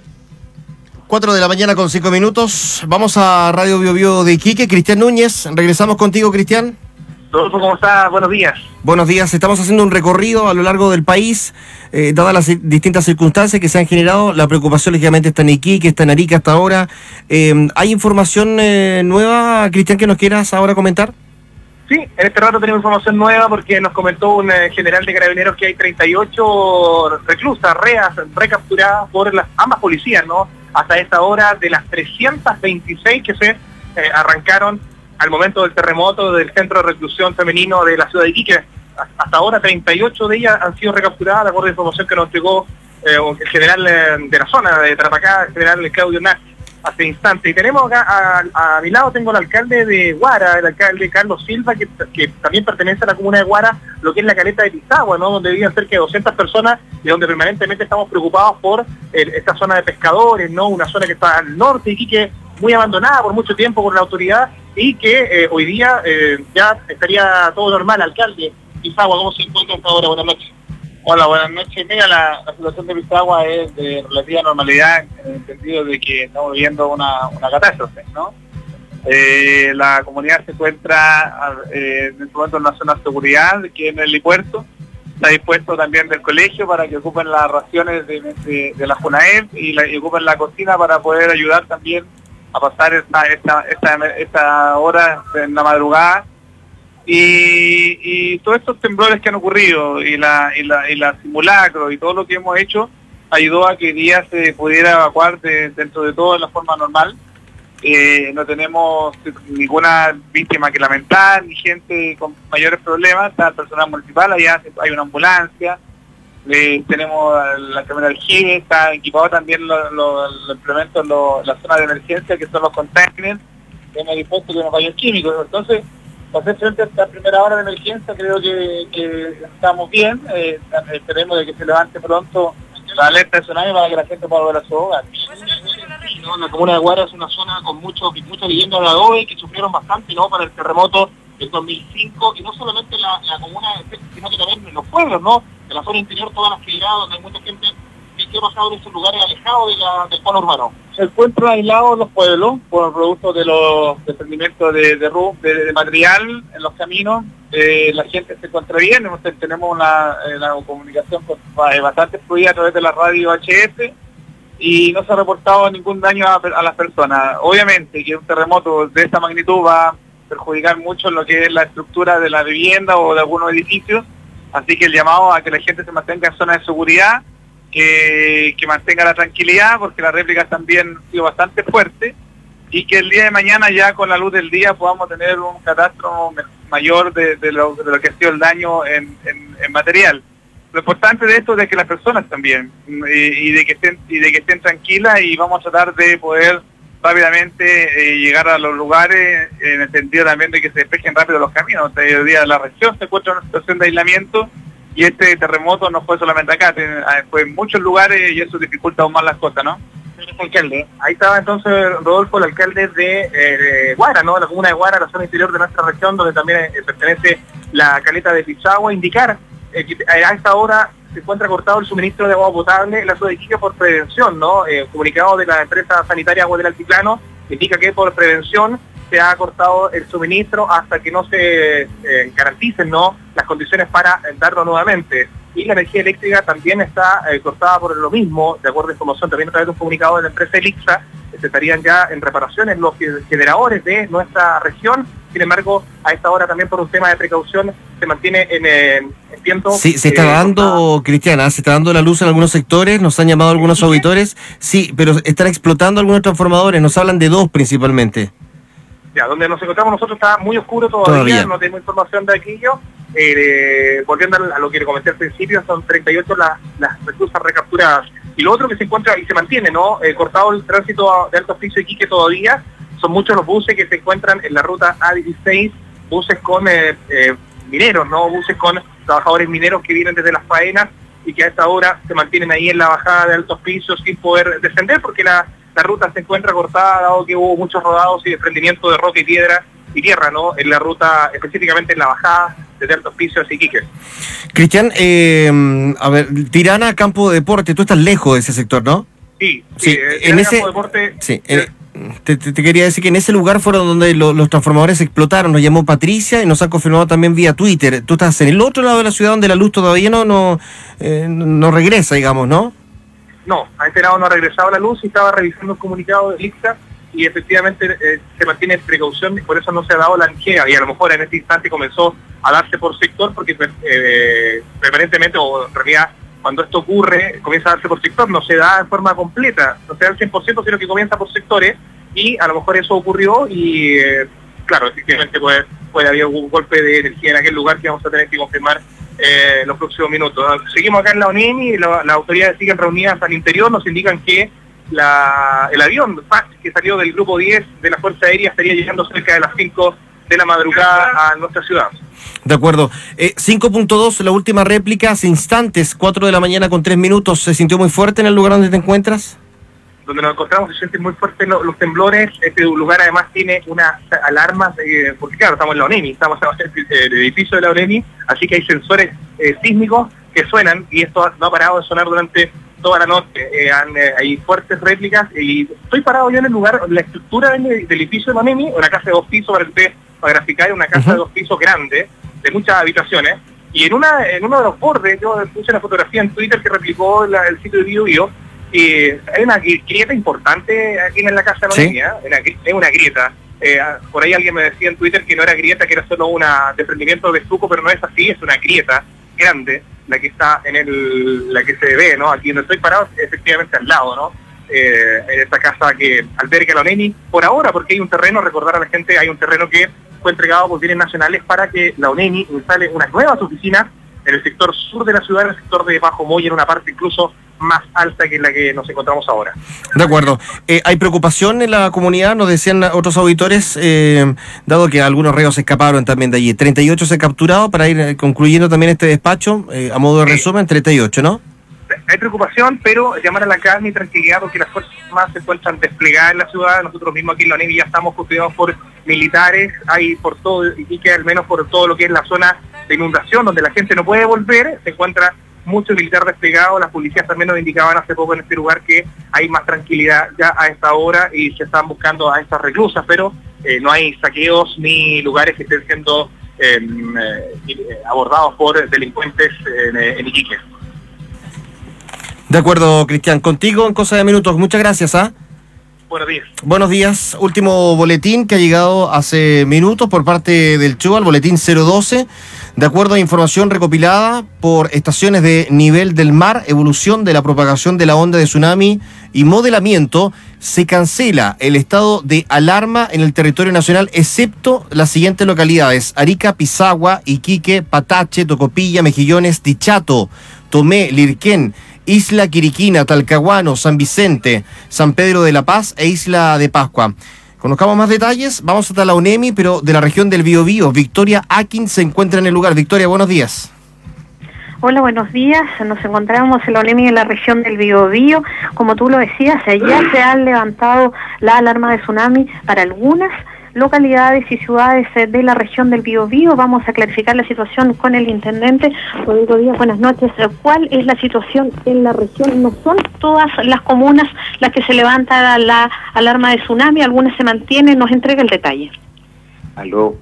4 de la mañana con 5 minutos. Vamos a Radio Bio de Iquique. Cristian Núñez, regresamos contigo, Cristian. Rodolfo, ¿cómo estás? Buenos días. Buenos días. Estamos haciendo un recorrido a lo largo del país, dadas las distintas circunstancias que se han generado. La preocupación, lógicamente, está en Iquique, está en Arica hasta ahora. ¿Hay información nueva, Cristian, que nos quieras ahora comentar? Sí, en este rato tenemos información nueva porque nos comentó un general de Carabineros que hay 38 reclusas, reas, recapturadas por ambas policías, ¿no? Hasta esta hora, de las 326 que se arrancaron al momento del terremoto del centro de reclusión femenino de la ciudad de Iquique. Hasta ahora 38 de ellas han sido recapturadas, de acuerdo a la información que nos entregó el general de la zona de Tarapacá, el general Claudio Nach, hace instante. Y tenemos acá a mi lado, tengo al alcalde de Guara, el alcalde Carlos Silva, que también pertenece a la comuna de Guara, lo que es la caleta de Pisagua, ¿no? Donde viven cerca de 200 personas y donde permanentemente estamos preocupados por esta zona de pescadores, ¿no? Una zona que está al norte de Iquique, muy abandonada por mucho tiempo por la autoridad, y que hoy día ya estaría todo normal. Alcalde, Pisagua, ¿cómo se encuentra hasta ahora? Buenas noches. Hola, buenas noches. Mira, la situación de Pisagua es de relativa normalidad, en el sentido de que estamos viviendo una catástrofe, ¿no? La comunidad se encuentra en este momento en una zona de seguridad, que es en el helipuerto. Está dispuesto también del colegio para que ocupen las raciones de la FUNAEP y ocupen la cocina para poder ayudar también a pasar esta hora en la madrugada Y todos estos temblores que han ocurrido y la simulacro y todo lo que hemos hecho ayudó a que el día se pudiera evacuar dentro de todo de la forma normal. No tenemos ninguna víctima que lamentar, ni gente con mayores problemas. Está el personal municipal, allá hay una ambulancia, tenemos la cámara de aljibe, está equipado también los implementos, la zona de emergencia, que son los containers, hemos dispuesto con los baños químicos. Entonces, para hacer frente a esta primera hora de emergencia, creo que estamos bien. Esperemos de que se levante pronto la alerta de tsunami para que la gente pueda volver a su hogar. ¿No? La comuna de Guara es una zona con muchas viviendas de adobe que sufrieron bastante, ¿no?, para el terremoto del 2005, y no solamente la comuna, sino que también en los pueblos, ¿no?, en la zona interior, todas las filiadas, donde hay mucha gente que ha pasado en estos lugares alejados del polo urbano. Se encuentran aislados los pueblos por producto de los desprendimientos de material en los caminos. La gente se encuentra bien, tenemos una comunicación bastante fluida a través de la radio HF, y no se ha reportado ningún daño a las personas. Obviamente que un terremoto de esta magnitud va a perjudicar mucho en lo que es la estructura de la vivienda o de algunos edificios, así que el llamado a que la gente se mantenga en zona de seguridad, que mantenga la tranquilidad, porque las réplicas también han sido bastante fuertes, y que el día de mañana ya con la luz del día podamos tener un catastro mayor de lo que ha sido el daño en material. Lo importante de esto es de que las personas también, y de que estén tranquilas, y vamos a tratar de poder rápidamente llegar a los lugares, en el sentido también de que se despejen rápido los caminos. Hoy día la región se encuentra en una situación de aislamiento, y este terremoto no fue solamente acá, fue en muchos lugares, y eso dificulta aún más las cosas, ¿no? Alcalde, ahí estaba entonces Rodolfo, el alcalde de Guara, ¿no?, la comuna de Guara, la zona interior de nuestra región, donde también pertenece la caleta de Pichagua. Indicar que a esta hora se encuentra cortado el suministro de agua potable en la ciudad de Iquique por prevención, ¿no? Comunicado de la empresa sanitaria Agua del Altiplano indica que por prevención se ha cortado el suministro hasta que no se garanticen, ¿no?, las condiciones para darlo nuevamente. Y la energía eléctrica también está cortada por lo mismo, de acuerdo a información también a través de un comunicado de la empresa Elixa. Se estarían ya en reparaciones los generadores de nuestra región. Sin embargo, a esta hora también por un tema de precaución se mantiene en tiempo. Sí, se está dando, Cristiana, se está dando la luz en algunos sectores, nos han llamado algunos auditores, sí, pero están explotando algunos transformadores, nos hablan de 2 principalmente. Ya, donde nos encontramos nosotros está muy oscuro todavía. No tenemos información de aquello. Volviendo a lo que le comenté al principio, son 38 las reclusas recapturadas. Y lo otro que se encuentra y se mantiene, ¿no?, cortado el tránsito de Alto Hospicio de Iquique todavía. Son muchos los buses que se encuentran en la ruta A16, buses con mineros, ¿no?, buses con trabajadores mineros que vienen desde las faenas y que a esta hora se mantienen ahí en la bajada de Alto Hospicio sin poder descender, porque la ruta se encuentra cortada, dado que hubo muchos rodados y desprendimiento de roca y tierra, ¿no?, en la ruta, específicamente en la bajada desde Alto Hospicio hacia Iquique. Cristian, a ver, Tirana, Campo de Deporte, tú estás lejos de ese sector, ¿no? Sí, en ese Campo de Deporte. Sí, te quería decir que en ese lugar fueron donde los transformadores explotaron. Nos llamó Patricia y nos ha confirmado también vía Twitter. Tú estás en el otro lado de la ciudad donde la luz todavía no regresa, digamos, ¿no? No, a este lado no ha regresado la luz, y estaba revisando un comunicado de Elixa, y efectivamente se mantiene precaución, y por eso no se ha dado la energía, y a lo mejor en este instante comenzó a darse por sector, porque permanentemente, o en realidad cuando esto ocurre, comienza a darse por sector, no se da en forma completa, no se da al 100%, sino que comienza por sectores, y a lo mejor eso ocurrió, y claro, efectivamente puede haber algún golpe de energía en aquel lugar que vamos a tener que confirmar los próximos minutos. Seguimos acá en la ONEMI, las autoridades siguen reunidas al interior, nos indican que el avión que salió del grupo 10 de la Fuerza Aérea estaría llegando cerca de las 5 de la madrugada a nuestra ciudad. De acuerdo. 5.2, la última réplica, hace instantes, 4 de la mañana con 3 minutos. ¿Se sintió muy fuerte en el lugar donde te encuentras? Donde nos encontramos se sienten muy fuertes los temblores. Este lugar además tiene unas alarmas, porque claro, estamos en la ONEMI, estamos en el edificio de la ONEMI, así que hay sensores sísmicos que suenan, y esto no ha parado de sonar durante toda la noche. Hay fuertes réplicas, y estoy parado yo en el lugar, la estructura del edificio de la ONEMI, una casa de 2 pisos, para graficar, una casa de 2 pisos grande, de muchas habitaciones, y en uno de los bordes, yo puse una fotografía en Twitter que replicó el sitio de BioBio, y hay una grieta importante aquí en la casa de la ONEMI, es una grieta, Por ahí alguien me decía en Twitter que no era grieta, que era solo un desprendimiento de estuco, pero no es así, es una grieta grande la que está la que se ve, ¿no? Aquí donde estoy parado, efectivamente al lado, ¿no? En esta casa que alberga la ONEMI, por ahora, porque hay un terreno, recordar a la gente, hay un terreno que fue entregado por bienes nacionales para que la ONEMI instale unas nuevas oficinas en el sector sur de la ciudad, en el sector de Bajo Moy, en una parte incluso más alta que la que nos encontramos ahora. De acuerdo. ¿Hay preocupación en la comunidad? Nos decían otros auditores, dado que algunos reos escaparon también de allí. 38 se capturados, para ir concluyendo también este despacho, a modo de resumen, 38, ¿no? Hay preocupación, pero llamar a la calma y tranquilidad porque las fuerzas más se encuentran desplegadas en la ciudad. Nosotros mismos aquí en la ONEMI ya estamos custodiados por militares, hay por todo, y que al menos por todo lo que es la zona de inundación, donde la gente no puede volver, se encuentra mucho militar desplegado. Las policías también nos indicaban hace poco en este lugar que hay más tranquilidad ya a esta hora y se están buscando a estas reclusas, pero no hay saqueos ni lugares que estén siendo abordados por delincuentes en Iquique. De acuerdo, Cristian. Contigo en cosa de minutos. Muchas gracias, ¿ah? Buenos días. Buenos días. Último boletín que ha llegado hace minutos por parte del CHUA, el boletín 012. De acuerdo a información recopilada por estaciones de nivel del mar, evolución de la propagación de la onda de tsunami y modelamiento, se cancela el estado de alarma en el territorio nacional, excepto las siguientes localidades: Arica, Pisagua, Iquique, Patache, Tocopilla, Mejillones, Dichato, Tomé, Lirquén, Isla Quiriquina, Talcahuano, San Vicente, San Pedro de la Paz e Isla de Pascua. Conozcamos más detalles, vamos hasta la ONEMI, pero de la región del Biobío. Victoria Akin se encuentra en el lugar. Victoria, buenos días. Hola, buenos días. Nos encontramos en la ONEMI en la región del Biobío. Como tú lo decías, ya se han levantado la alarma de tsunami para algunas localidades y ciudades de la región del Biobío. Vamos a clarificar la situación con el intendente. Rodrigo Díaz, buenas noches. ¿Cuál es la situación en la región? No son todas las comunas las que se levanta la alarma de tsunami, algunas se mantienen. Nos entrega el detalle. Aló,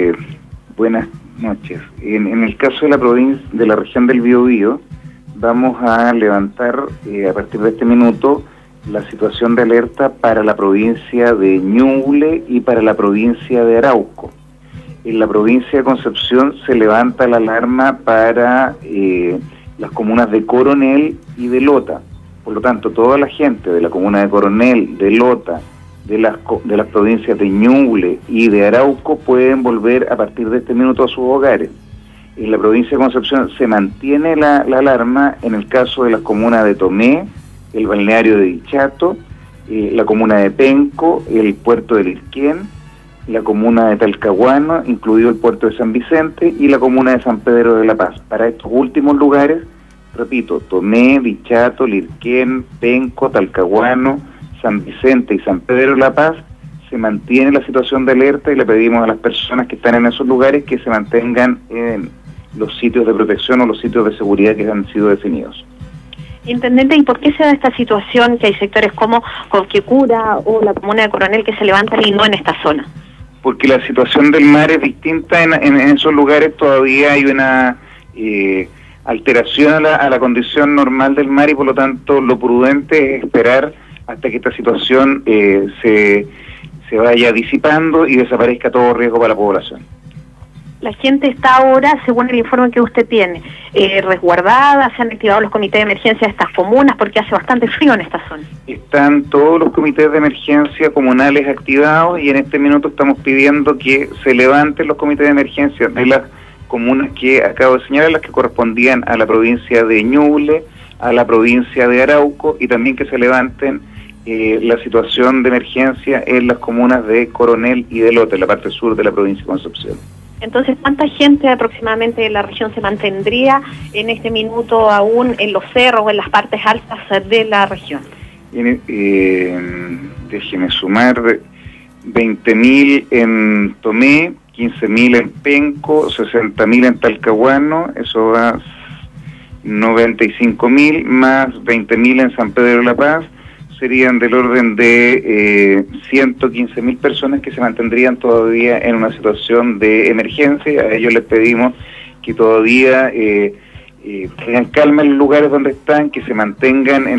buenas noches. En el caso de la provincia, de la región del Biobío, vamos a levantar a partir de este minuto la situación de alerta para la provincia de Ñuble y para la provincia de Arauco. En la provincia de Concepción se levanta la alarma para las comunas de Coronel y de Lota. Por lo tanto, toda la gente de la comuna de Coronel, de Lota, de las provincias de Ñuble y de Arauco pueden volver a partir de este minuto a sus hogares. En la provincia de Concepción se mantiene la alarma en el caso de las comunas de Tomé, el balneario de Dichato, la comuna de Penco, el puerto de Lirquén, la comuna de Talcahuano, incluido el puerto de San Vicente, y la comuna de San Pedro de la Paz. Para estos últimos lugares, repito, Tomé, Dichato, Lirquén, Penco, Talcahuano, San Vicente y San Pedro de la Paz, se mantiene la situación de alerta y le pedimos a las personas que están en esos lugares que se mantengan en los sitios de protección o los sitios de seguridad que han sido definidos. Intendente, ¿y por qué se da esta situación que hay sectores como Conquecura o la comuna de Coronel que se levantan y no en esta zona? Porque la situación del mar es distinta en esos lugares, todavía hay una alteración a la condición normal del mar y por lo tanto lo prudente es esperar hasta que esta situación se vaya disipando y desaparezca todo riesgo para la población. La gente está ahora, según el informe que usted tiene, resguardada, se han activado los comités de emergencia de estas comunas porque hace bastante frío en esta zona. Están todos los comités de emergencia comunales activados y en este minuto estamos pidiendo que se levanten los comités de emergencia de las comunas que acabo de señalar, las que correspondían a la provincia de Ñuble, a la provincia de Arauco y también que se levanten la situación de emergencia en las comunas de Coronel y de Lota, en la parte sur de la provincia de Concepción. Entonces, ¿cuánta gente aproximadamente de la región se mantendría en este minuto aún en los cerros o en las partes altas de la región? Déjeme sumar, 20.000 en Tomé, 15.000 en Penco, 60.000 en Talcahuano, eso da 95.000, más 20.000 en San Pedro de la Paz, serían del orden de 115.000 personas que se mantendrían todavía en una situación de emergencia. A ellos les pedimos que todavía tengan calma en los lugares donde están, que se mantengan en